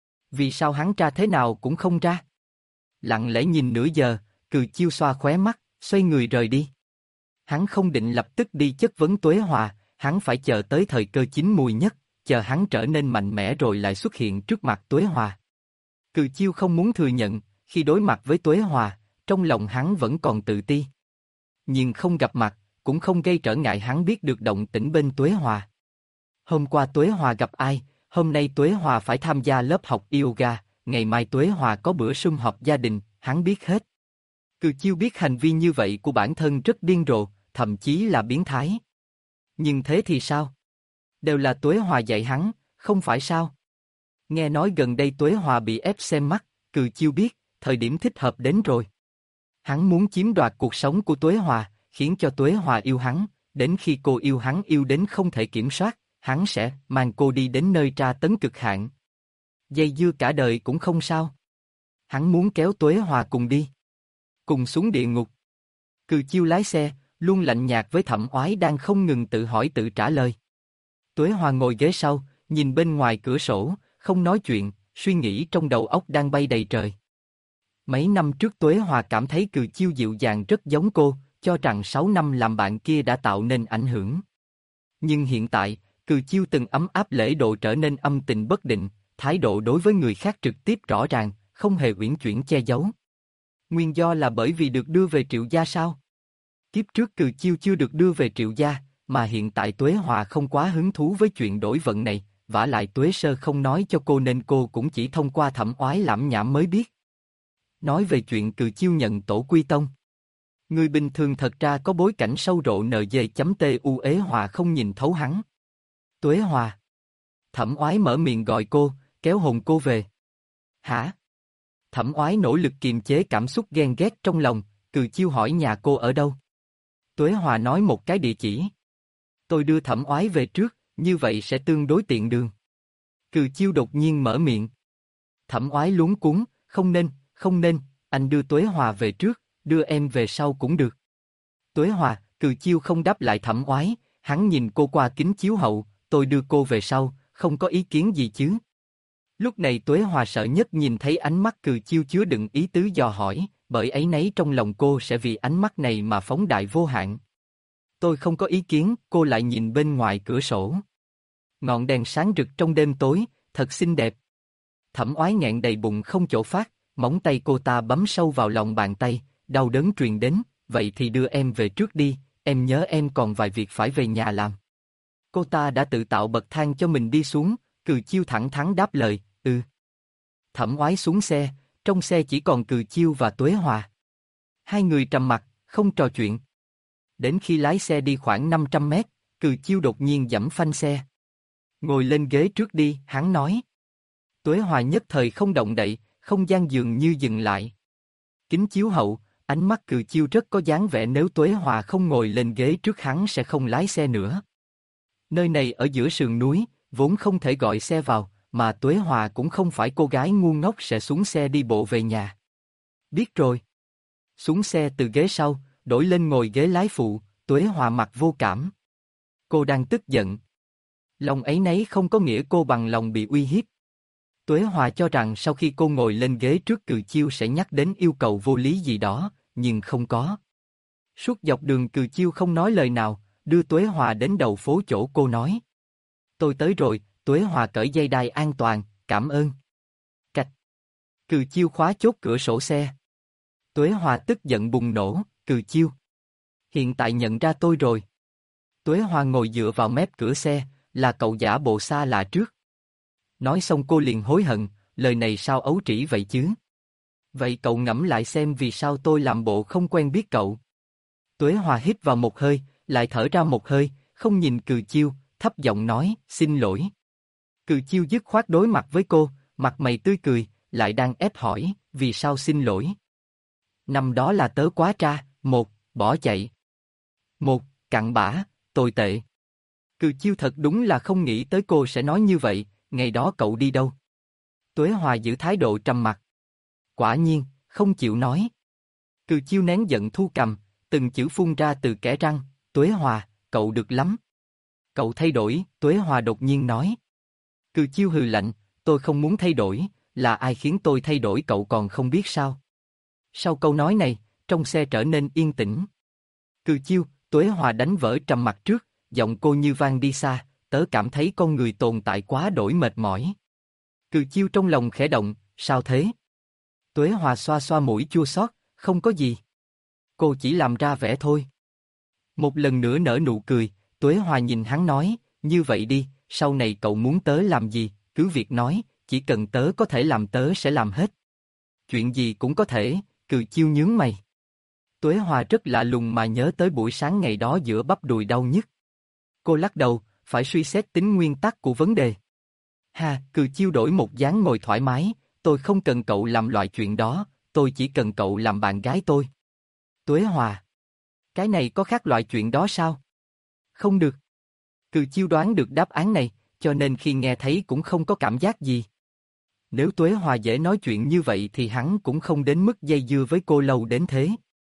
Speaker 1: Vì sao hắn tra thế nào cũng không ra? Lặng lẽ nhìn nửa giờ, Cừ Chiêu xoa khóe mắt, xoay người rời đi. Hắn không định lập tức đi chất vấn Tuế Hòa, hắn phải chờ tới thời cơ chín mùi nhất, chờ hắn trở nên mạnh mẽ rồi lại xuất hiện trước mặt Tuế Hòa. Cừ Chiêu không muốn thừa nhận, khi đối mặt với Tuế Hòa, trong lòng hắn vẫn còn tự ti. Nhưng không gặp mặt, cũng không gây trở ngại hắn biết được động tĩnh bên Tuế Hòa. Hôm qua Tuế Hòa gặp ai, hôm nay Tuế Hòa phải tham gia lớp học yoga, ngày mai Tuế Hòa có bữa sum họp gia đình, hắn biết hết. Cừ Chiêu biết hành vi như vậy của bản thân rất điên rồ, thậm chí là biến thái. Nhưng thế thì sao? Đều là Tuế Hòa dạy hắn, không phải sao? Nghe nói gần đây Tuế Hòa bị ép xem mắt, Cừ Chiêu biết, thời điểm thích hợp đến rồi. Hắn muốn chiếm đoạt cuộc sống của Tuế Hòa, khiến cho Tuế Hòa yêu hắn, đến khi cô yêu hắn yêu đến không thể kiểm soát, hắn sẽ mang cô đi đến nơi tra tấn cực hạn. Dây dưa cả đời cũng không sao. Hắn muốn kéo Tuế Hòa cùng đi. Cùng xuống địa ngục. Cừ Chiêu lái xe, luôn lạnh nhạt với Thẩm Oái đang không ngừng tự hỏi tự trả lời. Tuế Hòa ngồi ghế sau, nhìn bên ngoài cửa sổ, không nói chuyện, suy nghĩ trong đầu óc đang bay đầy trời. Mấy năm trước Tuế Hòa cảm thấy Cừ Chiêu dịu dàng rất giống cô, cho rằng sáu năm làm bạn kia đã tạo nên ảnh hưởng. Nhưng hiện tại, Cừ Chiêu từng ấm áp lễ độ trở nên âm tình bất định, thái độ đối với người khác trực tiếp rõ ràng, không hề uyển chuyển che giấu. Nguyên do là bởi vì được đưa về Triệu gia sao? Kiếp trước Cừ Chiêu chưa được đưa về Triệu gia, mà hiện tại Tuế Hòa không quá hứng thú với chuyện đổi vận này, vả lại Tuế Sơ không nói cho cô nên cô cũng chỉ thông qua Thẩm Oái lảm nhảm mới biết. Nói về chuyện Cừ Chiêu nhận tổ quy tông. Người bình thường thật ra có bối cảnh sâu rộ nj.tu ế Hòa không nhìn thấu hắn. Tuế Hòa. Thẩm Oái mở miệng gọi cô, kéo hồn cô về. Hả? Thẩm Oái nỗ lực kiềm chế cảm xúc ghen ghét trong lòng, Cừ Chiêu hỏi nhà cô ở đâu. Tuế Hòa nói một cái địa chỉ. Tôi đưa Thẩm Oái về trước, như vậy sẽ tương đối tiện đường. Cừ Chiêu đột nhiên mở miệng. Thẩm Oái luống cuống, không nên, không nên, anh đưa Tuế Hòa về trước, đưa em về sau cũng được. Tuế Hòa, Cừ Chiêu không đáp lại Thẩm Oái, hắn nhìn cô qua kính chiếu hậu, tôi đưa cô về sau, không có ý kiến gì chứ. Lúc này Tuế Hòa sợ nhất nhìn thấy ánh mắt Cừ Chiêu chứa đựng ý tứ dò hỏi, bởi áy náy trong lòng cô sẽ vì ánh mắt này mà phóng đại vô hạn. Tôi không có ý kiến, cô lại nhìn bên ngoài cửa sổ. Ngọn đèn sáng rực trong đêm tối, thật xinh đẹp. Thẩm Oái nghẹn đầy bụng không chỗ phát, móng tay cô ta bấm sâu vào lòng bàn tay, đau đớn truyền đến, vậy thì đưa em về trước đi, em nhớ em còn vài việc phải về nhà làm. Cô ta đã tự tạo bậc thang cho mình đi xuống, Cừ Chiêu thẳng thắn đáp lời, ừ. Thẩm Oái xuống xe, trong xe chỉ còn Cừ Chiêu và Tuế Hòa. Hai người trầm mặc, không trò chuyện. Đến khi lái xe đi khoảng năm trăm mét, Cừ Chiêu đột nhiên giẫm phanh xe. Ngồi lên ghế trước đi, hắn nói. Tuế Hòa nhất thời không động đậy, không gian dường như dừng lại. Kính chiếu hậu, ánh mắt Cừ Chiêu rất có dáng vẻ nếu Tuế Hòa không ngồi lên ghế trước hắn sẽ không lái xe nữa. Nơi này ở giữa sườn núi, vốn không thể gọi xe vào, mà Tuế Hòa cũng không phải cô gái ngu ngốc sẽ xuống xe đi bộ về nhà. Biết rồi. Xuống xe từ ghế sau, đổi lên ngồi ghế lái phụ, Tuế Hòa mặt vô cảm. Cô đang tức giận. Lòng ấy nấy không có nghĩa cô bằng lòng bị uy hiếp. Tuế Hòa cho rằng sau khi cô ngồi lên ghế trước Cừ Chiêu sẽ nhắc đến yêu cầu vô lý gì đó, nhưng không có. Suốt dọc đường Cừ Chiêu không nói lời nào, đưa Tuế Hòa đến đầu phố chỗ cô nói. Tôi tới rồi, Tuế Hòa cởi dây đai an toàn, cảm ơn. Cạch. Cừ Chiêu khóa chốt cửa sổ xe. Tuế Hòa tức giận bùng nổ, Cừ Chiêu. Hiện tại nhận ra tôi rồi. Tuế Hòa ngồi dựa vào mép cửa xe, là cậu giả bộ xa lạ trước. Nói xong cô liền hối hận, lời này sao ấu trĩ vậy chứ? Vậy cậu ngẫm lại xem vì sao tôi làm bộ không quen biết cậu. Tuế Hòa hít vào một hơi, lại thở ra một hơi, không nhìn Cừ Chiêu, thấp giọng nói, xin lỗi. Cừ Chiêu dứt khoát đối mặt với cô, mặt mày tươi cười, lại đang ép hỏi, vì sao xin lỗi? Năm đó là tớ quá tra, một, bỏ chạy. Một, cặn bã, tồi tệ. Cừ Chiêu thật đúng là không nghĩ tới cô sẽ nói như vậy, ngày đó cậu đi đâu? Tuế Hòa giữ thái độ trầm mặc. Quả nhiên, không chịu nói. Cừ Chiêu nén giận thu cầm, từng chữ phun ra từ kẽ răng, Tuế Hòa, cậu được lắm. Cậu thay đổi, Tuế Hòa đột nhiên nói. Cừ Chiêu hừ lạnh, tôi không muốn thay đổi, là ai khiến tôi thay đổi cậu còn không biết sao? Sau câu nói này, trong xe trở nên yên tĩnh. Cừ Chiêu, Tuế Hòa đánh vỡ trầm mặc trước, giọng cô như vang đi xa, tớ cảm thấy con người tồn tại quá đổi mệt mỏi. Cừ Chiêu trong lòng khẽ động, sao thế? Tuế Hòa xoa xoa mũi chua xót, không có gì. Cô chỉ làm ra vẻ thôi. Một lần nữa nở nụ cười, Tuế Hòa nhìn hắn nói, như vậy đi, sau này cậu muốn tớ làm gì, cứ việc nói, chỉ cần tớ có thể làm tớ sẽ làm hết. Chuyện gì cũng có thể, Cừ Chiêu nhướng mày. Tuế Hòa rất lạ lùng mà nhớ tới buổi sáng ngày đó giữa bắp đùi đau nhức. Cô lắc đầu, phải suy xét tính nguyên tắc của vấn đề. Ha, Cừ Chiêu đổi một dáng ngồi thoải mái, tôi không cần cậu làm loại chuyện đó, tôi chỉ cần cậu làm bạn gái tôi. Tuế Hòa. Cái này có khác loại chuyện đó sao? Không được. Cừ Chiêu đoán được đáp án này, cho nên khi nghe thấy cũng không có cảm giác gì. Nếu Tuế Hòa dễ nói chuyện như vậy thì hắn cũng không đến mức dây dưa với cô lâu đến thế.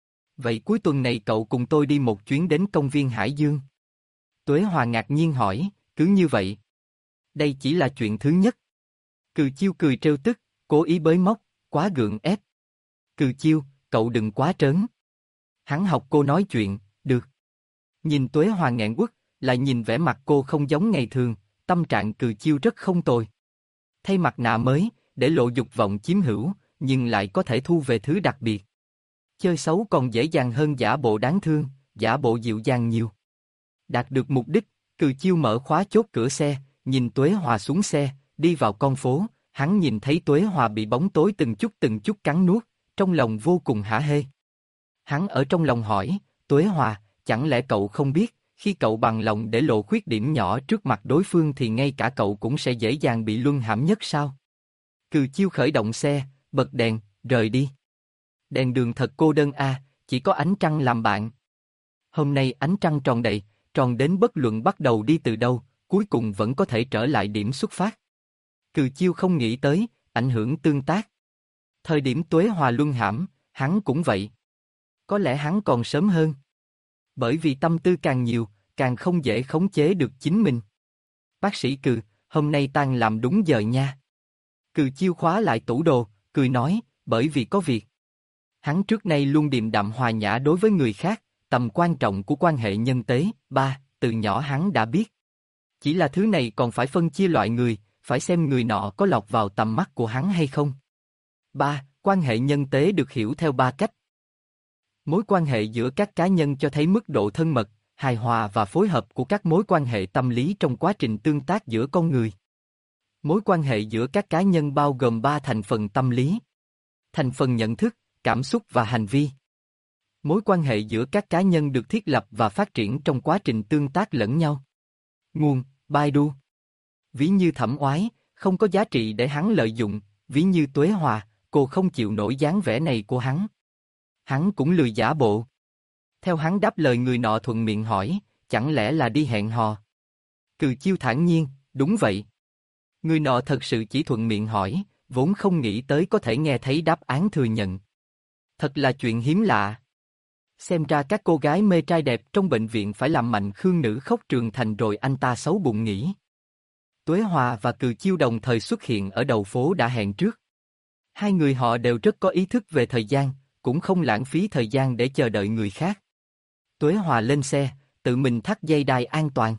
Speaker 1: Vậy cuối tuần này cậu cùng tôi đi một chuyến đến công viên Hải Dương. Tuế Hòa ngạc nhiên hỏi, cứ như vậy. Đây chỉ là chuyện thứ nhất. Cừ Chiêu cười trêu tức, cố ý bới móc, quá gượng ép. Cừ Chiêu, cậu đừng quá trớn. Hắn học cô nói chuyện, được. Nhìn Tuế Hòa nghẹn quất, lại nhìn vẻ mặt cô không giống ngày thường, tâm trạng Cừ Chiêu rất không tồi. Thay mặt nạ mới, để lộ dục vọng chiếm hữu, nhưng lại có thể thu về thứ đặc biệt. Chơi xấu còn dễ dàng hơn giả bộ đáng thương, giả bộ dịu dàng nhiều. Đạt được mục đích, Cừ Chiêu mở khóa chốt cửa xe, nhìn Tuế Hòa xuống xe, đi vào con phố, hắn nhìn thấy Tuế Hòa bị bóng tối từng chút từng chút cắn nuốt, trong lòng vô cùng hả hê. Hắn ở trong lòng hỏi, Tuế Hòa, chẳng lẽ cậu không biết, khi cậu bằng lòng để lộ khuyết điểm nhỏ trước mặt đối phương thì ngay cả cậu cũng sẽ dễ dàng bị luân hãm nhất sao? Cừ Chiêu khởi động xe, bật đèn, rời đi. Đèn đường thật cô đơn a, à, chỉ có ánh trăng làm bạn. Hôm nay ánh trăng tròn đầy, tròn đến bất luận bắt đầu đi từ đâu, cuối cùng vẫn có thể trở lại điểm xuất phát. Cừ Chiêu không nghĩ tới, ảnh hưởng tương tác. Thời điểm Tuế Hòa luân hãm, hắn cũng vậy. Có lẽ hắn còn sớm hơn. Bởi vì tâm tư càng nhiều, càng không dễ khống chế được chính mình. Bác sĩ Cừ, hôm nay tan làm đúng giờ nha. Cừ Chiêu khóa lại tủ đồ, cười nói, bởi vì có việc. Hắn trước nay luôn điềm đạm hòa nhã đối với người khác, tầm quan trọng của quan hệ nhân tế, ba, từ nhỏ hắn đã biết. Chỉ là thứ này còn phải phân chia loại người, phải xem người nọ có lọt vào tầm mắt của hắn hay không. Ba, quan hệ nhân tế được hiểu theo ba cách. Mối quan hệ giữa các cá nhân cho thấy mức độ thân mật, hài hòa và phối hợp của các mối quan hệ tâm lý trong quá trình tương tác giữa con người. Mối quan hệ giữa các cá nhân bao gồm ba thành phần tâm lý. Thành phần nhận thức, cảm xúc và hành vi. Mối quan hệ giữa các cá nhân được thiết lập và phát triển trong quá trình tương tác lẫn nhau. Nguồn, Baidu. Ví như Thẩm Oái, không có giá trị để hắn lợi dụng, ví như Tuế Hòa, cô không chịu nổi dáng vẻ này của hắn. Hắn cũng lười giả bộ. Theo hắn đáp lời người nọ thuận miệng hỏi, chẳng lẽ là đi hẹn hò? Cừ Chiêu thản nhiên, đúng vậy. Người nọ thật sự chỉ thuận miệng hỏi, vốn không nghĩ tới có thể nghe thấy đáp án thừa nhận. Thật là chuyện hiếm lạ. Xem ra các cô gái mê trai đẹp trong bệnh viện phải làm mạnh khương nữ khóc trường thành rồi anh ta xấu bụng nghĩ. Tuế Hòa và Cừ Chiêu đồng thời xuất hiện ở đầu phố đã hẹn trước. Hai người họ đều rất có ý thức về thời gian, cũng không lãng phí thời gian để chờ đợi người khác. Tuế Hòa lên xe, tự mình thắt dây đai an toàn.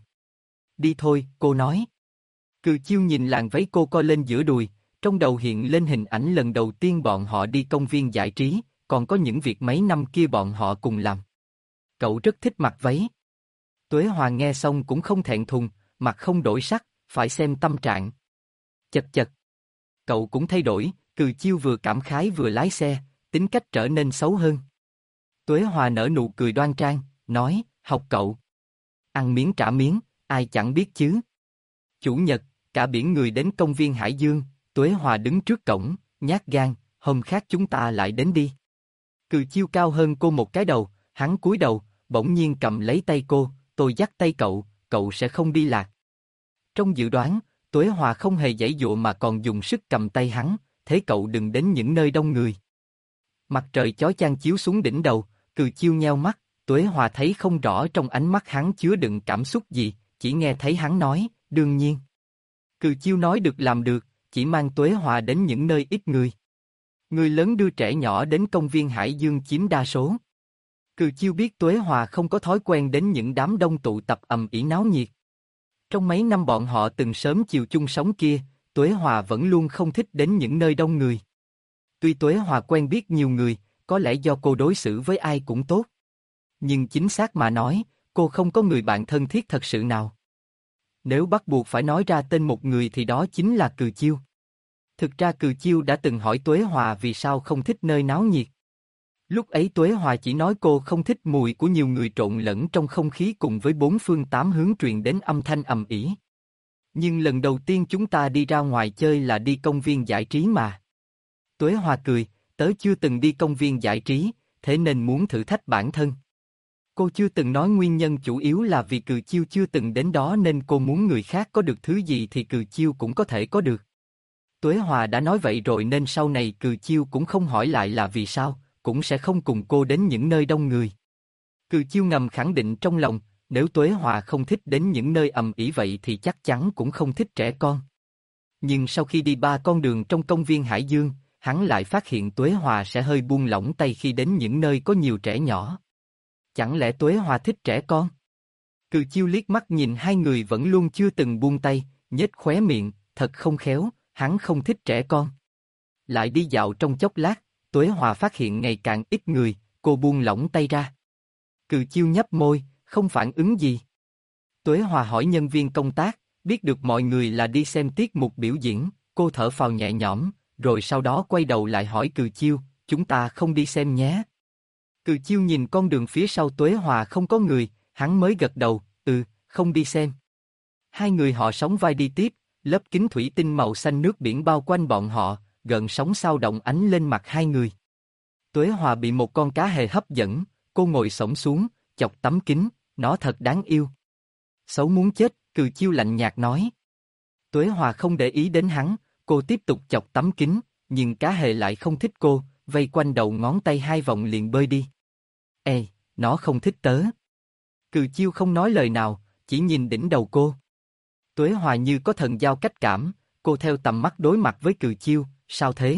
Speaker 1: Đi thôi, cô nói. Cừ Chiêu nhìn làn váy cô co lên giữa đùi, trong đầu hiện lên hình ảnh lần đầu tiên bọn họ đi công viên giải trí, còn có những việc mấy năm kia bọn họ cùng làm. Cậu rất thích mặc váy. Tuế Hòa nghe xong cũng không thẹn thùng, mặt không đổi sắc, phải xem tâm trạng. Chật chật. Cậu cũng thay đổi, Cừ Chiêu vừa cảm khái vừa lái xe, tính cách trở nên xấu hơn. Tuế Hòa nở nụ cười đoan trang, nói, học cậu. Ăn miếng trả miếng, ai chẳng biết chứ. Chủ nhật, cả biển người đến công viên Hải Dương, Tuế Hòa đứng trước cổng, nhát gan, hôm khác chúng ta lại đến đi. Cừ Chiêu cao hơn cô một cái đầu, hắn cúi đầu, bỗng nhiên cầm lấy tay cô, tôi dắt tay cậu, cậu sẽ không đi lạc. Trong dự đoán, Tuế Hòa không hề giãy giụa mà còn dùng sức cầm tay hắn, thế cậu đừng đến những nơi đông người. Mặt trời chói chang chiếu xuống đỉnh đầu, Cừ Chiêu nheo mắt, Tuế Hòa thấy không rõ trong ánh mắt hắn chứa đựng cảm xúc gì, chỉ nghe thấy hắn nói, đương nhiên. Cừ Chiêu nói được làm được, chỉ mang Tuế Hòa đến những nơi ít người. Người lớn đưa trẻ nhỏ đến công viên Hải Dương chiếm đa số. Cừ Chiêu biết Tuế Hòa không có thói quen đến những đám đông tụ tập ầm ĩ náo nhiệt. Trong mấy năm bọn họ từng sớm chiều chung sống kia, Tuế Hòa vẫn luôn không thích đến những nơi đông người. Tuy Tuế Hòa quen biết nhiều người, có lẽ do cô đối xử với ai cũng tốt. Nhưng chính xác mà nói, cô không có người bạn thân thiết thật sự nào. Nếu bắt buộc phải nói ra tên một người thì đó chính là Cừ Chiêu. Thực ra Cừ Chiêu đã từng hỏi Tuế Hòa vì sao không thích nơi náo nhiệt. Lúc ấy Tuế Hòa chỉ nói cô không thích mùi của nhiều người trộn lẫn trong không khí cùng với bốn phương tám hướng truyền đến âm thanh ầm ĩ. Nhưng lần đầu tiên chúng ta đi ra ngoài chơi là đi công viên giải trí mà. Tuế Hòa cười, tớ chưa từng đi công viên giải trí, thế nên muốn thử thách bản thân. Cô chưa từng nói nguyên nhân chủ yếu là vì Cừ Chiêu chưa từng đến đó nên cô muốn người khác có được thứ gì thì Cừ Chiêu cũng có thể có được. Tuế Hòa đã nói vậy rồi nên sau này Cừ Chiêu cũng không hỏi lại là vì sao, cũng sẽ không cùng cô đến những nơi đông người. Cừ Chiêu ngầm khẳng định trong lòng, nếu Tuế Hòa không thích đến những nơi ầm ĩ vậy thì chắc chắn cũng không thích trẻ con. Nhưng sau khi đi ba con đường trong công viên Hải Dương, hắn lại phát hiện Tuế Hòa sẽ hơi buông lỏng tay khi đến những nơi có nhiều trẻ nhỏ. Chẳng lẽ Tuế Hòa thích trẻ con? Cừ Chiêu liếc mắt nhìn hai người vẫn luôn chưa từng buông tay, nhếch khóe miệng, thật không khéo, hắn không thích trẻ con. Lại đi dạo trong chốc lát, Tuế Hòa phát hiện ngày càng ít người, cô buông lỏng tay ra. Cừ Chiêu nhấp môi, không phản ứng gì. Tuế Hòa hỏi nhân viên công tác, biết được mọi người là đi xem tiết mục biểu diễn, cô thở phào nhẹ nhõm, rồi sau đó quay đầu lại hỏi Cừ Chiêu, chúng ta không đi xem nhé. Cừ Chiêu nhìn con đường phía sau Tuế Hòa không có người, hắn mới gật đầu, ừ, không đi xem. Hai người họ sóng vai đi tiếp, lớp kính thủy tinh màu xanh nước biển bao quanh bọn họ, gợn sóng sao động ánh lên mặt hai người. Tuế Hòa bị một con cá hề hấp dẫn, cô ngồi xổm xuống, chọc tấm kính, nó thật đáng yêu. Xấu muốn chết, Cừ Chiêu lạnh nhạt nói. Tuế Hòa không để ý đến hắn, cô tiếp tục chọc tấm kính, nhưng cá hề lại không thích cô, vây quanh đầu ngón tay hai vòng liền bơi đi. Ê, nó không thích tớ. Cừ Chiêu không nói lời nào, chỉ nhìn đỉnh đầu cô. Tuế Hòa như có thần giao cách cảm, cô theo tầm mắt đối mặt với Cừ Chiêu, sao thế?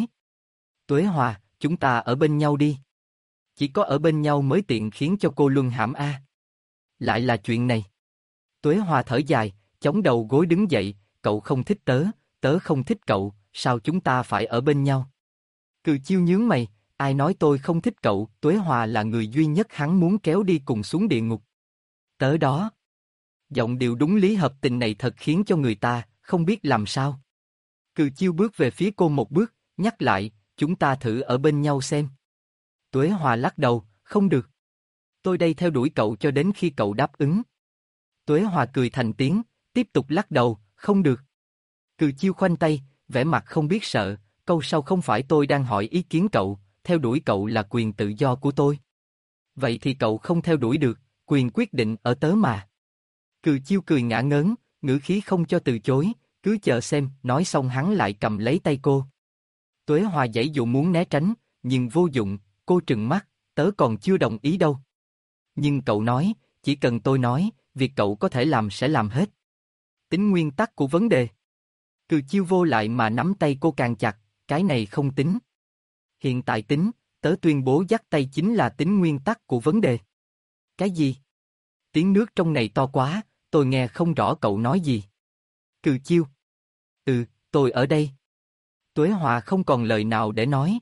Speaker 1: Tuế Hòa, chúng ta ở bên nhau đi. Chỉ có ở bên nhau mới tiện khiến cho cô luân hãm a. Lại là chuyện này. Tuế Hòa thở dài, chống đầu gối đứng dậy, cậu không thích tớ, tớ không thích cậu, sao chúng ta phải ở bên nhau? Cừ Chiêu nhướng mày, ai nói tôi không thích cậu, Tuế Hòa là người duy nhất hắn muốn kéo đi cùng xuống địa ngục. Tớ đó. Giọng điệu đúng lý hợp tình này thật khiến cho người ta không biết làm sao. Cừ Chiêu bước về phía cô một bước, nhắc lại, chúng ta thử ở bên nhau xem. Tuế Hòa lắc đầu, không được. Tôi đây theo đuổi cậu cho đến khi cậu đáp ứng. Tuế Hòa cười thành tiếng, tiếp tục lắc đầu, không được. Cừ Chiêu khoanh tay, vẻ mặt không biết sợ, câu sau không phải tôi đang hỏi ý kiến cậu, theo đuổi cậu là quyền tự do của tôi. Vậy thì cậu không theo đuổi được, quyền quyết định ở tớ mà. Cừ Chiêu cười ngả ngớn, ngữ khí không cho từ chối, cứ chờ xem, nói xong hắn lại cầm lấy tay cô. Tuế Hòa giãy dụ muốn né tránh, nhưng vô dụng, cô trừng mắt, tớ còn chưa đồng ý đâu. Nhưng cậu nói, chỉ cần tôi nói, việc cậu có thể làm sẽ làm hết. Tính nguyên tắc của vấn đề. Cừ Chiêu vô lại mà nắm tay cô càng chặt, cái này không tính. Hiện tại tính, tớ tuyên bố dắt tay chính là tính nguyên tắc của vấn đề. Cái gì? Tiếng nước trong này to quá, tôi nghe không rõ cậu nói gì. Cừ Chiêu. Ừ, tôi ở đây. Tuế Hòa không còn lời nào để nói.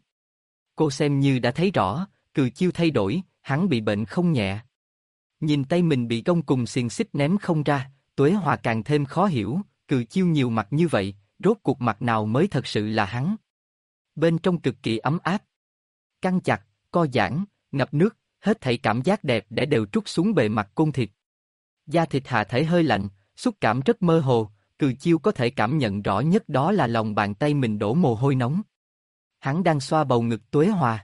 Speaker 1: Cô xem như đã thấy rõ, Cừ Chiêu thay đổi, hắn bị bệnh không nhẹ. Nhìn tay mình bị gông cùng xiềng xích ném không ra, Tuế Hòa càng thêm khó hiểu, Cừ Chiêu nhiều mặt như vậy, rốt cuộc mặt nào mới thật sự là hắn. Bên trong cực kỳ ấm áp. Căng chặt, co giãn, ngập nước, hết thảy cảm giác đẹp để đều trút xuống bề mặt côn thịt. Da thịt hạ thể hơi lạnh, xúc cảm rất mơ hồ, Cừ Chiêu có thể cảm nhận rõ nhất đó là lòng bàn tay mình đổ mồ hôi nóng. Hắn đang xoa bầu ngực Tuế Hòa.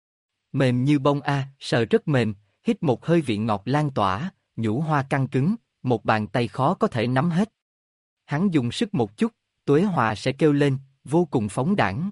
Speaker 1: Mềm như bông a, sờ rất mềm, hít một hơi vị ngọt lan tỏa, nhũ hoa căng cứng, một bàn tay khó có thể nắm hết. Hắn dùng sức một chút, Tuế Hòa sẽ kêu lên, vô cùng phóng đãng.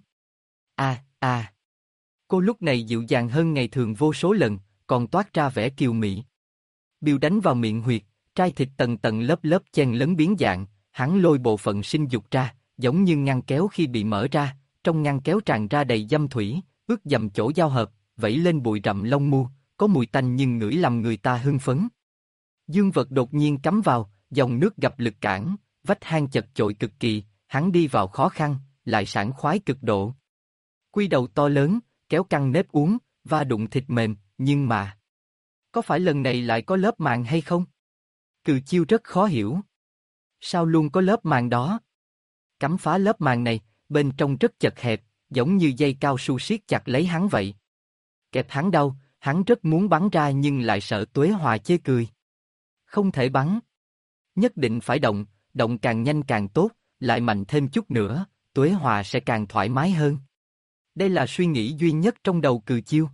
Speaker 1: A, a. Cô lúc này dịu dàng hơn ngày thường vô số lần, còn toát ra vẻ kiều mị. Biêu đánh vào miệng huyệt, trai thịt tầng tầng lớp lớp chen lấn biến dạng, hắn lôi bộ phận sinh dục ra, giống như ngăn kéo khi bị mở ra, trong ngăn kéo tràn ra đầy dâm thủy, ướt dầm chỗ giao hợp, vẫy lên bụi rậm lông mu, có mùi tanh nhưng ngửi làm người ta hưng phấn. Dương vật đột nhiên cắm vào, dòng nước gặp lực cản, vách hang chật chội cực kỳ, hắn đi vào khó khăn, lại sảng khoái cực độ. Quy đầu to lớn, kéo căng nếp uốn, va đụng thịt mềm, nhưng mà... Có phải lần này lại có lớp màng hay không? Cừ Chiêu rất khó hiểu. Sao luôn có lớp màng đó? Cắm phá lớp màng này, bên trong rất chật hẹp, giống như dây cao su siết chặt lấy hắn vậy. Kẹp hắn đau, hắn rất muốn bắn ra nhưng lại sợ Tuế Hòa chê cười. Không thể bắn. Nhất định phải động, động càng nhanh càng tốt, lại mạnh thêm chút nữa, Tuế Hòa sẽ càng thoải mái hơn. Đây là suy nghĩ duy nhất trong đầu Cừ Chiêu.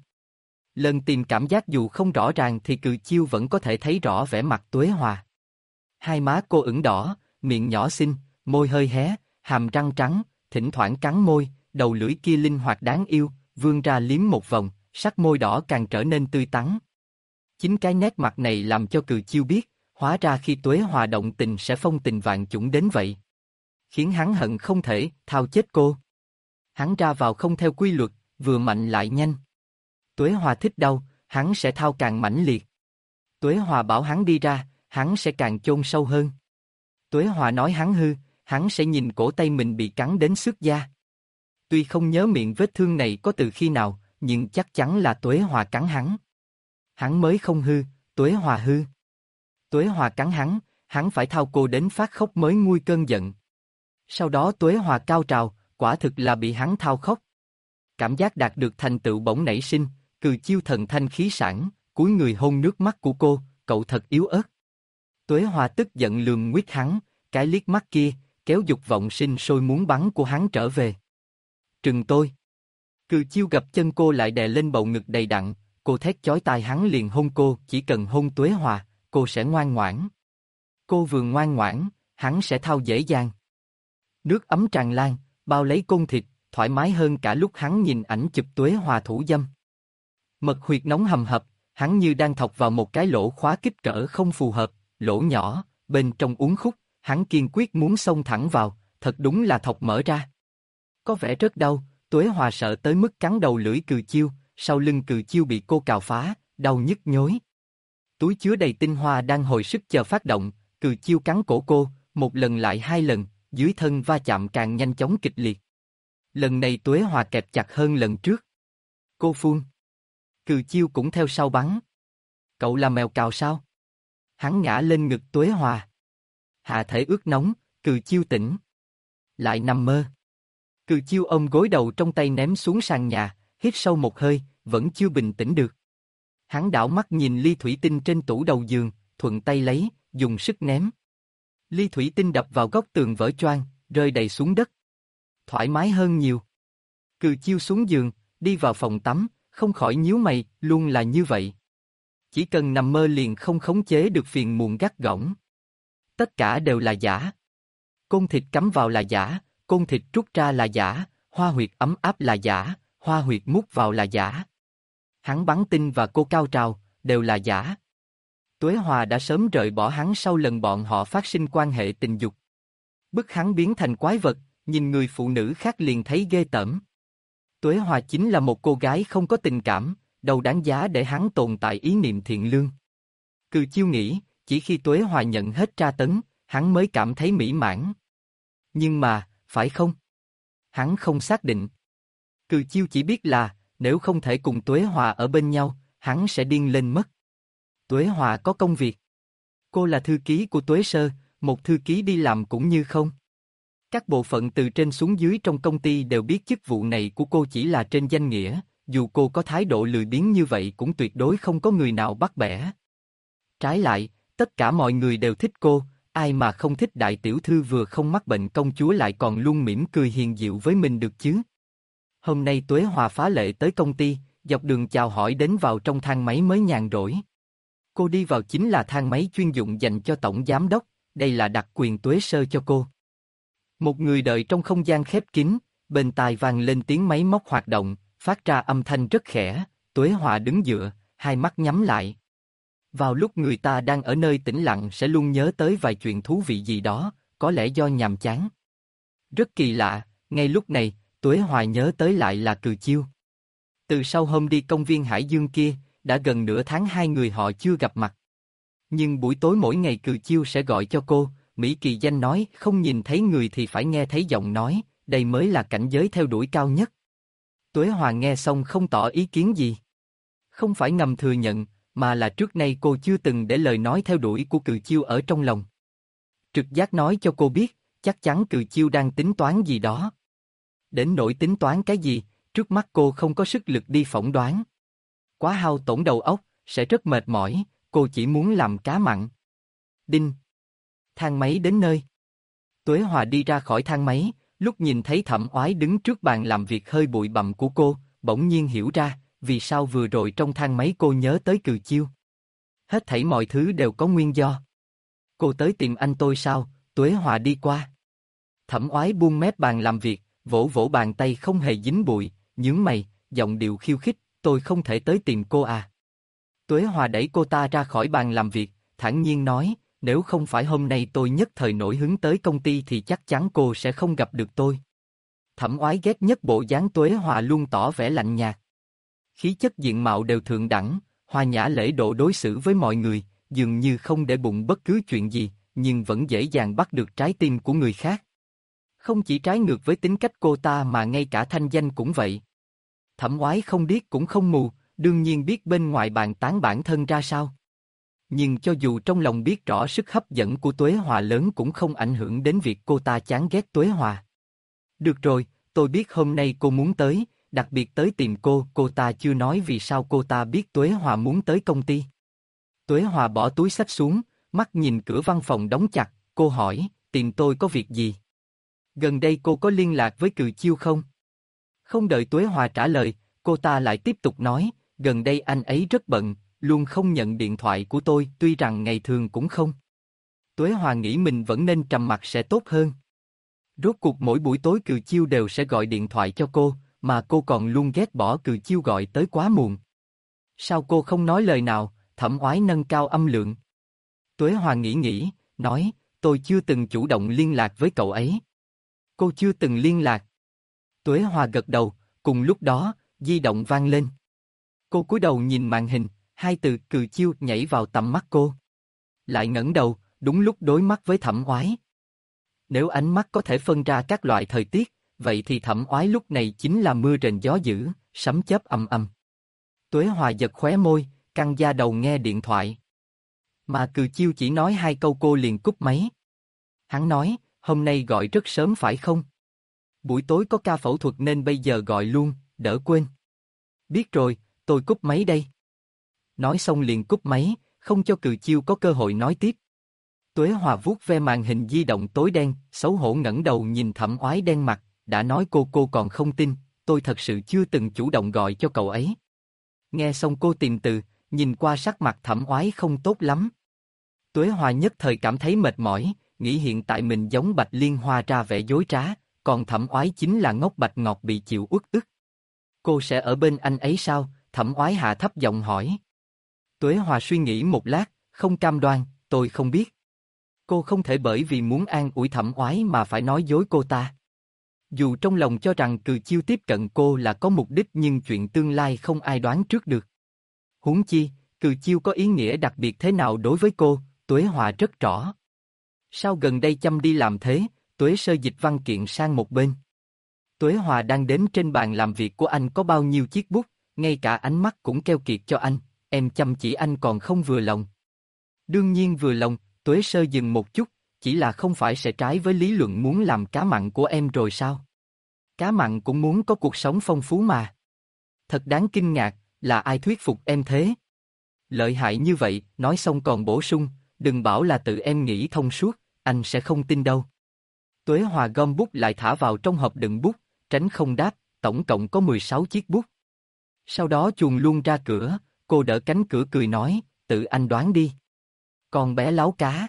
Speaker 1: Lần tìm cảm giác dù không rõ ràng thì Cừ Chiêu vẫn có thể thấy rõ vẻ mặt Tuế Hòa. Hai má cô ửng đỏ, miệng nhỏ xinh, môi hơi hé, hàm răng trắng, thỉnh thoảng cắn môi, đầu lưỡi kia linh hoạt đáng yêu, vươn ra liếm một vòng, sắc môi đỏ càng trở nên tươi tắn. Chính cái nét mặt này làm cho Cừ Chiêu biết, hóa ra khi Tuế Hòa động tình sẽ phong tình vạn chủng đến vậy. Khiến hắn hận không thể thao chết cô. Hắn ra vào không theo quy luật, vừa mạnh lại nhanh. Tuế Hòa thích đau, hắn sẽ thao càng mãnh liệt. Tuế Hòa bảo hắn đi ra, hắn sẽ càng chôn sâu hơn. Tuế Hòa nói hắn hư, hắn sẽ nhìn cổ tay mình bị cắn đến xước da. Tuy không nhớ miệng vết thương này có từ khi nào, nhưng chắc chắn là Tuế Hòa cắn hắn. Hắn mới không hư, Tuế Hòa hư. Tuế Hòa cắn hắn, hắn phải thao cô đến phát khóc mới nguôi cơn giận. Sau đó Tuế Hòa cao trào, quả thực là bị hắn thao khóc. Cảm giác đạt được thành tựu bỗng nảy sinh, Cừ Chiêu thần thanh khí sảng, cúi người hôn nước mắt của cô, cậu thật yếu ớt. Tuế Hòa tức giận lườm nguyết hắn, cái liếc mắt kia, kéo dục vọng sinh sôi muốn bắn của hắn trở về. Trừng tôi. Cừ Chiêu gặp chân cô lại đè lên bầu ngực đầy đặn, cô thét chói tai hắn liền hôn cô, chỉ cần hôn Tuế Hòa, cô sẽ ngoan ngoãn. Cô vừa ngoan ngoãn, hắn sẽ thao dễ dàng. Nước ấm tràn lan, bao lấy côn thịt, thoải mái hơn cả lúc hắn nhìn ảnh chụp Tuế Hòa thủ dâm. Mật huyệt nóng hầm hập, hắn như đang thọc vào một cái lỗ khóa kích cỡ không phù hợp, lỗ nhỏ, bên trong uốn khúc, hắn kiên quyết muốn xông thẳng vào, thật đúng là thọc mở ra. Có vẻ rất đau, Tuế Hòa sợ tới mức cắn đầu lưỡi Cừ Chiêu, sau lưng Cừ Chiêu bị cô cào phá, đau nhức nhối. Túi chứa đầy tinh hoa đang hồi sức chờ phát động, Cừ Chiêu cắn cổ cô, một lần lại hai lần, dưới thân va chạm càng nhanh chóng kịch liệt. Lần này Tuế Hòa kẹp chặt hơn lần trước. Cô phun. Cừ Chiêu cũng theo sau bắn. Cậu là mèo cào sao? Hắn ngã lên ngực Tuế Hòa. Hạ thể ướt nóng, Cừ Chiêu tỉnh. Lại nằm mơ. Cừ Chiêu ôm gối đầu trong tay ném xuống sàn nhà, hít sâu một hơi, vẫn chưa bình tĩnh được. Hắn đảo mắt nhìn ly thủy tinh trên tủ đầu giường, thuận tay lấy, dùng sức ném. Ly thủy tinh đập vào góc tường vỡ choang, rơi đầy xuống đất. Thoải mái hơn nhiều. Cừ Chiêu xuống giường, đi vào phòng tắm, không khỏi nhíu mày, luôn là như vậy. Chỉ cần nằm mơ liền không khống chế được phiền muộn gắt gỏng. Tất cả đều là giả. Côn thịt cắm vào là giả, côn thịt trút ra là giả, hoa huyệt ấm áp là giả, hoa huyệt mút vào là giả. Hắn bắn tinh và cô cao trào, đều là giả. Tuế Hòa đã sớm rời bỏ hắn sau lần bọn họ phát sinh quan hệ tình dục. Bức hắn biến thành quái vật, nhìn người phụ nữ khác liền thấy ghê tởm. Tuế Hòa chính là một cô gái không có tình cảm, đâu đáng giá để hắn tồn tại ý niệm thiện lương. Cừ Chiêu nghĩ, chỉ khi Tuế Hòa nhận hết tra tấn, hắn mới cảm thấy mỹ mãn. Nhưng mà, phải không? Hắn không xác định. Cừ Chiêu chỉ biết là, nếu không thể cùng Tuế Hòa ở bên nhau, hắn sẽ điên lên mất. Tuế Hòa có công việc. Cô là thư ký của Tuế Sơ, một thư ký đi làm cũng như không. Các bộ phận từ trên xuống dưới trong công ty đều biết chức vụ này của cô chỉ là trên danh nghĩa, dù cô có thái độ lười biếng như vậy cũng tuyệt đối không có người nào bắt bẻ. Trái lại, tất cả mọi người đều thích cô, ai mà không thích đại tiểu thư vừa không mắc bệnh công chúa lại còn luôn mỉm cười hiền dịu với mình được chứ. Hôm nay Tuế Hòa phá lệ tới công ty, dọc đường chào hỏi đến vào trong thang máy mới nhàn rỗi. Cô đi vào chính là thang máy chuyên dụng dành cho tổng giám đốc, đây là đặc quyền Tuế Sơ cho cô. Một người đợi trong không gian khép kín, bên tai vang lên tiếng máy móc hoạt động, phát ra âm thanh rất khẽ, Tuế Hòa đứng dựa, hai mắt nhắm lại. Vào lúc người ta đang ở nơi tĩnh lặng sẽ luôn nhớ tới vài chuyện thú vị gì đó, có lẽ do nhàm chán. Rất kỳ lạ, ngay lúc này, Tuế Hòa nhớ tới lại là Cừ Chiêu. Từ sau hôm đi công viên Hải Dương kia, đã gần nửa tháng hai người họ chưa gặp mặt. Nhưng buổi tối mỗi ngày Cừ Chiêu sẽ gọi cho cô, Mỹ Kỳ Danh nói không nhìn thấy người thì phải nghe thấy giọng nói, đây mới là cảnh giới theo đuổi cao nhất. Tuế Hòa nghe xong không tỏ ý kiến gì. Không phải ngầm thừa nhận, mà là trước nay cô chưa từng để lời nói theo đuổi của Cừ Chiêu ở trong lòng. Trực giác nói cho cô biết, chắc chắn Cừ Chiêu đang tính toán gì đó. Đến nỗi tính toán cái gì, trước mắt cô không có sức lực đi phỏng đoán. Quá hao tổn đầu óc, sẽ rất mệt mỏi, cô chỉ muốn làm cá mặn. Đinh. Thang máy đến nơi. Tuế Hòa đi ra khỏi thang máy, lúc nhìn thấy Thẩm Oái đứng trước bàn làm việc hơi bụi bặm của cô, bỗng nhiên hiểu ra, vì sao vừa rồi trong thang máy cô nhớ tới Cừ Chiêu. Hết thảy mọi thứ đều có nguyên do. Cô tới tìm anh tôi sao? Tuế Hòa đi qua. Thẩm Oái buông mép bàn làm việc, vỗ vỗ bàn tay không hề dính bụi, nhướng mày, giọng điệu khiêu khích, tôi không thể tới tìm cô à. Tuế Hòa đẩy cô ta ra khỏi bàn làm việc, thản nhiên nói, nếu không phải hôm nay tôi nhất thời nổi hứng tới công ty thì chắc chắn cô sẽ không gặp được tôi. Thẩm Oái ghét nhất bộ dáng Tuế Hòa luôn tỏ vẻ lạnh nhạt. Khí chất diện mạo đều thượng đẳng, hòa nhã lễ độ đối xử với mọi người, dường như không để bụng bất cứ chuyện gì, nhưng vẫn dễ dàng bắt được trái tim của người khác. Không chỉ trái ngược với tính cách cô ta mà ngay cả thanh danh cũng vậy. Thẩm Oái không điếc cũng không mù, đương nhiên biết bên ngoài bàn tán bản thân ra sao. Nhưng cho dù trong lòng biết rõ sức hấp dẫn của Tuế Hòa lớn cũng không ảnh hưởng đến việc cô ta chán ghét Tuế Hòa. Được rồi, tôi biết hôm nay cô muốn tới, đặc biệt tới tìm cô, cô ta chưa nói vì sao cô ta biết Tuế Hòa muốn tới công ty. Tuế Hòa bỏ túi xách xuống, mắt nhìn cửa văn phòng đóng chặt, cô hỏi, tìm tôi có việc gì? Gần đây cô có liên lạc với Cừ Chiêu không? Không đợi Tuế Hòa trả lời, cô ta lại tiếp tục nói, gần đây anh ấy rất bận, luôn không nhận điện thoại của tôi, tuy rằng ngày thường cũng không. Tuế Hòa nghĩ mình vẫn nên trầm mặc sẽ tốt hơn. Rốt cuộc mỗi buổi tối Cừ Chiêu đều sẽ gọi điện thoại cho cô, mà cô còn luôn ghét bỏ Cừ Chiêu gọi tới quá muộn. Sao cô không nói lời nào? Thẩm Oái nâng cao âm lượng. Tuế Hòa nghĩ nghĩ, nói, tôi chưa từng chủ động liên lạc với cậu ấy. Cô chưa từng liên lạc. Tuế Hòa gật đầu, cùng lúc đó, di động vang lên. Cô cúi đầu nhìn màn hình, hai từ Cừ Chiêu nhảy vào tầm mắt cô. Lại ngẩng đầu, đúng lúc đối mắt với Thẩm Oái. Nếu ánh mắt có thể phân ra các loại thời tiết, vậy thì Thẩm Oái lúc này chính là mưa rền gió dữ, sấm chớp ầm ầm. Tuế Hòa giật khóe môi, căng da đầu nghe điện thoại. Mà Cừ Chiêu chỉ nói hai câu cô liền cúp máy. Hắn nói, hôm nay gọi rất sớm phải không? Buổi tối có ca phẫu thuật nên bây giờ gọi luôn, đỡ quên. Biết rồi, tôi cúp máy đây. Nói xong liền cúp máy, không cho Cừ Chiêu có cơ hội nói tiếp. Tuế Hòa vuốt ve màn hình di động tối đen, xấu hổ ngẩng đầu nhìn Thẩm Oái đen mặt, đã nói cô cô còn không tin, tôi thật sự chưa từng chủ động gọi cho cậu ấy. Nghe xong cô tìm từ, nhìn qua sắc mặt Thẩm Oái không tốt lắm. Tuế Hòa nhất thời cảm thấy mệt mỏi, nghĩ hiện tại mình giống Bạch Liên Hoa ra vẻ dối trá, còn Thẩm Oái chính là ngốc bạch ngọt bị chịu uất ức. Cô sẽ ở bên anh ấy sao? Thẩm Oái hạ thấp giọng hỏi. Tuế Hòa suy nghĩ một lát, không cam đoan, tôi không biết. Cô không thể bởi vì muốn an ủi Thẩm Oái mà phải nói dối cô ta. Dù trong lòng cho rằng Cừ Chiêu tiếp cận cô là có mục đích nhưng chuyện tương lai không ai đoán trước được. Huống chi, Cừ Chiêu có ý nghĩa đặc biệt thế nào đối với cô, Tuế Hòa rất rõ. Sao gần đây chăm đi làm thế? Tuế Sơ dịch văn kiện sang một bên. Tuế Hòa đang đếm trên bàn làm việc của anh có bao nhiêu chiếc bút, ngay cả ánh mắt cũng keo kiệt cho anh, em chăm chỉ anh còn không vừa lòng. Đương nhiên vừa lòng, Tuế Sơ dừng một chút, chỉ là không phải sẽ trái với lý luận muốn làm cá mặn của em rồi sao? Cá mặn cũng muốn có cuộc sống phong phú mà. Thật đáng kinh ngạc, là ai thuyết phục em thế? Lợi hại như vậy, nói xong còn bổ sung, đừng bảo là tự em nghĩ thông suốt, anh sẽ không tin đâu. Tuế Hòa gom bút lại thả vào trong hộp đựng bút, tránh không đáp, tổng cộng có mười sáu chiếc bút. Sau đó chuồn luôn ra cửa, cô đỡ cánh cửa cười nói, tự anh đoán đi. Con bé láo cá.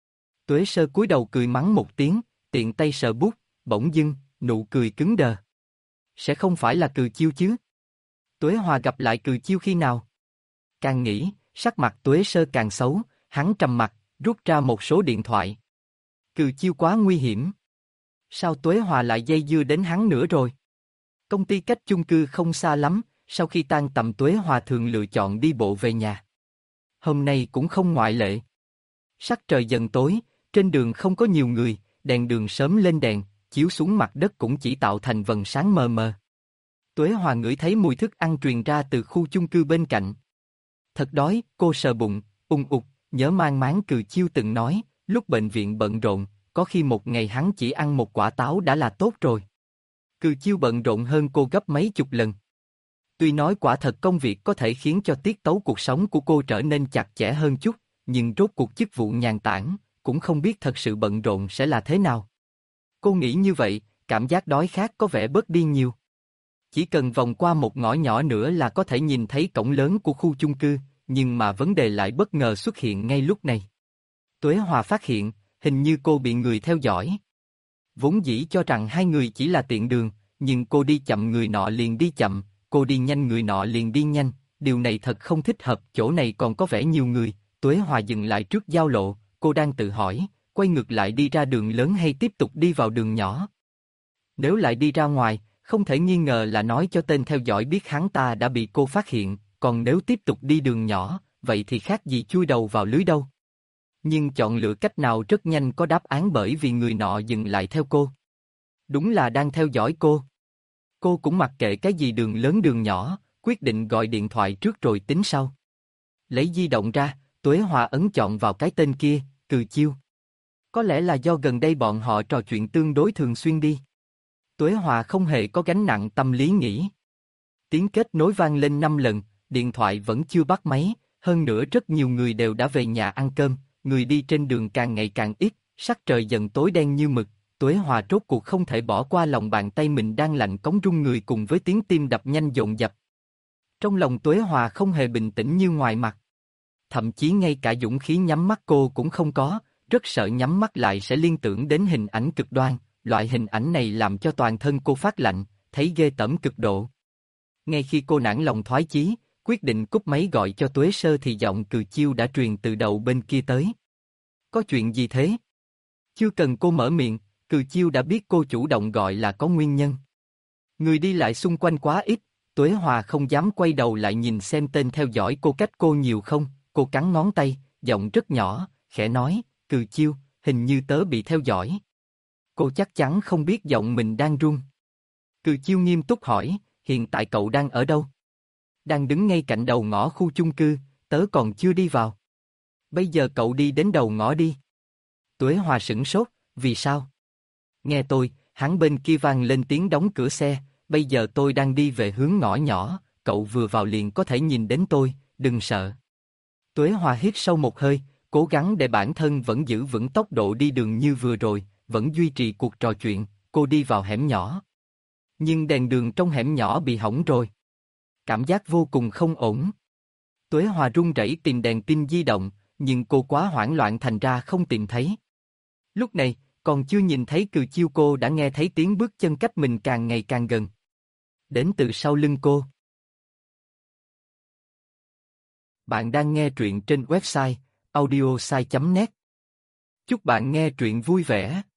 Speaker 1: Tuế Sơ cúi đầu cười mắng một tiếng, tiện tay sờ bút, bỗng dưng, nụ cười cứng đờ. Sẽ không phải là Cừ Chiêu chứ? Tuế Hòa gặp lại Cừ Chiêu khi nào? Càng nghĩ, sắc mặt Tuế Sơ càng xấu, hắn trầm mặt, rút ra một số điện thoại. Cừ Chiêu quá nguy hiểm. Sao Tuế Hòa lại dây dưa đến hắn nữa rồi? Công ty cách chung cư không xa lắm, sau khi tan tầm Tuế Hòa thường lựa chọn đi bộ về nhà. Hôm nay cũng không ngoại lệ. Sắc trời dần tối, trên đường không có nhiều người, đèn đường sớm lên đèn, chiếu xuống mặt đất cũng chỉ tạo thành vầng sáng mờ mờ. Tuế Hòa ngửi thấy mùi thức ăn truyền ra từ khu chung cư bên cạnh. Thật đói, cô sờ bụng, ung ục, nhớ mang máng Cừ Chiêu từng nói, lúc bệnh viện bận rộn, có khi một ngày hắn chỉ ăn một quả táo đã là tốt rồi. Cừ Chiêu bận rộn hơn cô gấp mấy chục lần. Tuy nói quả thật công việc có thể khiến cho tiết tấu cuộc sống của cô trở nên chặt chẽ hơn chút, nhưng rốt cuộc chức vụ nhàn tản, cũng không biết thật sự bận rộn sẽ là thế nào. Cô nghĩ như vậy, cảm giác đói khát có vẻ bớt đi nhiều. Chỉ cần vòng qua một ngõ nhỏ nữa là có thể nhìn thấy cổng lớn của khu chung cư, nhưng mà vấn đề lại bất ngờ xuất hiện ngay lúc này. Tuế Hòa phát hiện, hình như cô bị người theo dõi. Vốn dĩ cho rằng hai người chỉ là tiện đường, nhưng cô đi chậm người nọ liền đi chậm, cô đi nhanh người nọ liền đi nhanh, điều này thật không thích hợp, chỗ này còn có vẻ nhiều người. Tuế Hòa dừng lại trước giao lộ, cô đang tự hỏi, quay ngược lại đi ra đường lớn hay tiếp tục đi vào đường nhỏ. Nếu lại đi ra ngoài, không thể nghi ngờ là nói cho tên theo dõi biết hắn ta đã bị cô phát hiện, còn nếu tiếp tục đi đường nhỏ, vậy thì khác gì chui đầu vào lưới đâu. Nhưng chọn lựa cách nào rất nhanh có đáp án bởi vì người nọ dừng lại theo cô. Đúng là đang theo dõi cô. Cô cũng mặc kệ cái gì đường lớn đường nhỏ, quyết định gọi điện thoại trước rồi tính sau. Lấy di động ra, Tuế Hòa ấn chọn vào cái tên kia, Cừ Chiêu. Có lẽ là do gần đây bọn họ trò chuyện tương đối thường xuyên đi. Tuế Hòa không hề có gánh nặng tâm lý nghĩ. Tiếng kết nối vang lên năm lần, điện thoại vẫn chưa bắt máy, hơn nữa rất nhiều người đều đã về nhà ăn cơm, người đi trên đường càng ngày càng ít, sắc trời dần tối đen như mực, Tuế Hòa rốt cuộc không thể bỏ qua lòng bàn tay mình đang lạnh cống run người cùng với tiếng tim đập nhanh dồn dập. Trong lòng Tuế Hòa không hề bình tĩnh như ngoài mặt. Thậm chí ngay cả dũng khí nhắm mắt cô cũng không có, rất sợ nhắm mắt lại sẽ liên tưởng đến hình ảnh cực đoan, loại hình ảnh này làm cho toàn thân cô phát lạnh, thấy ghê tởm cực độ. Ngay khi cô nản lòng thoái chí, quyết định cúp máy gọi cho Tuế Sơ thì giọng Cừ Chiêu đã truyền từ đầu bên kia tới. Có chuyện gì thế? Chưa cần cô mở miệng, Cừ Chiêu đã biết cô chủ động gọi là có nguyên nhân. Người đi lại xung quanh quá ít, Tuế Hòa không dám quay đầu lại nhìn xem tên theo dõi cô cách cô nhiều không, cô cắn ngón tay, giọng rất nhỏ, khẽ nói, Cừ Chiêu, hình như tớ bị theo dõi. Cô chắc chắn không biết giọng mình đang run. Cừ Chiêu nghiêm túc hỏi, hiện tại cậu đang ở đâu? Đang đứng ngay cạnh đầu ngõ khu chung cư, tớ còn chưa đi vào. Bây giờ cậu đi đến đầu ngõ đi. Tuế Hòa sửng sốt, vì sao? Nghe tôi, hắn bên kia vang lên tiếng đóng cửa xe, bây giờ tôi đang đi về hướng ngõ nhỏ, cậu vừa vào liền có thể nhìn đến tôi, đừng sợ. Tuế Hòa hít sâu một hơi, cố gắng để bản thân vẫn giữ vững tốc độ đi đường như vừa rồi, vẫn duy trì cuộc trò chuyện, cô đi vào hẻm nhỏ. Nhưng đèn đường trong hẻm nhỏ bị hỏng rồi. Cảm giác vô cùng không ổn. Tuế Hòa run rẩy tìm đèn pin di động, nhưng cô quá hoảng loạn thành ra không tìm thấy. Lúc này, còn chưa nhìn thấy Cừ Chiêu cô đã nghe thấy tiếng bước chân cách mình càng ngày càng gần. Đến từ sau lưng cô. Bạn đang nghe truyện trên website audiosai chấm net. Chúc bạn nghe truyện vui vẻ.